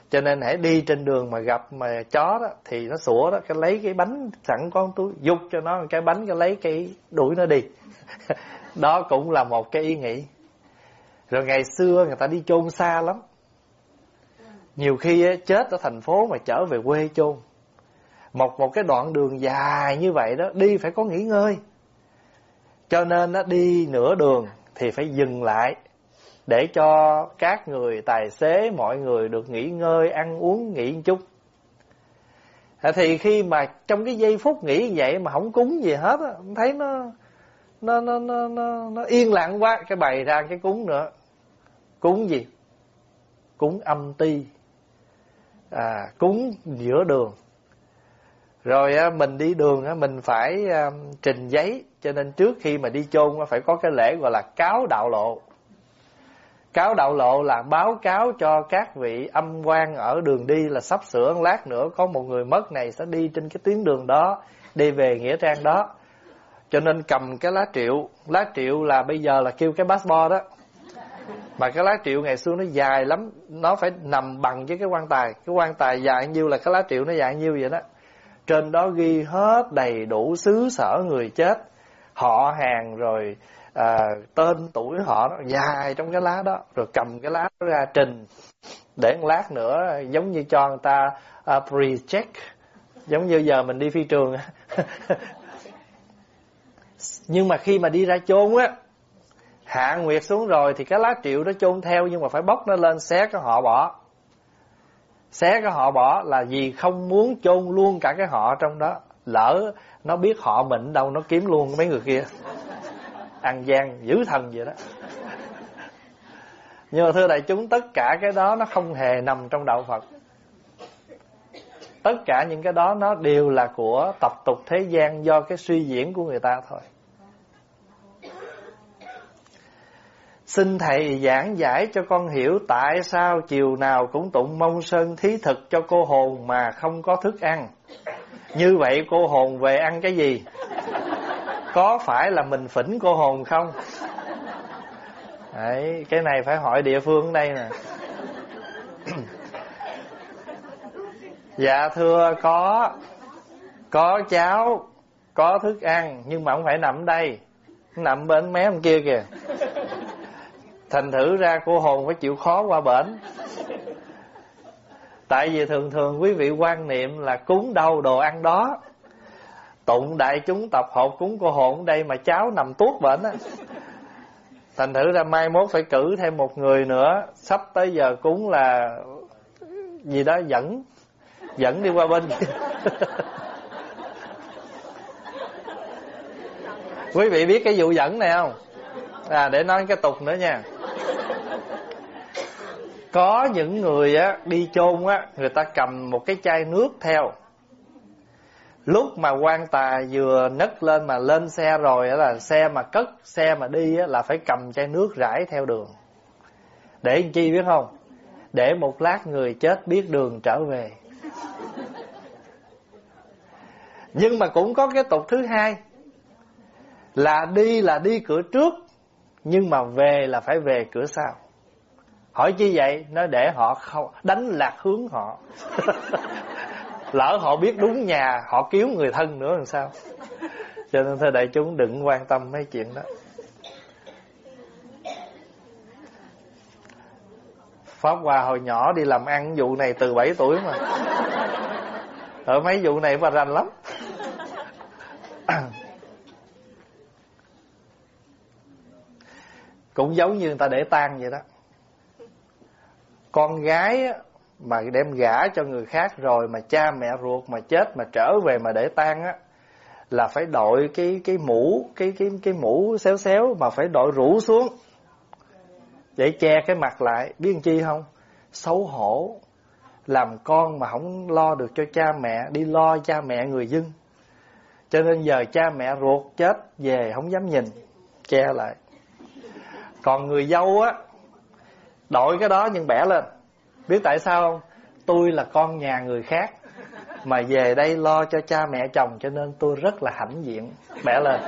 Cho nên hãy đi trên đường mà gặp mà chó đó thì nó sủa đó, cái lấy cái bánh sẵn có túi, dục cho nó cái bánh, cái lấy cái đuổi nó đi. Đó cũng là một cái ý nghĩ. Rồi ngày xưa người ta đi chôn xa lắm. Nhiều khi chết ở thành phố mà trở về quê chôn. Một một cái đoạn đường dài như vậy đó, đi phải có nghỉ ngơi. Cho nên nó đi nửa đường thì phải dừng lại để cho các người tài xế, mọi người được nghỉ ngơi, ăn uống, nghỉ một chút. Thì khi mà trong cái giây phút nghỉ vậy mà không cúng gì hết á, thấy nó nó nó nó nó, nó yên lặng quá, cái bày ra cái cúng nữa. Cúng gì? Cúng âm ti. À, cúng giữa đường. Rồi á, mình đi đường á, mình phải à, trình giấy. Cho nên trước khi mà đi chôn á, phải có cái lễ gọi là cáo đạo lộ. Cáo đạo lộ là báo cáo cho các vị âm quan ở đường đi là sắp sửa lát nữa có một người mất này sẽ đi trên cái tuyến đường đó, đi về nghĩa trang đó. Cho nên cầm cái lá triệu. Lá triệu là bây giờ là kêu cái passport đó. Mà cái lá triệu ngày xưa nó dài lắm, nó phải nằm bằng với cái quan tài. Cái quan tài dài nhiêu là cái lá triệu nó dài nhiêu vậy đó. Trên đó ghi hết đầy đủ xứ sở người chết, họ hàng, rồi à, tên tuổi họ, nó dài trong cái lá đó. Rồi cầm cái lá đó ra trình để một lát nữa giống như cho người ta uh, pre-check, giống như giờ mình đi phi trường. Nhưng mà khi mà đi ra chôn á, hạ nguyệt xuống rồi thì cái lá triệu đó chôn theo, nhưng mà phải bóc nó lên, xé cái họ bỏ. Xé cái họ bỏ là vì không muốn chôn luôn cả cái họ trong đó. Lỡ nó biết họ mình đâu, nó kiếm luôn mấy người kia. Ăn gian dữ thần vậy đó. Nhưng mà thưa đại chúng, tất cả cái đó nó không hề nằm trong đạo Phật. Tất cả những cái đó nó đều là của tập tục thế gian, do cái suy diễn của người ta thôi. Xin thầy giảng giải cho con hiểu tại sao chiều nào cũng tụng mong sơn thí thực cho cô hồn mà không có thức ăn. Như vậy cô hồn về ăn cái gì? Có phải là mình phỉnh cô hồn không? Đấy, cái này phải hỏi địa phương ở đây nè. Dạ thưa, có Có cháo, có thức ăn, nhưng mà không phải nằm ở đây, nằm bên mé bên kia kìa. Thành thử ra cô hồn phải chịu khó qua bển. Tại vì thường thường quý vị quan niệm là cúng đâu đồ ăn đó. Tụng đại chúng tập hợp cúng cô hồn ở đây mà cháu nằm tuốt bển á. Thành thử ra mai mốt phải cử thêm một người nữa. Sắp tới giờ cúng là gì đó dẫn Dẫn đi qua bên kia. Quý vị biết cái vụ dẫn này không? À, để nói cái tục nữa nha. Có những người á đi chôn á, người ta cầm một cái chai nước theo. Lúc mà quan tài vừa nấc lên mà lên xe rồi á, là xe mà cất, xe mà đi á, là phải cầm chai nước rải theo đường. Để làm chi biết không? Để một lát người chết biết đường trở về. Nhưng mà cũng có cái tục thứ hai, là đi là đi cửa trước, nhưng mà về là phải về cửa sau. Hỏi chi vậy? Nó để họ không đánh lạc hướng họ. Lỡ họ biết đúng nhà, họ cứu người thân nữa làm sao? Cho nên thưa đại chúng, đừng quan tâm mấy chuyện đó. Pháp Hòa hồi nhỏ đi làm ăn vụ này từ bảy tuổi mà. Ở mấy vụ này mà rành lắm. Cũng giống như người ta để tang vậy đó. Con gái mà đem gả cho người khác rồi mà cha mẹ ruột mà chết mà trở về mà để tang á, là phải đội cái cái mũ cái cái cái mũ xéo xéo mà phải đội rủ xuống để che cái mặt lại. Biết làm chi không? Xấu hổ. Làm con mà không lo được cho cha mẹ, đi lo cha mẹ người dưng. Cho nên giờ cha mẹ ruột chết về không dám nhìn, che lại. Còn người dâu á, đội cái đó nhưng bẻ lên. Biết tại sao không? Tôi là con nhà người khác mà về đây lo cho cha mẹ chồng, cho nên tôi rất là hãnh diện. Bẻ lên.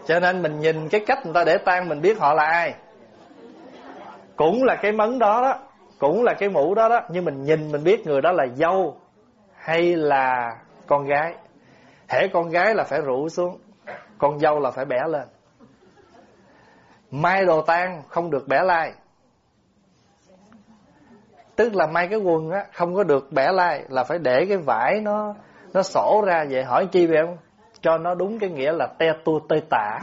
Cho nên mình nhìn cái cách người ta để tang mình biết họ là ai. Cũng là cái mấn đó đó, cũng là cái mũ đó đó, nhưng mình nhìn mình biết người đó là dâu hay là con gái. Hễ con gái là phải rũ xuống, con dâu là phải bẻ lên. May đồ tang không được bẻ lai. Tức là may cái quần á không có được bẻ lai, là phải để cái vải nó nó sổ ra. Vậy hỏi chi vậy không? Cho nó đúng cái nghĩa là te tua tơi tả.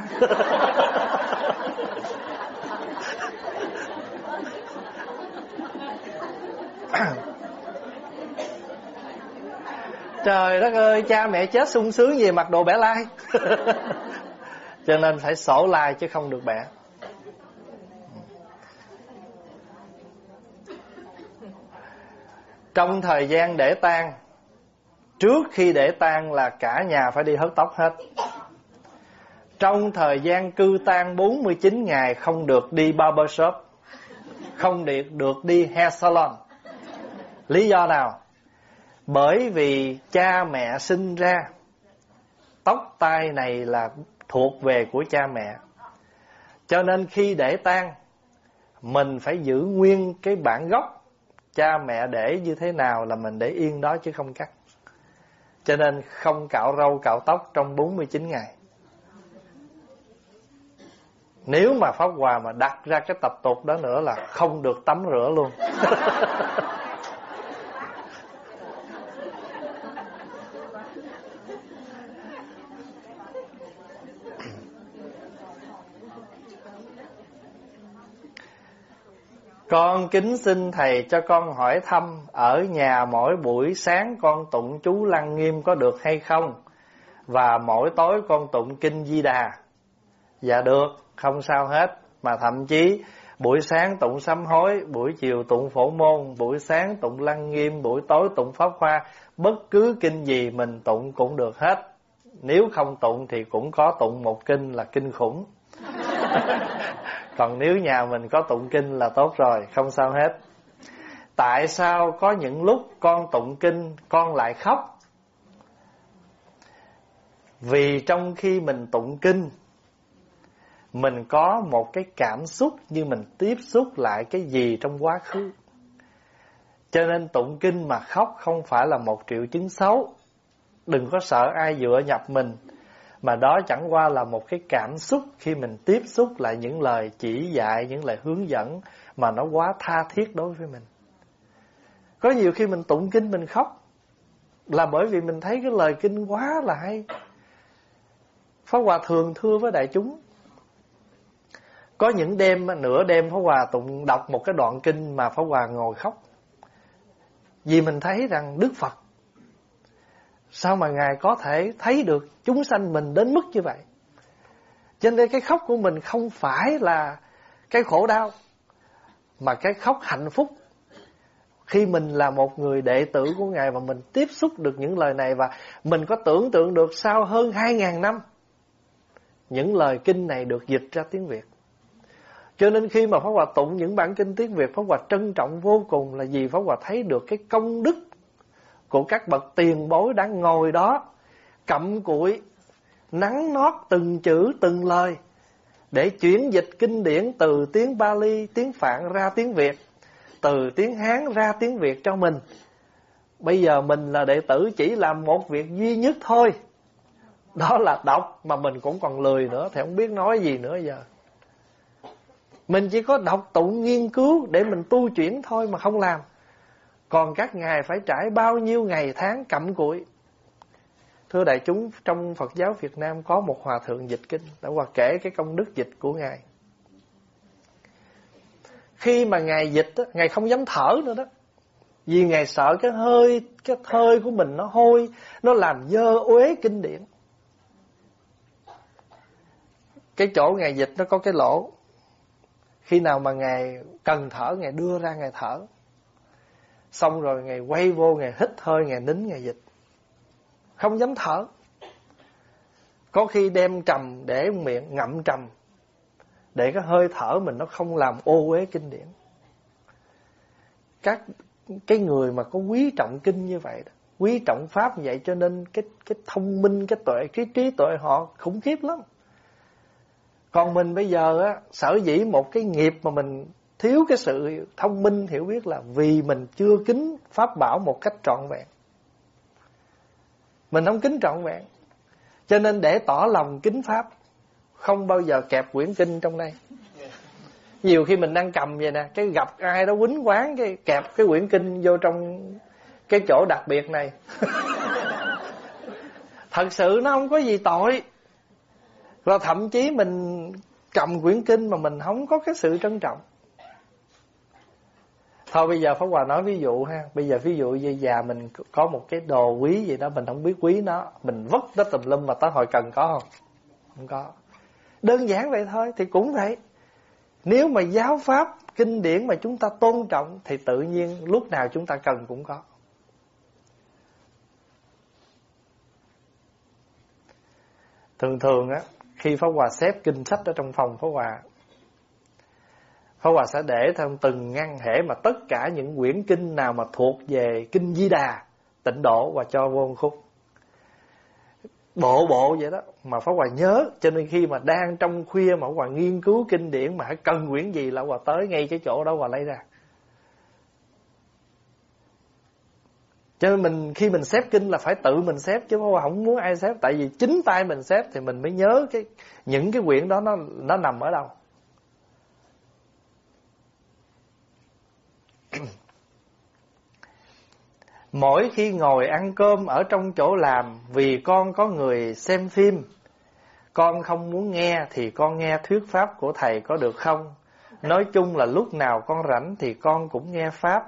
Trời đất ơi, cha mẹ chết sung sướng gì mặc đồ bẻ lai. Cho nên phải sổ lai chứ không được bẻ. Trong thời gian để tang, trước khi để tang là cả nhà phải đi hớt tóc hết. Trong thời gian cư tang bốn mươi chín ngày không được đi barber shop, không được đi hair salon. Lý do nào? Bởi vì cha mẹ sinh ra, tóc tai này là thuộc về của cha mẹ. Cho nên khi để tang, mình phải giữ nguyên cái bản gốc. Cha mẹ để như thế nào là mình để yên đó chứ không cắt. Cho nên không cạo râu cạo tóc trong bốn mươi chín ngày. Nếu mà Pháp Hòa mà đặt ra cái tập tục đó nữa là không được tắm rửa luôn. Con kính xin thầy cho con hỏi thăm, ở nhà mỗi buổi sáng con tụng chú Lăng Nghiêm có được hay không? Và mỗi tối con tụng kinh Di Đà. Dạ được, không sao hết. Mà thậm chí buổi sáng tụng sám hối, buổi chiều tụng Phổ Môn, buổi sáng tụng Lăng Nghiêm, buổi tối tụng Pháp Hoa. Bất cứ kinh gì mình tụng cũng được hết. Nếu không tụng thì cũng có tụng một kinh là kinh khủng. Còn nếu nhà mình có tụng kinh là tốt rồi, không sao hết. Tại sao có những lúc con tụng kinh con lại khóc? Vì trong khi mình tụng kinh, mình có một cái cảm xúc như mình tiếp xúc lại cái gì trong quá khứ. Cho nên tụng kinh mà khóc không phải là một triệu chứng xấu. Đừng có sợ ai dựa nhập mình, mà đó chẳng qua là một cái cảm xúc khi mình tiếp xúc lại những lời chỉ dạy, những lời hướng dẫn mà nó quá tha thiết đối với mình. Có nhiều khi mình tụng kinh mình khóc là bởi vì mình thấy cái lời kinh quá là hay. Pháp Hòa thường thưa với đại chúng, có những đêm, nửa đêm Pháp Hòa tụng đọc một cái đoạn kinh mà Pháp Hòa ngồi khóc. Vì mình thấy rằng Đức Phật, sao mà Ngài có thể thấy được chúng sanh mình đến mức như vậy? Cho nên cái khóc của mình không phải là cái khổ đau, mà cái khóc hạnh phúc. Khi mình là một người đệ tử của Ngài và mình tiếp xúc được những lời này, và mình có tưởng tượng được sau hơn hai ngàn năm những lời kinh này được dịch ra tiếng Việt. Cho nên khi mà Pháp Hòa tụng những bản kinh tiếng Việt, Pháp Hòa trân trọng vô cùng là vì Pháp Hòa thấy được cái công đức của các bậc tiền bối đang ngồi đó cặm cụi nắn nót từng chữ từng lời để chuyển dịch kinh điển từ tiếng Pali, tiếng Phạn ra tiếng Việt, từ tiếng Hán ra tiếng Việt cho mình. Bây giờ mình là đệ tử chỉ làm một việc duy nhất thôi, đó là đọc, mà mình cũng còn lười nữa thì không biết nói gì nữa giờ. Mình chỉ có đọc tụng nghiên cứu để mình tu chuyển thôi mà không làm. Còn các ngài phải trải bao nhiêu ngày tháng cặm cụi. Thưa đại chúng, trong Phật giáo Việt Nam có một hòa thượng dịch kinh, đã qua kể cái công đức dịch của ngài. Khi mà ngài dịch đó, ngài không dám thở nữa đó, vì ngài sợ cái hơi, cái hơi của mình nó hôi, nó làm dơ uế kinh điển. Cái chỗ ngài dịch nó có cái lỗ, khi nào mà ngài cần thở, ngài đưa ra ngài thở. Xong rồi ngài quay vô, ngài hít hơi, ngài nín, ngài dịch. Không dám thở. Có khi đem trầm để miệng, ngậm trầm, để cái hơi thở mình nó không làm ô uế kinh điển. Các cái người mà có quý trọng kinh như vậy đó, quý trọng pháp như vậy, cho nên cái cái thông minh, cái tuệ, cái trí tuệ họ khủng khiếp lắm. Còn mình bây giờ á, sở dĩ một cái nghiệp mà mình thiếu cái sự thông minh hiểu biết là vì mình chưa kính pháp bảo một cách trọn vẹn. Mình không kính trọn vẹn. Cho nên để tỏ lòng kính pháp, không bao giờ kẹp quyển kinh trong đây. Nhiều khi mình đang cầm vậy nè, cái gặp ai đó quýnh quán, cái kẹp cái quyển kinh vô trong cái chỗ đặc biệt này. Thật sự nó không có gì tội. Và thậm chí mình cầm quyển kinh mà mình không có cái sự trân trọng. Thôi bây giờ Pháp Hòa nói ví dụ ha. Bây giờ ví dụ như già mình có một cái đồ quý gì đó, mình không biết quý nó, mình vứt nó tùm lum mà tới hồi cần có không? Không có. Đơn giản vậy thôi. Thì cũng vậy. Nếu mà giáo pháp, kinh điển mà chúng ta tôn trọng thì tự nhiên lúc nào chúng ta cần cũng có. Thường thường á, khi Pháp Hòa xếp kinh sách ở trong phòng Pháp Hòa, Pháp Hòa sẽ để theo từng ngăn hệ mà tất cả những quyển kinh nào mà thuộc về kinh Di Đà, Tịnh Độ và cho vô khúc. Bộ bộ vậy đó mà Pháp Hòa nhớ. Cho nên khi mà đang trong khuya mà Pháp Hòa nghiên cứu kinh điển mà cần quyển gì là Pháp Hòa tới ngay cái chỗ đó Pháp Hòa lấy ra. Cho nên mình khi mình xếp kinh là phải tự mình xếp, chứ Pháp Hòa không muốn ai xếp. Tại vì chính tay mình xếp thì mình mới nhớ cái những cái quyển đó nó nó nằm ở đâu. Mỗi khi ngồi ăn cơm ở trong chỗ làm, vì con có người xem phim, con không muốn nghe thì con nghe thuyết pháp của thầy có được không? Nói chung là lúc nào con rảnh thì con cũng nghe pháp.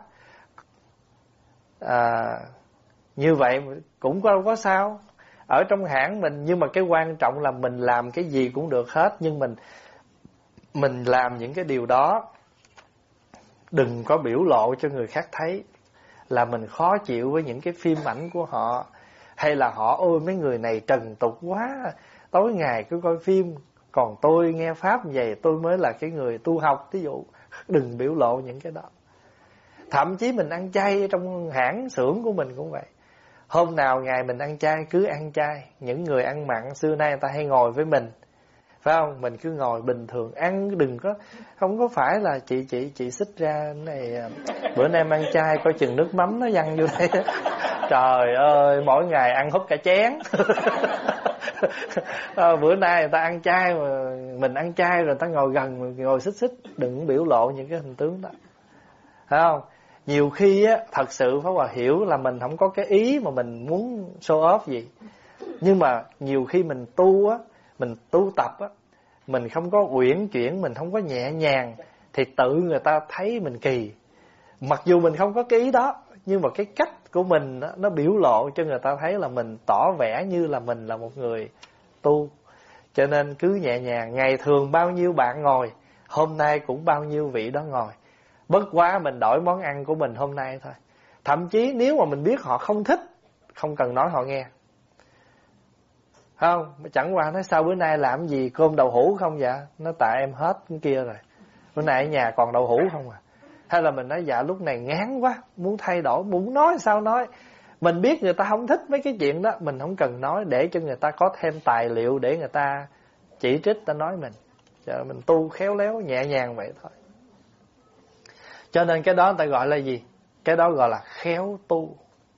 À, như vậy cũng đâu có sao. Ở trong hãng mình, nhưng mà cái quan trọng là mình làm cái gì cũng được hết. Nhưng mình Mình làm những cái điều đó đừng có biểu lộ cho người khác thấy là mình khó chịu với những cái phim ảnh của họ, hay là họ ôi mấy người này trần tục quá, tối ngày cứ coi phim, còn tôi nghe pháp vậy tôi mới là cái người tu học. Ví dụ đừng biểu lộ những cái đó. Thậm chí mình ăn chay trong hãng xưởng của mình cũng vậy. Hôm nào ngày mình ăn chay cứ ăn chay. Những người ăn mặn xưa nay người ta hay ngồi với mình, phải không? Mình cứ ngồi bình thường ăn, đừng có, không có phải là chị chị chị xích ra này bữa nay em ăn chay coi chừng nước mắm nó văng vô đây. Trời ơi, mỗi ngày ăn húp cả chén. À, bữa nay người ta ăn chay mà mình ăn chay rồi người ta ngồi gần mình ngồi xích xích, đừng biểu lộ những cái hình tướng đó, phải không? Nhiều khi á, thật sự Pháp Hòa hiểu là mình không có cái ý mà mình muốn show off gì, nhưng mà nhiều khi mình tu á, mình tu tập á, mình không có uyển chuyển, mình không có nhẹ nhàng thì tự người ta thấy mình kỳ. Mặc dù mình không có cái ý đó, nhưng mà cái cách của mình đó, nó biểu lộ cho người ta thấy là mình tỏ vẻ như là mình là một người tu. Cho nên cứ nhẹ nhàng. Ngày thường bao nhiêu bạn ngồi, hôm nay cũng bao nhiêu vị đó ngồi. Bất quá mình đổi món ăn của mình hôm nay thôi. Thậm chí nếu mà mình biết họ không thích, không cần nói họ nghe, không? Chẳng qua nói sao bữa nay làm gì, cơm đậu hũ không dạ? Nó tại em hết cái kia rồi, bữa nay ở nhà còn đậu hũ không à? Hay là mình nói dạ lúc này ngán quá, muốn thay đổi, muốn nói sao nói. Mình biết người ta không thích mấy cái chuyện đó, mình không cần nói để cho người ta có thêm tài liệu để người ta chỉ trích, ta nói mình. Giờ mình tu khéo léo nhẹ nhàng vậy thôi. Cho nên cái đó người ta gọi là gì? Cái đó gọi là khéo tu.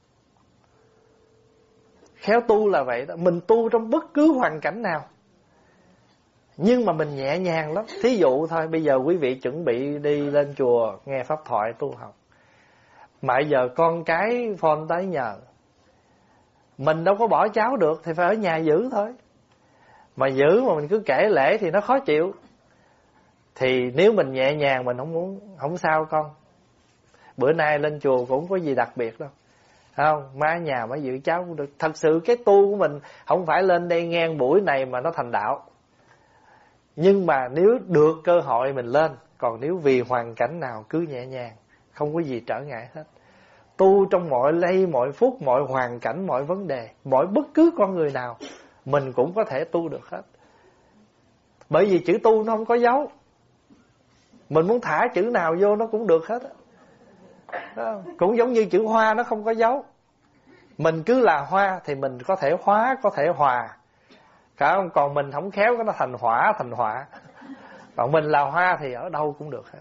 Khéo tu là vậy đó. Mình tu trong bất cứ hoàn cảnh nào, nhưng mà mình nhẹ nhàng lắm. Thí dụ thôi, bây giờ quý vị chuẩn bị đi lên chùa nghe pháp thoại tu học, mà bây giờ con cái phone tới nhờ, mình đâu có bỏ cháu được thì phải ở nhà giữ thôi. Mà giữ mà mình cứ kể lễ thì nó khó chịu. Thì nếu mình nhẹ nhàng, mình không muốn, không sao con, bữa nay lên chùa cũng không có gì đặc biệt đâu, không, má ở nhà má giữ cháu cũng được. Thật sự cái tu của mình không phải lên đây nghe buổi này mà nó thành đạo. Nhưng mà nếu được cơ hội mình lên. Còn nếu vì hoàn cảnh nào cứ nhẹ nhàng, không có gì trở ngại hết. Tu trong mọi giây, mọi phút, mọi hoàn cảnh, mọi vấn đề, mọi bất cứ con người nào mình cũng có thể tu được hết. Bởi vì chữ tu nó không có dấu. Mình muốn thả chữ nào vô nó cũng được hết á. Cũng giống như chữ hoa nó không có dấu. Mình cứ là hoa thì mình có thể hóa, có thể hòa. Cả không? Còn mình không khéo cái nó thành hỏa thành họa. Còn mình là hoa thì ở đâu cũng được hết.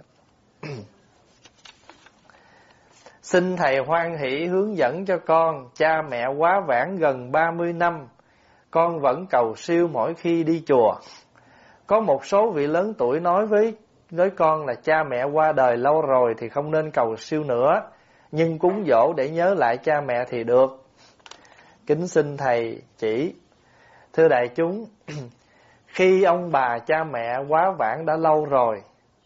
Xin thầy hoan hỷ hướng dẫn cho con. Cha mẹ quá vãng gần ba mươi năm, con vẫn cầu siêu mỗi khi đi chùa. Có một số vị lớn tuổi nói với với con là cha mẹ qua đời lâu rồi thì không nên cầu siêu nữa, nhưng cúng dỗ để nhớ lại cha mẹ thì được. Kính xin thầy chỉ. Thưa đại chúng, khi ông bà cha mẹ quá vãng đã lâu rồi,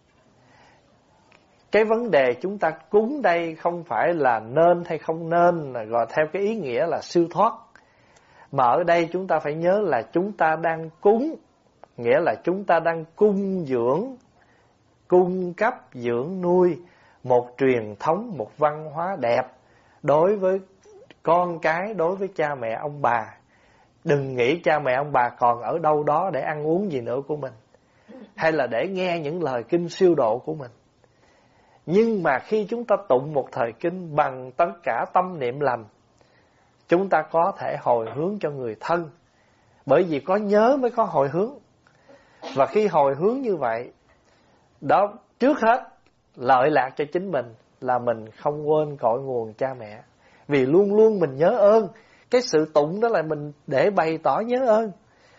cái vấn đề chúng ta cúng đây không phải là nên hay không nên, là gọi theo cái ý nghĩa là siêu thoát. Mà ở đây chúng ta phải nhớ là chúng ta đang cúng, nghĩa là chúng ta đang cung dưỡng, cung cấp dưỡng nuôi một truyền thống, một văn hóa đẹp đối với con cái, đối với cha mẹ ông bà. Đừng nghĩ cha mẹ ông bà còn ở đâu đó để ăn uống gì nữa của mình, hay là để nghe những lời kinh siêu độ của mình. Nhưng mà khi chúng ta tụng một thời kinh bằng tất cả tâm niệm lành, chúng ta có thể hồi hướng cho người thân. Bởi vì có nhớ mới có hồi hướng. Và khi hồi hướng như vậy, đó trước hết lợi lạc cho chính mình là mình không quên cội nguồn cha mẹ. Vì luôn luôn mình nhớ ơn. Cái sự tụng đó là mình để bày tỏ nhớ ơn.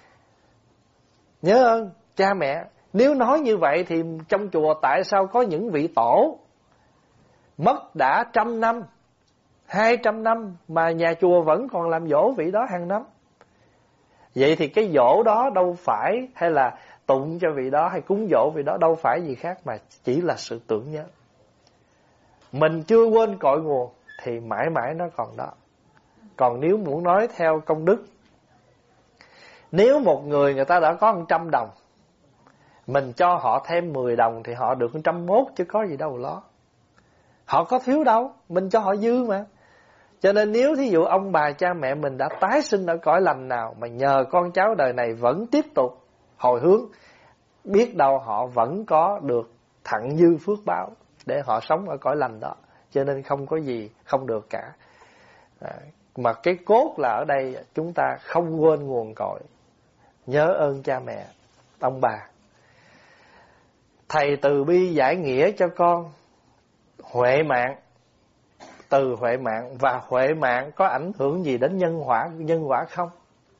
Nhớ ơn cha mẹ. Nếu nói như vậy thì trong chùa tại sao có những vị tổ mất đã trăm năm, hai trăm năm mà nhà chùa vẫn còn làm dỗ vị đó hàng năm? Vậy thì cái dỗ đó đâu phải, hay là tụng cho vị đó hay cúng dỗ vị đó đâu phải gì khác mà chỉ là sự tưởng nhớ. Mình chưa quên cội nguồn thì mãi mãi nó còn đó. Còn nếu muốn nói theo công đức, nếu một người người ta đã có một trăm đồng, mình cho họ thêm mười đồng thì họ được một trăm mốt chứ có gì đâu lo. Họ có thiếu đâu, mình cho họ dư mà. Cho nên nếu thí dụ ông bà cha mẹ mình đã tái sinh ở cõi lành nào mà nhờ con cháu đời này vẫn tiếp tục hồi hướng, biết đâu họ vẫn có được thặng dư phước báo để họ sống ở cõi lành đó. Cho nên không có gì không được cả. À, mà cái cốt là ở đây chúng ta không quên nguồn cội, nhớ ơn cha mẹ, ông bà. Thầy từ bi giải nghĩa cho con huệ mạng. Từ huệ mạng và huệ mạng có ảnh hưởng gì đến nhân quả, nhân quả không?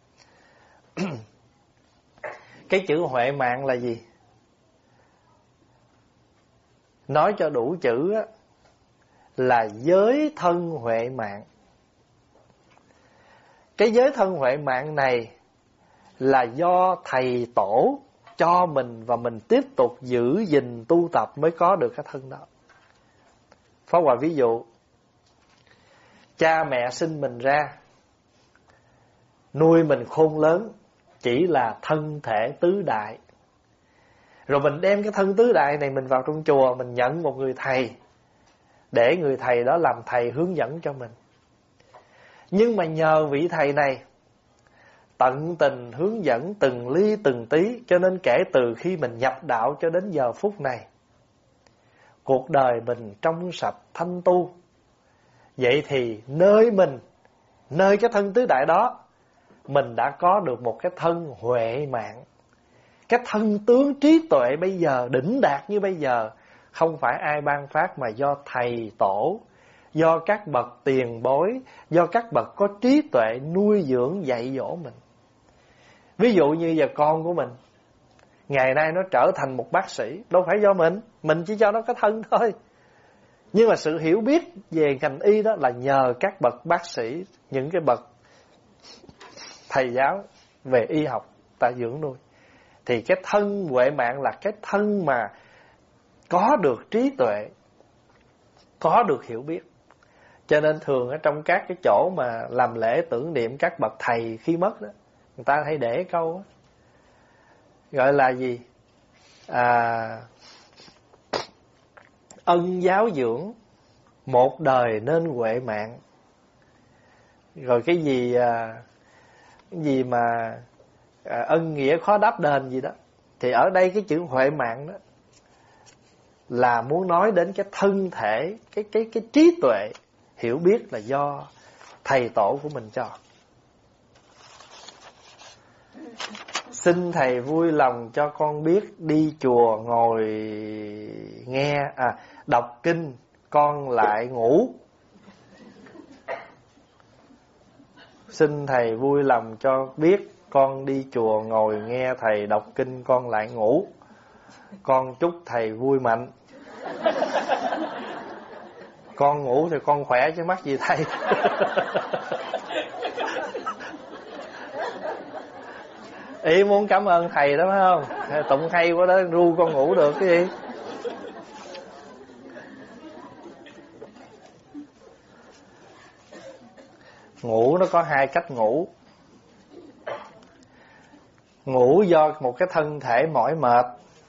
Cái chữ huệ mạng là gì? Nói cho đủ chữ á, là giới thân huệ mạng. Cái giới thân huệ mạng này là do thầy tổ cho mình và mình tiếp tục giữ gìn tu tập mới có được cái thân đó. Pháp Hòa ví dụ, cha mẹ sinh mình ra, nuôi mình khôn lớn, chỉ là thân thể tứ đại. Rồi mình đem cái thân tứ đại này mình vào trong chùa, mình nhận một người thầy, để người thầy đó làm thầy hướng dẫn cho mình. Nhưng mà nhờ vị thầy này tận tình hướng dẫn từng ly từng tí, cho nên kể từ khi mình nhập đạo cho đến giờ phút này, cuộc đời mình trong sạch thanh tu. Vậy thì nơi mình, nơi cái thân tứ đại đó, mình đã có được một cái thân huệ mạng. Cái thân tướng trí tuệ bây giờ, đỉnh đạt như bây giờ, không phải ai ban phát mà do thầy tổ, do các bậc tiền bối, do các bậc có trí tuệ nuôi dưỡng dạy dỗ mình. Ví dụ như giờ con của mình ngày nay nó trở thành một bác sĩ, đâu phải do mình, mình chỉ cho nó cái thân thôi. Nhưng mà sự hiểu biết về ngành y đó là nhờ các bậc bác sĩ, những cái bậc thầy giáo về y học ta dưỡng nuôi. Thì cái thân huệ mạng là cái thân mà có được trí tuệ, có được hiểu biết. Cho nên thường ở trong các cái chỗ mà làm lễ tưởng niệm các bậc thầy khi mất đó, người ta hay để câu đó, gọi là gì? À, ân giáo dưỡng một đời nên huệ mạng. Rồi cái gì à, cái gì mà à, ân nghĩa khó đáp đền gì đó. Thì ở đây cái chữ huệ mạng đó là muốn nói đến cái thân thể, cái cái cái trí tuệ hiểu biết là do thầy tổ của mình cho. Xin thầy vui lòng cho con biết đi chùa ngồi nghe à đọc kinh con lại ngủ. Xin thầy vui lòng cho biết con đi chùa ngồi nghe thầy đọc kinh con lại ngủ. Con chúc thầy vui mạnh. Con ngủ thì con khỏe chứ mắc gì thầy. Ý muốn cảm ơn thầy đó phải không? Tụng hay quá đó, ru con ngủ được cái gì. Ngủ nó có hai cách ngủ. Ngủ do một cái thân thể mỏi mệt.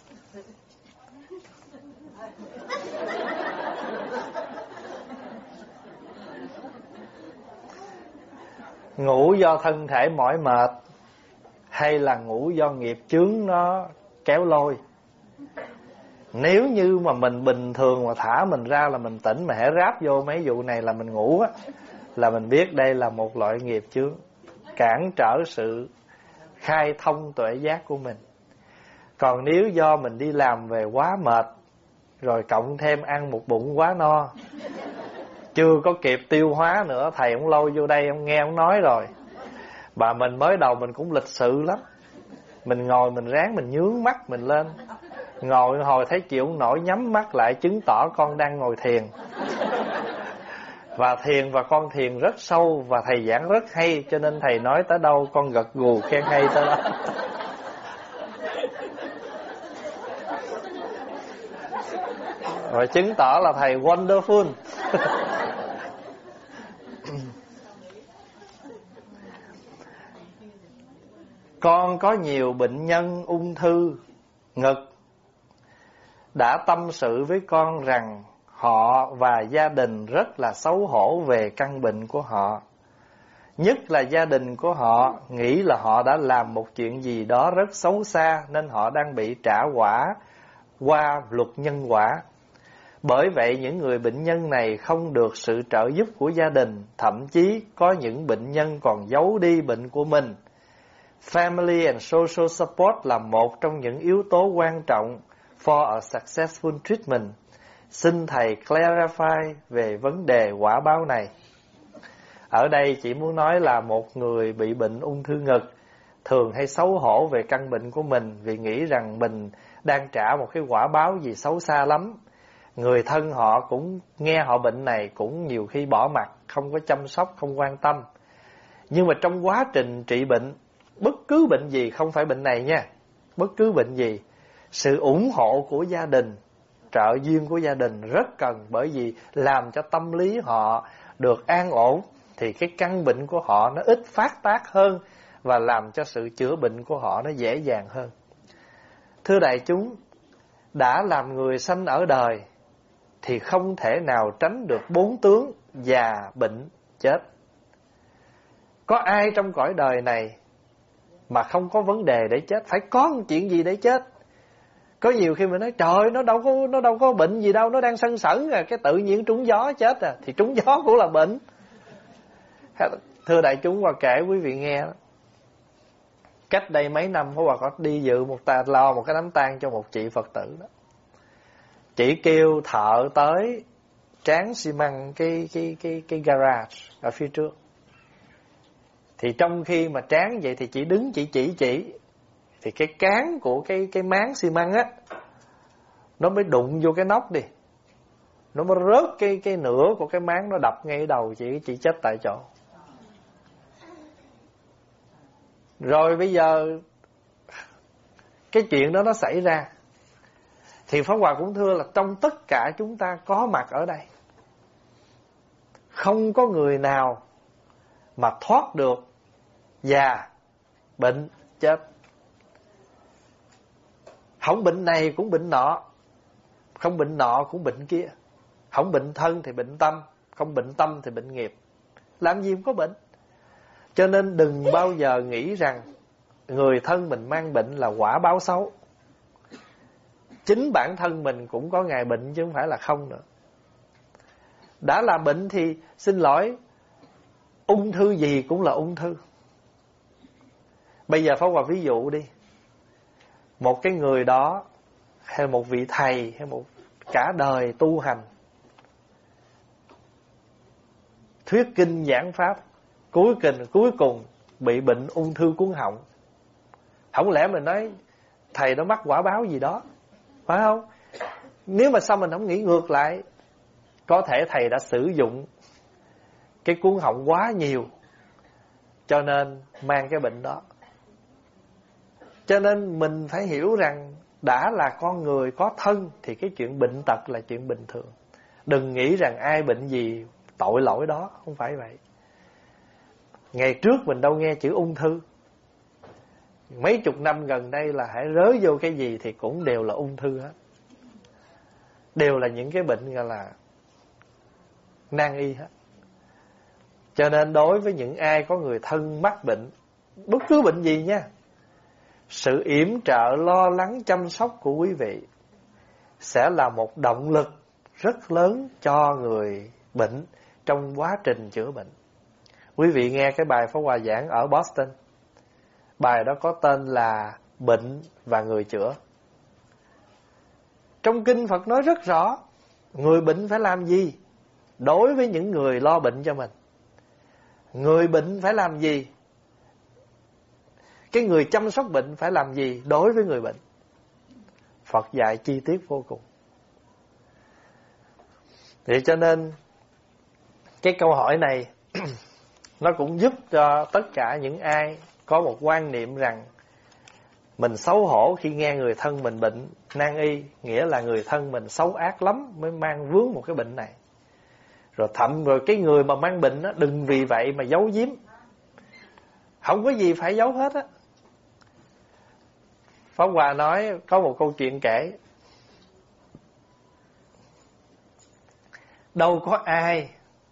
Ngủ do thân thể mỏi mệt hay là ngủ do nghiệp chướng nó kéo lôi. Nếu như mà mình bình thường mà thả mình ra là mình tỉnh, mà hễ ráp vô mấy vụ này là mình ngủ á, là mình biết đây là một loại nghiệp chướng cản trở sự khai thông tuệ giác của mình. Còn nếu do mình đi làm về quá mệt, rồi cộng thêm ăn một bụng quá no, chưa có kịp tiêu hóa nữa, thầy ông lôi vô đây ông nghe ông nói rồi. Bà mình mới đầu mình cũng lịch sự lắm. Mình ngồi mình ráng mình nhướng mắt mình lên. Ngồi hồi thấy chịu không nổi nhắm mắt lại, chứng tỏ con đang ngồi thiền. Và thiền và con thiền rất sâu, và thầy giảng rất hay, cho nên thầy nói tới đâu con gật gù khen hay tới đó. Và chứng tỏ là thầy wonderful. Con có nhiều bệnh nhân ung thư ngực đã tâm sự với con rằng họ và gia đình rất là xấu hổ về căn bệnh của họ. Nhất là gia đình của họ nghĩ là họ đã làm một chuyện gì đó rất xấu xa, nên họ đang bị trả quả qua luật nhân quả. Bởi vậy những người bệnh nhân này không được sự trợ giúp của gia đình, thậm chí có những bệnh nhân còn giấu đi bệnh của mình. Family and social support là một trong những yếu tố quan trọng for a successful treatment. Xin thầy clarify về vấn đề quả báo này. Ở đây chỉ muốn nói là một người bị bệnh ung thư ngực thường hay xấu hổ về căn bệnh của mình, vì nghĩ rằng mình đang trả một cái quả báo gì xấu xa lắm. Người thân họ cũng nghe họ bệnh này cũng nhiều khi bỏ mặc, không có chăm sóc, không quan tâm. Nhưng mà trong quá trình trị bệnh, bất cứ bệnh gì, không phải bệnh này nha, bất cứ bệnh gì, sự ủng hộ của gia đình, trợ duyên của gia đình rất cần. Bởi vì làm cho tâm lý họ được an ổn thì cái căn bệnh của họ nó ít phát tác hơn, và làm cho sự chữa bệnh của họ nó dễ dàng hơn. Thưa đại chúng, đã làm người sanh ở đời thì không thể nào tránh được bốn tướng: già, bệnh, chết. Có ai trong cõi đời này mà không có vấn đề để chết? Phải có một chuyện gì để chết. Có nhiều khi mình nói trời, nó đâu có nó đâu có bệnh gì đâu, nó đang sân sẩn à, cái tự nhiên trúng gió chết à, thì trúng gió cũng là bệnh. Thưa đại chúng, và kể quý vị nghe đó, cách đây mấy năm Pháp Hòa có đi dự một ta lo một cái đám tang cho một chị Phật tử đó. Chị kêu thợ tới tráng xi măng cái cái cái cái garage ở phía trước. Thì trong khi mà tráng vậy thì chị đứng chị chỉ chỉ thì cái cán của cái cái máng xi măng á, nó mới đụng vô cái nóc đi, nó mới rớt cái cái nửa của cái máng, nó đập ngay đầu chị, chị chết tại chỗ. Rồi bây giờ cái chuyện đó nó xảy ra thì Pháp Hòa cũng thưa là trong tất cả chúng ta có mặt ở đây, không có người nào mà thoát được già, bệnh, chết. Không bệnh này cũng bệnh nọ, không bệnh nọ cũng bệnh kia. Không bệnh thân thì bệnh tâm, không bệnh tâm thì bệnh nghiệp. Làm gì cũng có bệnh. Cho nên đừng bao giờ nghĩ rằng người thân mình mang bệnh là quả báo xấu. Chính bản thân mình cũng có ngày bệnh chứ không phải là không nữa. Đã là bệnh thì xin lỗi, ung thư gì cũng là ung thư. Bây giờ Pháp Hòa ví dụ đi, một cái người đó, hay một vị thầy, hay một cả đời tu hành, thuyết kinh giảng pháp, cuối cùng cuối cùng bị bệnh ung thư cuống họng. Không lẽ mình nói thầy đó mắc quả báo gì đó, phải không? Nếu mà sao mình không nghĩ ngược lại, có thể thầy đã sử dụng cái cuống họng quá nhiều, cho nên mang cái bệnh đó. Cho nên mình phải hiểu rằng đã là con người có thân thì cái chuyện bệnh tật là chuyện bình thường. Đừng nghĩ rằng ai bệnh gì tội lỗi đó, không phải vậy. Ngày trước mình đâu nghe chữ ung thư. Mấy chục năm gần đây là hãy rớ vô cái gì thì cũng đều là ung thư hết. Đều là những cái bệnh gọi là nan y hết. Cho nên đối với những ai có người thân mắc bệnh, bất cứ bệnh gì nha, sự yểm trợ, lo lắng, chăm sóc của quý vị sẽ là một động lực rất lớn cho người bệnh trong quá trình chữa bệnh. Quý vị nghe cái bài Pháp Hòa giảng ở Boston, bài đó có tên là Bệnh và Người Chữa. Trong kinh Phật nói rất rõ, người bệnh phải làm gì đối với những người lo bệnh cho mình. Người bệnh phải làm gì, cái người chăm sóc bệnh phải làm gì đối với người bệnh. Phật dạy chi tiết vô cùng. Vậy cho nên cái câu hỏi này nó cũng giúp cho tất cả những ai có một quan niệm rằng mình xấu hổ khi nghe người thân mình bệnh nan y, nghĩa là người thân mình xấu ác lắm mới mang vướng một cái bệnh này. Rồi thậm rồi cái người mà mang bệnh đó, đừng vì vậy mà giấu giếm. Không có gì phải giấu hết á. Pháp Hòa nói có một câu chuyện kể. Đâu có ai,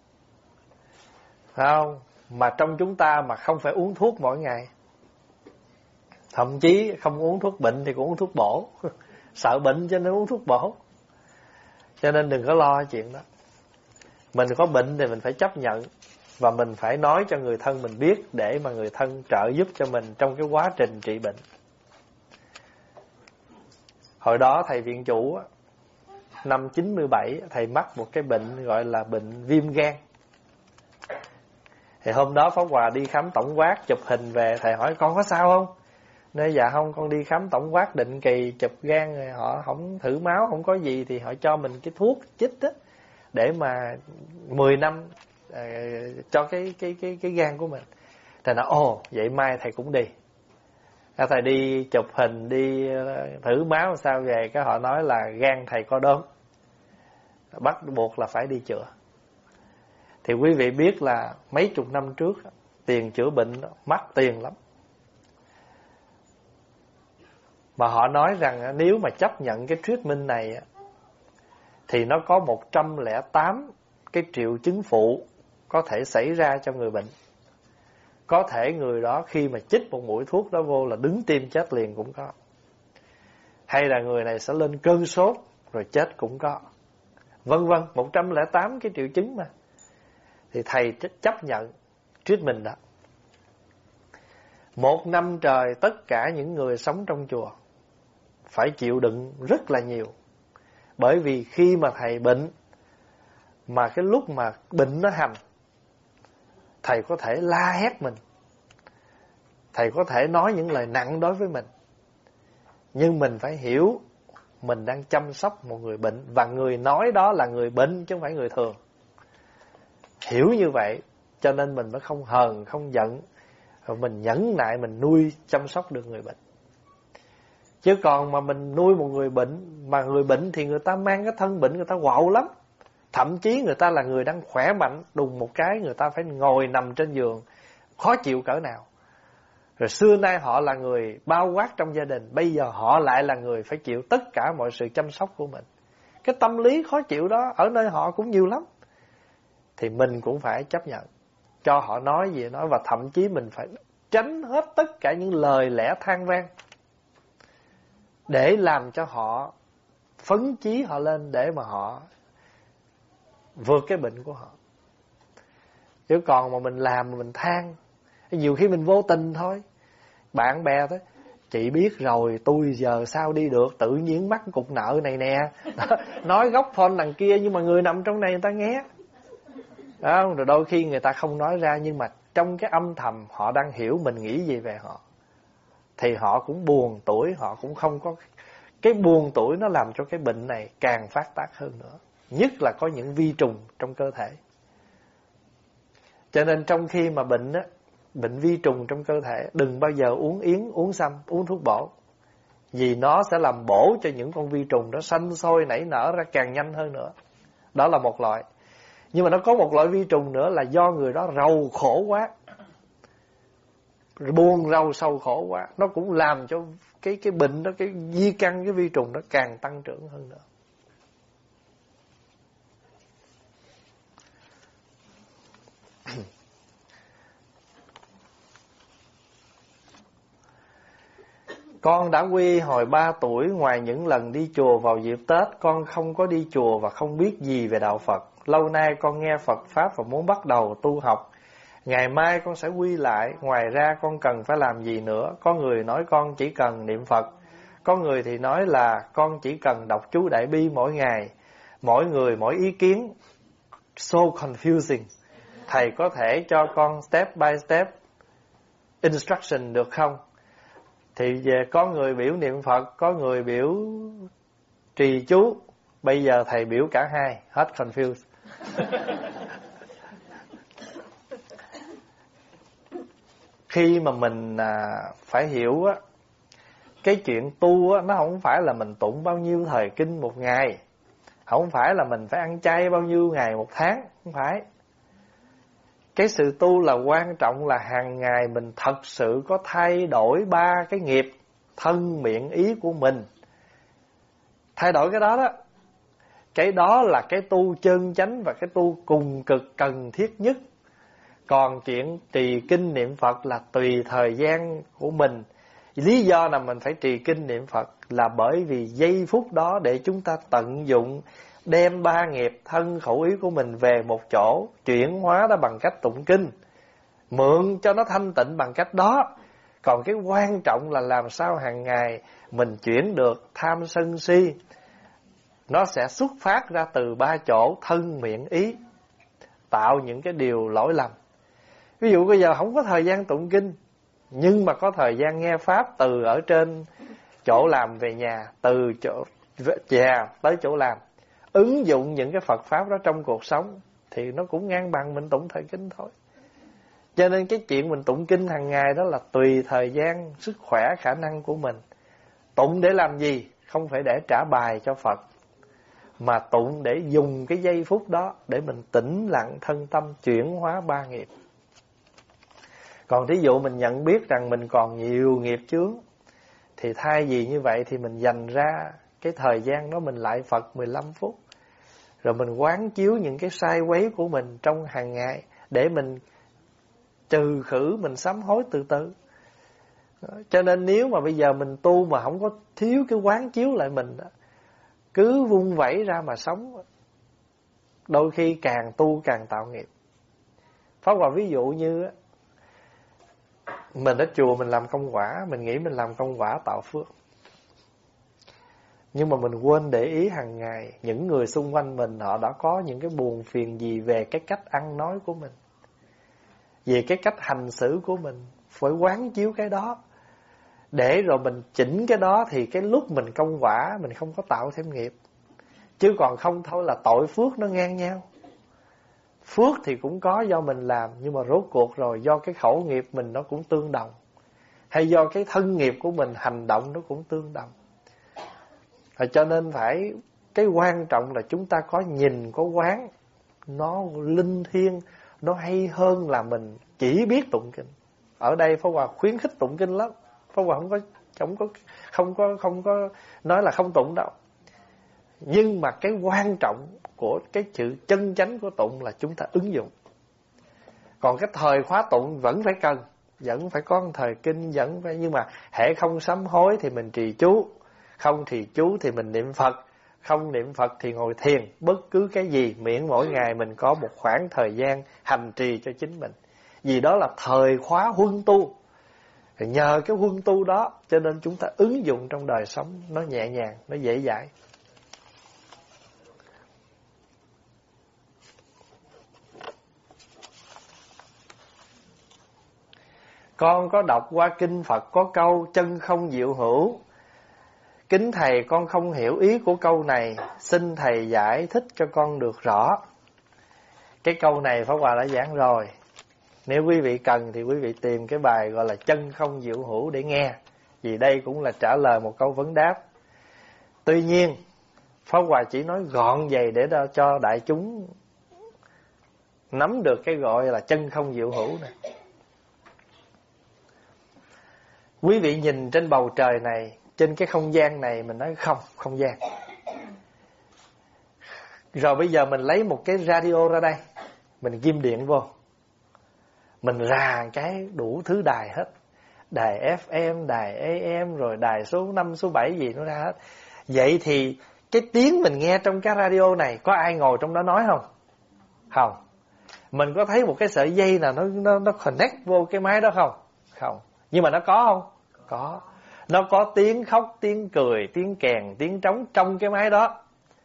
phải không, mà trong chúng ta mà không phải uống thuốc mỗi ngày. Thậm chí không uống thuốc bệnh thì cũng uống thuốc bổ. Sợ bệnh cho nên uống thuốc bổ. Cho nên đừng có lo chuyện đó. Mình có bệnh thì mình phải chấp nhận, và mình phải nói cho người thân mình biết để mà người thân trợ giúp cho mình trong cái quá trình trị bệnh. Hồi đó thầy viện chủ năm chín mươi bảy, thầy mắc một cái bệnh gọi là bệnh viêm gan. Thì hôm đó Pháp Hòa đi khám tổng quát, chụp hình về, thầy hỏi con có sao không? Nói dạ không, con đi khám tổng quát định kỳ chụp gan rồi họ không thử máu, không có gì thì họ cho mình cái thuốc chích đó để mà mười năm uh, cho cái cái cái cái gan của mình. Thầy nói ồ, vậy mai thầy cũng đi. À, thầy đi chụp hình, đi thử máu sao về, cái họ nói là gan thầy có đốm, bắt buộc là phải đi chữa. Thì quý vị biết là mấy chục năm trước tiền chữa bệnh mắc tiền lắm. Mà họ nói rằng nếu mà chấp nhận cái treatment này thì nó có một trăm lẻ tám cái triệu chứng phụ có thể xảy ra cho người bệnh. Có thể người đó khi mà chích một mũi thuốc đó vô là đứng tim chết liền cũng có. Hay là người này sẽ lên cơn sốt rồi chết cũng có. Vân vân, một trăm lẻ tám cái triệu chứng mà. Thì thầy chấp nhận treatment đó. Một năm trời tất cả những người sống trong chùa phải chịu đựng rất là nhiều. Bởi vì khi mà thầy bệnh, mà cái lúc mà bệnh nó hành, thầy có thể la hét mình, thầy có thể nói những lời nặng đối với mình. Nhưng mình phải hiểu mình đang chăm sóc một người bệnh, và người nói đó là người bệnh chứ không phải người thường. Hiểu như vậy cho nên mình mới không hờn, không giận, rồi mình nhẫn nại, mình nuôi chăm sóc được người bệnh. Chứ còn mà mình nuôi một người bệnh, mà người bệnh thì người ta mang cái thân bệnh, người ta quạo lắm. Thậm chí người ta là người đang khỏe mạnh, đùng một cái người ta phải ngồi nằm trên giường, khó chịu cỡ nào. Rồi xưa nay họ là người bao quát trong gia đình, bây giờ họ lại là người phải chịu tất cả mọi sự chăm sóc của mình. Cái tâm lý khó chịu đó ở nơi họ cũng nhiều lắm. Thì mình cũng phải chấp nhận, cho họ nói gì nói, và thậm chí mình phải tránh hết tất cả những lời lẽ than vang, để làm cho họ phấn chí họ lên, để mà họ vượt cái bệnh của họ. Chứ còn mà mình làm mà mình than, nhiều khi mình vô tình thôi. Bạn bè thôi, Chị biết rồi, tôi giờ sao đi được, tự nhiên mắc cục nợ này nè. Nói góc phone đằng kia nhưng mà người nằm trong này người ta nghe. Đó, rồi đôi khi người ta không nói ra, nhưng mà trong cái âm thầm họ đang hiểu mình nghĩ gì về họ. Thì họ cũng buồn tuổi, họ cũng không có. Cái buồn tuổi nó làm cho cái bệnh này càng phát tác hơn nữa. Nhất là có những vi trùng trong cơ thể. Cho nên trong khi mà bệnh á, bệnh vi trùng trong cơ thể, đừng bao giờ uống yến, uống sâm, uống thuốc bổ. Vì nó sẽ làm bổ cho những con vi trùng đó sanh sôi nảy nở ra càng nhanh hơn nữa. Đó là một loại. Nhưng mà nó có một loại vi trùng nữa là do người đó rầu khổ quá, buồn rầu sầu khổ quá, nó cũng làm cho cái cái bệnh đó, cái di căn, cái vi trùng đó càng tăng trưởng hơn nữa. Con đã quy hồi ba tuổi, ngoài những lần đi chùa vào dịp Tết, con không có đi chùa và không biết gì về đạo Phật. Lâu nay con nghe Phật Pháp và muốn bắt đầu tu học. Ngày mai con sẽ quy lại, ngoài ra con cần phải làm gì nữa? Có người nói con chỉ cần niệm Phật, có người thì nói là con chỉ cần đọc chú Đại Bi mỗi ngày. Mỗi người mỗi ý kiến, so confusing. Thầy có thể cho con step by step instruction được không? Thì về có người biểu niệm Phật, có người biểu trì chú. Bây giờ thầy biểu cả hai, hết confused. Khi mà mình à, phải hiểu á, cái chuyện tu á, nó không phải là mình tụng bao nhiêu thời kinh một ngày, không phải là mình phải ăn chay bao nhiêu ngày một tháng, không phải. Cái sự tu là quan trọng là hàng ngày mình thật sự có thay đổi ba cái nghiệp thân miệng ý của mình. Thay đổi cái đó đó, cái đó là cái tu chân chánh và cái tu cùng cực cần thiết nhất. Còn chuyện trì kinh niệm Phật là tùy thời gian của mình. Lý do là mình phải trì kinh niệm Phật là bởi vì giây phút đó để chúng ta tận dụng, đem ba nghiệp thân khẩu ý của mình về một chỗ, chuyển hóa nó bằng cách tụng kinh, mượn cho nó thanh tịnh bằng cách đó. Còn cái quan trọng là làm sao hàng ngày mình chuyển được tham sân si. Nó sẽ xuất phát ra từ ba chỗ thân miệng ý, tạo những cái điều lỗi lầm. Ví dụ bây giờ không có thời gian tụng kinh, nhưng mà có thời gian nghe Pháp từ ở trên chỗ làm về nhà, từ chỗ nhà tới chỗ làm. Ứng dụng những cái Phật Pháp đó trong cuộc sống thì nó cũng ngang bằng mình tụng thời kinh thôi. Cho nên cái chuyện mình tụng kinh hàng ngày đó là tùy thời gian, sức khỏe, khả năng của mình. Tụng để làm gì? Không phải để trả bài cho Phật, mà tụng để dùng cái giây phút đó để mình tĩnh lặng thân tâm, chuyển hóa ba nghiệp. Còn thí dụ mình nhận biết rằng mình còn nhiều nghiệp chướng, thì thay vì như vậy thì mình dành ra cái thời gian đó mình lại Phật mười lăm phút. Rồi mình quán chiếu những cái sai quấy của mình trong hàng ngày để mình trừ khử, mình sám hối từ từ. Cho nên nếu mà bây giờ mình tu mà không có thiếu cái quán chiếu lại mình đó, cứ vung vẩy ra mà sống, đôi khi càng tu càng tạo nghiệp. Pháp Hòa ví dụ như mình ở chùa mình làm công quả, mình nghĩ mình làm công quả tạo phước, nhưng mà mình quên để ý hàng ngày những người xung quanh mình họ đã có những cái buồn phiền gì về cái cách ăn nói của mình, về cái cách hành xử của mình. Phải quán chiếu cái đó, để rồi mình chỉnh cái đó thì cái lúc mình công quả mình không có tạo thêm nghiệp. Chứ còn không thôi là tội phước nó ngang nhau. Phước thì cũng có do mình làm, nhưng mà rốt cuộc rồi do cái khẩu nghiệp mình nó cũng tương đồng, hay do cái thân nghiệp của mình hành động nó cũng tương đồng. Và cho nên phải, cái quan trọng là chúng ta có nhìn, có quán, nó linh thiêng, nó hay hơn là mình chỉ biết tụng kinh. Ở đây Pháp Hòa khuyến khích tụng kinh lắm. Pháp Hòa không có không có không có không có nói là không tụng đâu. Nhưng mà cái quan trọng của cái chữ chân chánh của tụng là chúng ta ứng dụng. Còn cái thời khóa tụng vẫn phải cần, vẫn phải có một thời kinh, vẫn phải, nhưng mà hễ không sám hối thì mình trì chú, không trì chú thì mình niệm Phật, không niệm Phật thì ngồi thiền, bất cứ cái gì miễn mỗi ngày mình có một khoảng thời gian hành trì cho chính mình. Vì đó là thời khóa huân tu. Nhờ cái huân tu đó cho nên chúng ta ứng dụng trong đời sống nó nhẹ nhàng, nó dễ dãi. Con có đọc qua kinh Phật có câu chân không diệu hữu. Kính thầy, con không hiểu ý của câu này, xin thầy giải thích cho con được rõ. Cái câu này Pháp Hòa đã giảng rồi. Nếu quý vị cần thì quý vị tìm cái bài gọi là chân không diệu hữu để nghe. Vì đây cũng là trả lời một câu vấn đáp. Tuy nhiên Pháp Hòa chỉ nói gọn vậy để cho đại chúng nắm được cái gọi là chân không diệu hữu này. Quý vị nhìn trên bầu trời này, trên cái không gian này, mình nói không, không gian. Rồi bây giờ mình lấy một cái radio ra đây, mình ghim điện vô, mình rà cái đủ thứ đài hết. Đài ép em, đài a em, rồi đài số năm, số bảy gì nó ra hết. Vậy thì cái tiếng mình nghe trong cái radio này, có ai ngồi trong đó nói không? Không. Mình có thấy một cái sợi dây nào nó, nó, nó connect vô cái máy đó không? Không. Nhưng mà nó có không? Có. Nó có tiếng khóc, tiếng cười, tiếng kèn, tiếng trống trong cái máy đó.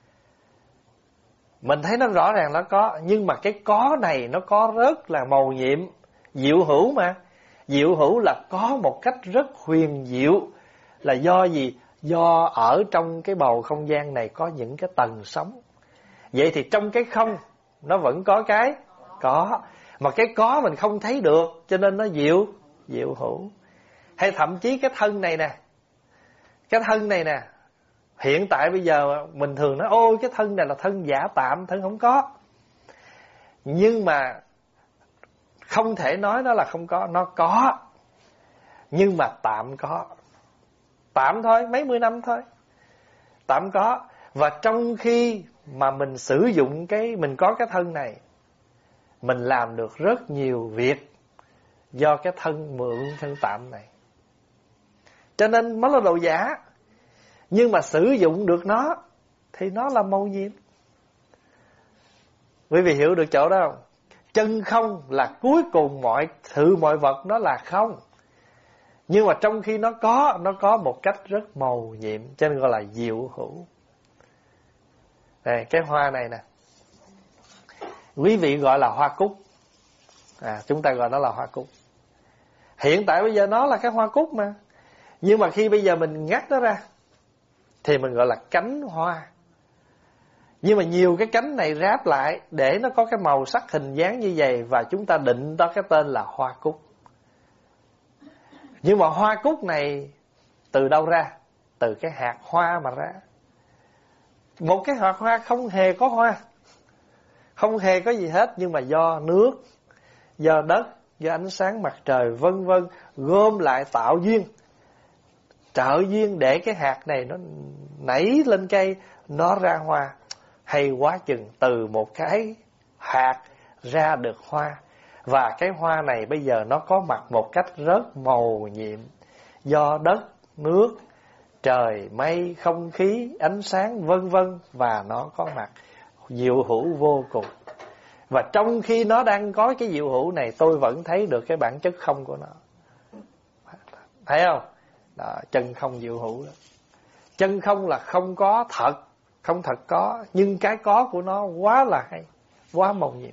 Mình thấy nó rõ ràng nó có. Nhưng mà cái có này nó có rất là mầu nhiệm. Diệu hữu mà. Diệu hữu là có một cách rất huyền diệu. Là do gì? Do ở trong cái bầu không gian này có những cái tầng sóng. Vậy thì trong cái không nó vẫn có cái có. Mà cái có mình không thấy được, cho nên nó diệu, diệu hữu. Hay thậm chí cái thân này nè, cái thân này nè, hiện tại bây giờ mình thường nói ôi cái thân này là thân giả tạm, thân không có. Nhưng mà không thể nói nó là không có, nó có. Nhưng mà tạm có. Tạm thôi, mấy mươi năm thôi. Tạm có. Và trong khi mà mình sử dụng cái, mình có cái thân này, mình làm được rất nhiều việc do cái thân mượn thân tạm này. Cho nên nó là đồ giả. Nhưng mà sử dụng được nó thì nó là mầu nhiệm. Quý vị hiểu được chỗ đó không? Chân không là cuối cùng mọi sự mọi vật nó là không. Nhưng mà trong khi nó có, nó có một cách rất mầu nhiệm, cho nên gọi là diệu hữu. Đây, cái hoa này nè, quý vị gọi là hoa cúc. À, chúng ta gọi nó là hoa cúc. Hiện tại bây giờ nó là cái hoa cúc mà. Nhưng mà khi bây giờ mình ngắt nó ra thì mình gọi là cánh hoa. Nhưng mà nhiều cái cánh này ráp lại để nó có cái màu sắc hình dáng như vậy, và chúng ta định đó cái tên là hoa cúc. Nhưng mà hoa cúc này từ đâu ra? Từ cái hạt hoa mà ra. Một cái hạt hoa không hề có hoa, không hề có gì hết, nhưng mà do nước, do đất, do ánh sáng mặt trời vân vân gom lại tạo duyên, trợ duyên để cái hạt này nó nảy lên cây, nó ra hoa. Hay quá chừng, từ một cái hạt ra được hoa. Và cái hoa này bây giờ nó có mặt một cách rất mầu nhiệm, do đất, nước, trời, mây, không khí, ánh sáng vân vân, và nó có mặt diệu hữu vô cùng. Và trong khi nó đang có cái diệu hữu này, tôi vẫn thấy được cái bản chất không của nó. Thấy không? Đó, chân không diệu hữu đó. Chân không là không có thật, không thật có, nhưng cái có của nó quá là hay, quá mầu nhiệm.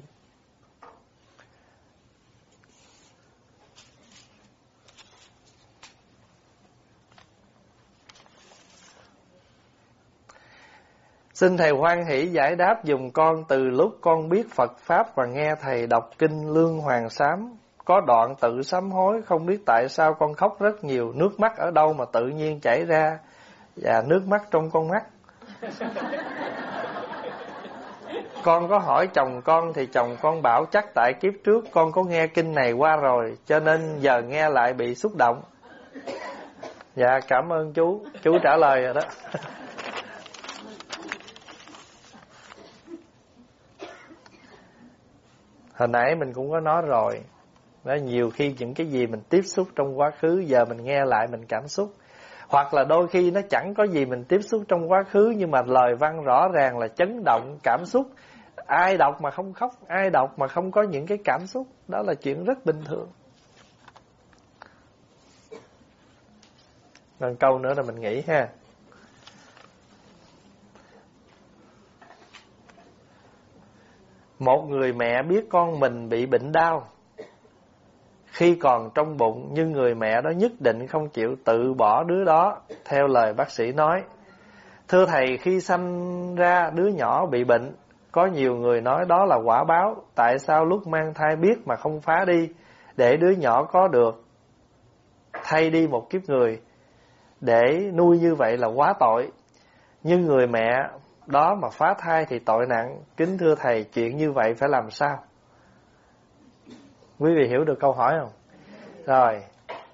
Xin Thầy hoan hỷ giải đáp dùm con. Từ lúc con biết Phật Pháp và nghe Thầy đọc kinh Lương Hoàng Sám, có đoạn tự sám hối, không biết tại sao con khóc rất nhiều. Nước mắt ở đâu mà tự nhiên chảy ra, và nước mắt trong con mắt. Con có hỏi chồng con thì chồng con bảo chắc tại kiếp trước con có nghe kinh này qua rồi, cho nên giờ nghe lại bị xúc động. Dạ cảm ơn chú, chú trả lời rồi đó. Hồi nãy mình cũng có nói rồi, đó, nhiều khi những cái gì mình tiếp xúc trong quá khứ, giờ mình nghe lại mình cảm xúc. Hoặc là đôi khi nó chẳng có gì mình tiếp xúc trong quá khứ, nhưng mà lời văn rõ ràng là chấn động cảm xúc. Ai đọc mà không khóc, ai đọc mà không có những cái cảm xúc, đó là chuyện rất bình thường. Còn câu nữa là mình nghỉ ha. Một người mẹ biết con mình bị bệnh đau khi còn trong bụng, nhưng người mẹ đó nhất định không chịu tự bỏ đứa đó theo lời bác sĩ nói. Thưa thầy, khi sanh ra đứa nhỏ bị bệnh, có nhiều người nói đó là quả báo. Tại sao lúc mang thai biết mà không phá đi để đứa nhỏ có được thay đi một kiếp người, để nuôi như vậy là quá tội, nhưng người mẹ đó mà phá thai thì tội nặng. Kính thưa thầy, chuyện như vậy phải làm sao? Quý vị hiểu được câu hỏi không? Rồi,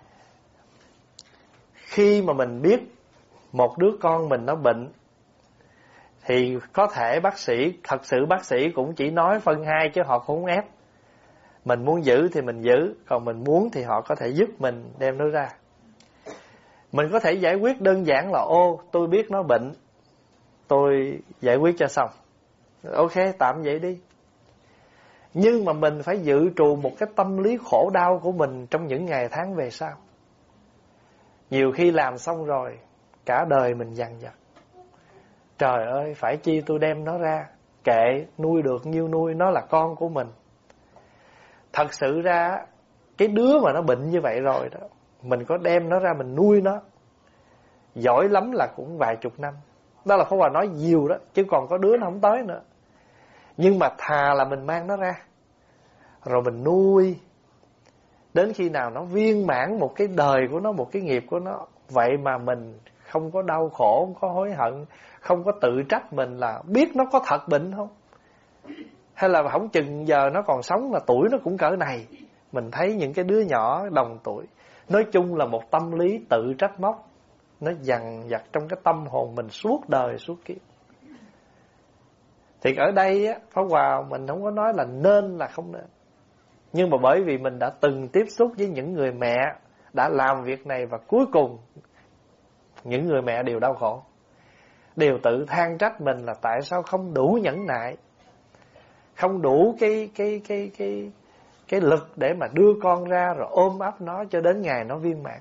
khi mà mình biết một đứa con mình nó bệnh thì có thể bác sĩ, thật sự bác sĩ cũng chỉ nói phân hai chứ họ không ép. Mình muốn giữ thì mình giữ, còn mình muốn thì họ có thể giúp mình đem nó ra. Mình có thể giải quyết đơn giản là ô, tôi biết nó bệnh, tôi giải quyết cho xong. Ok, tạm vậy đi. Nhưng mà mình phải dự trù một cái tâm lý khổ đau của mình trong những ngày tháng về sau. Nhiều khi làm xong rồi, cả đời mình dằn vặt. Trời ơi, phải chi tôi đem nó ra, kệ, nuôi được nhiêu nuôi, nó là con của mình. Thật sự ra, cái đứa mà nó bệnh như vậy rồi đó, mình có đem nó ra mình nuôi nó, giỏi lắm là cũng vài chục năm. Đó là Pháp Hòa nói nhiều đó, chứ còn có đứa nó không tới nữa. Nhưng mà thà là mình mang nó ra, rồi mình nuôi, đến khi nào nó viên mãn một cái đời của nó, một cái nghiệp của nó. Vậy mà mình không có đau khổ, không có hối hận, không có tự trách mình là biết nó có thật bệnh không, hay là không chừng giờ nó còn sống là tuổi nó cũng cỡ này. Mình thấy những cái đứa nhỏ đồng tuổi, nói chung là một tâm lý tự trách móc, nó dằn vặt trong cái tâm hồn mình suốt đời suốt kiếp. Thì ở đây á, Pháp Hòa mình không có nói là nên là không nên, nhưng mà bởi vì mình đã từng tiếp xúc với những người mẹ đã làm việc này, và cuối cùng những người mẹ đều đau khổ, đều tự than trách mình là tại sao không đủ nhẫn nại, không đủ cái cái cái cái cái lực để mà đưa con ra rồi ôm ấp nó cho đến ngày nó viên mãn.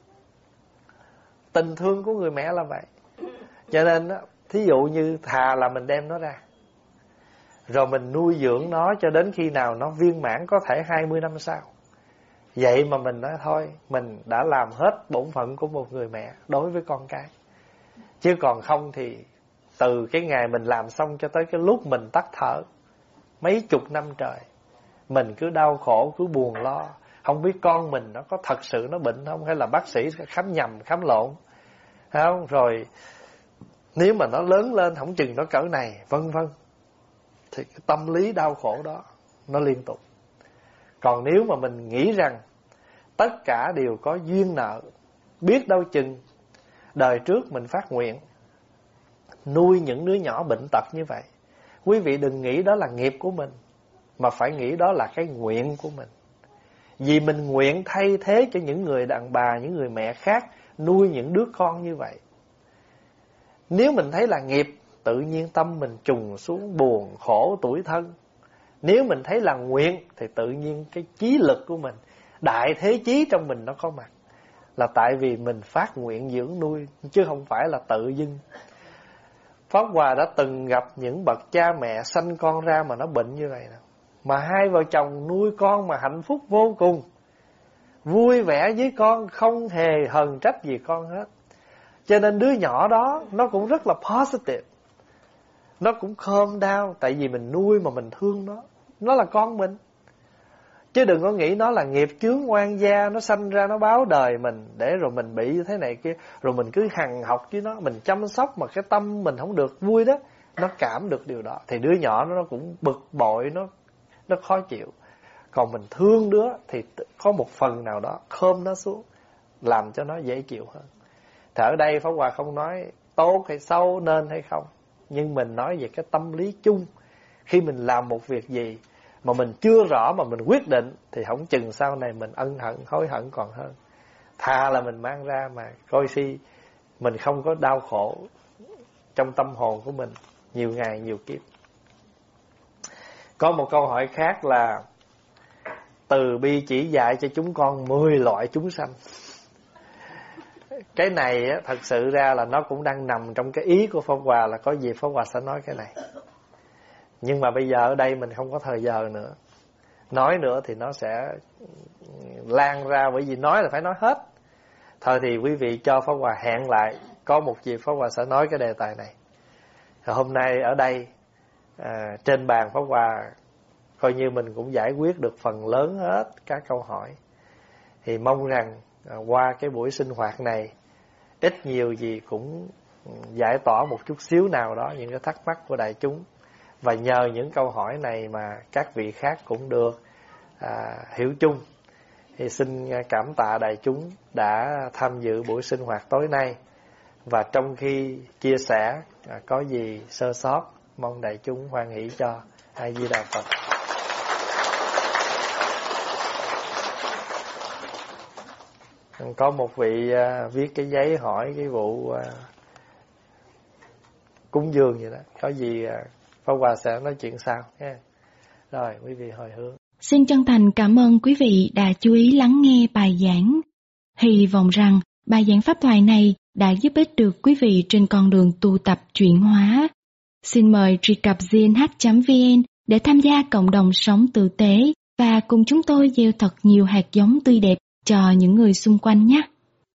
Tình thương của người mẹ là vậy. Cho nên đó, thí dụ như thà là mình đem nó ra, rồi mình nuôi dưỡng nó cho đến khi nào nó viên mãn, có thể hai mươi năm sau. Vậy mà mình nói thôi, mình đã làm hết bổn phận của một người mẹ đối với con cái. Chứ còn không thì từ cái ngày mình làm xong cho tới cái lúc mình tắt thở, mấy chục năm trời, mình cứ đau khổ, cứ buồn lo, không biết con mình nó có thật sự nó bệnh không, hay là bác sĩ khám nhầm, khám lộn, không? Rồi nếu mà nó lớn lên không chừng nó cỡ này, vân vân. Thì cái tâm lý đau khổ đó nó liên tục. Còn nếu mà mình nghĩ rằng tất cả đều có duyên nợ, biết đâu chừng đời trước mình phát nguyện nuôi những đứa nhỏ bệnh tật như vậy. Quý vị đừng nghĩ đó là nghiệp của mình, mà phải nghĩ đó là cái nguyện của mình. Vì mình nguyện thay thế cho những người đàn bà, những người mẹ khác nuôi những đứa con như vậy. Nếu mình thấy là nghiệp, tự nhiên tâm mình trùng xuống buồn, khổ, tủi thân. Nếu mình thấy là nguyện thì tự nhiên cái chí lực của mình, đại thế chí trong mình nó có mặt. Là tại vì mình phát nguyện dưỡng nuôi, chứ không phải là tự dưng. Pháp Hòa đã từng gặp những bậc cha mẹ sanh con ra mà nó bệnh như vậy nè, mà hai vợ chồng nuôi con mà hạnh phúc vô cùng, vui vẻ với con, không hề hờn trách gì con hết. Cho nên đứa nhỏ đó nó cũng rất là positive, nó cũng calm down, tại vì mình nuôi mà mình thương nó, nó là con mình. Chứ đừng có nghĩ nó là nghiệp chướng oan gia, nó sanh ra nó báo đời mình, để rồi mình bị thế này kia, rồi mình cứ hằng học với nó, mình chăm sóc mà cái tâm mình không được vui đó, nó cảm được điều đó, thì đứa nhỏ nó cũng bực bội, nó nó khó chịu. Còn mình thương đứa thì có một phần nào đó khom nó xuống, làm cho nó dễ chịu hơn. Thì ở đây Pháp Hòa không nói tốt hay xấu, nên hay không, nhưng mình nói về cái tâm lý chung. Khi mình làm một việc gì mà mình chưa rõ mà mình quyết định, thì không chừng sau này mình ân hận, hối hận còn hơn. Thà là mình mang ra mà coi si mình không có đau khổ trong tâm hồn của mình nhiều ngày nhiều kiếp. Có một câu hỏi khác là từ bi chỉ dạy cho chúng con mười loại chúng sanh. cái này á, thật sự ra là nó cũng đang nằm trong cái ý của Pháp Hòa, là có gì Pháp Hòa sẽ nói cái này. Nhưng mà bây giờ ở đây mình không có thời giờ nữa. Nói nữa thì nó sẽ lan ra, bởi vì nói là phải nói hết. Thôi thì quý vị cho Pháp Hòa hẹn lại, có một dịp Pháp Hòa sẽ nói cái đề tài này. Hôm nay ở đây à, trên bàn Pháp Hòa coi như mình cũng giải quyết được phần lớn hết các câu hỏi. Thì mong rằng à, qua cái buổi sinh hoạt này, ít nhiều gì cũng giải tỏa một chút xíu nào đó những cái thắc mắc của đại chúng. Và nhờ những câu hỏi này mà các vị khác cũng được à, hiểu chung. Thì xin cảm tạ đại chúng đã tham dự buổi sinh hoạt tối nay. Và trong khi chia sẻ à, có gì sơ sót, mong đại chúng hoan hỷ cho. A Di Đà Phật. Có một vị à, viết cái giấy hỏi cái vụ à, cúng dường vậy đó. Có gì à, Pháp Hòa sẽ nói chuyện sau nha. Rồi quý vị hồi hướng. Xin chân thành cảm ơn quý vị đã chú ý lắng nghe bài giảng. Hy vọng rằng bài giảng pháp thoại này đã giúp ích được quý vị trên con đường tu tập chuyển hóa. Xin mời truy cập giê en hát chấm vê en để tham gia cộng đồng sống tử tế và cùng chúng tôi gieo thật nhiều hạt giống tươi đẹp cho những người xung quanh nhé.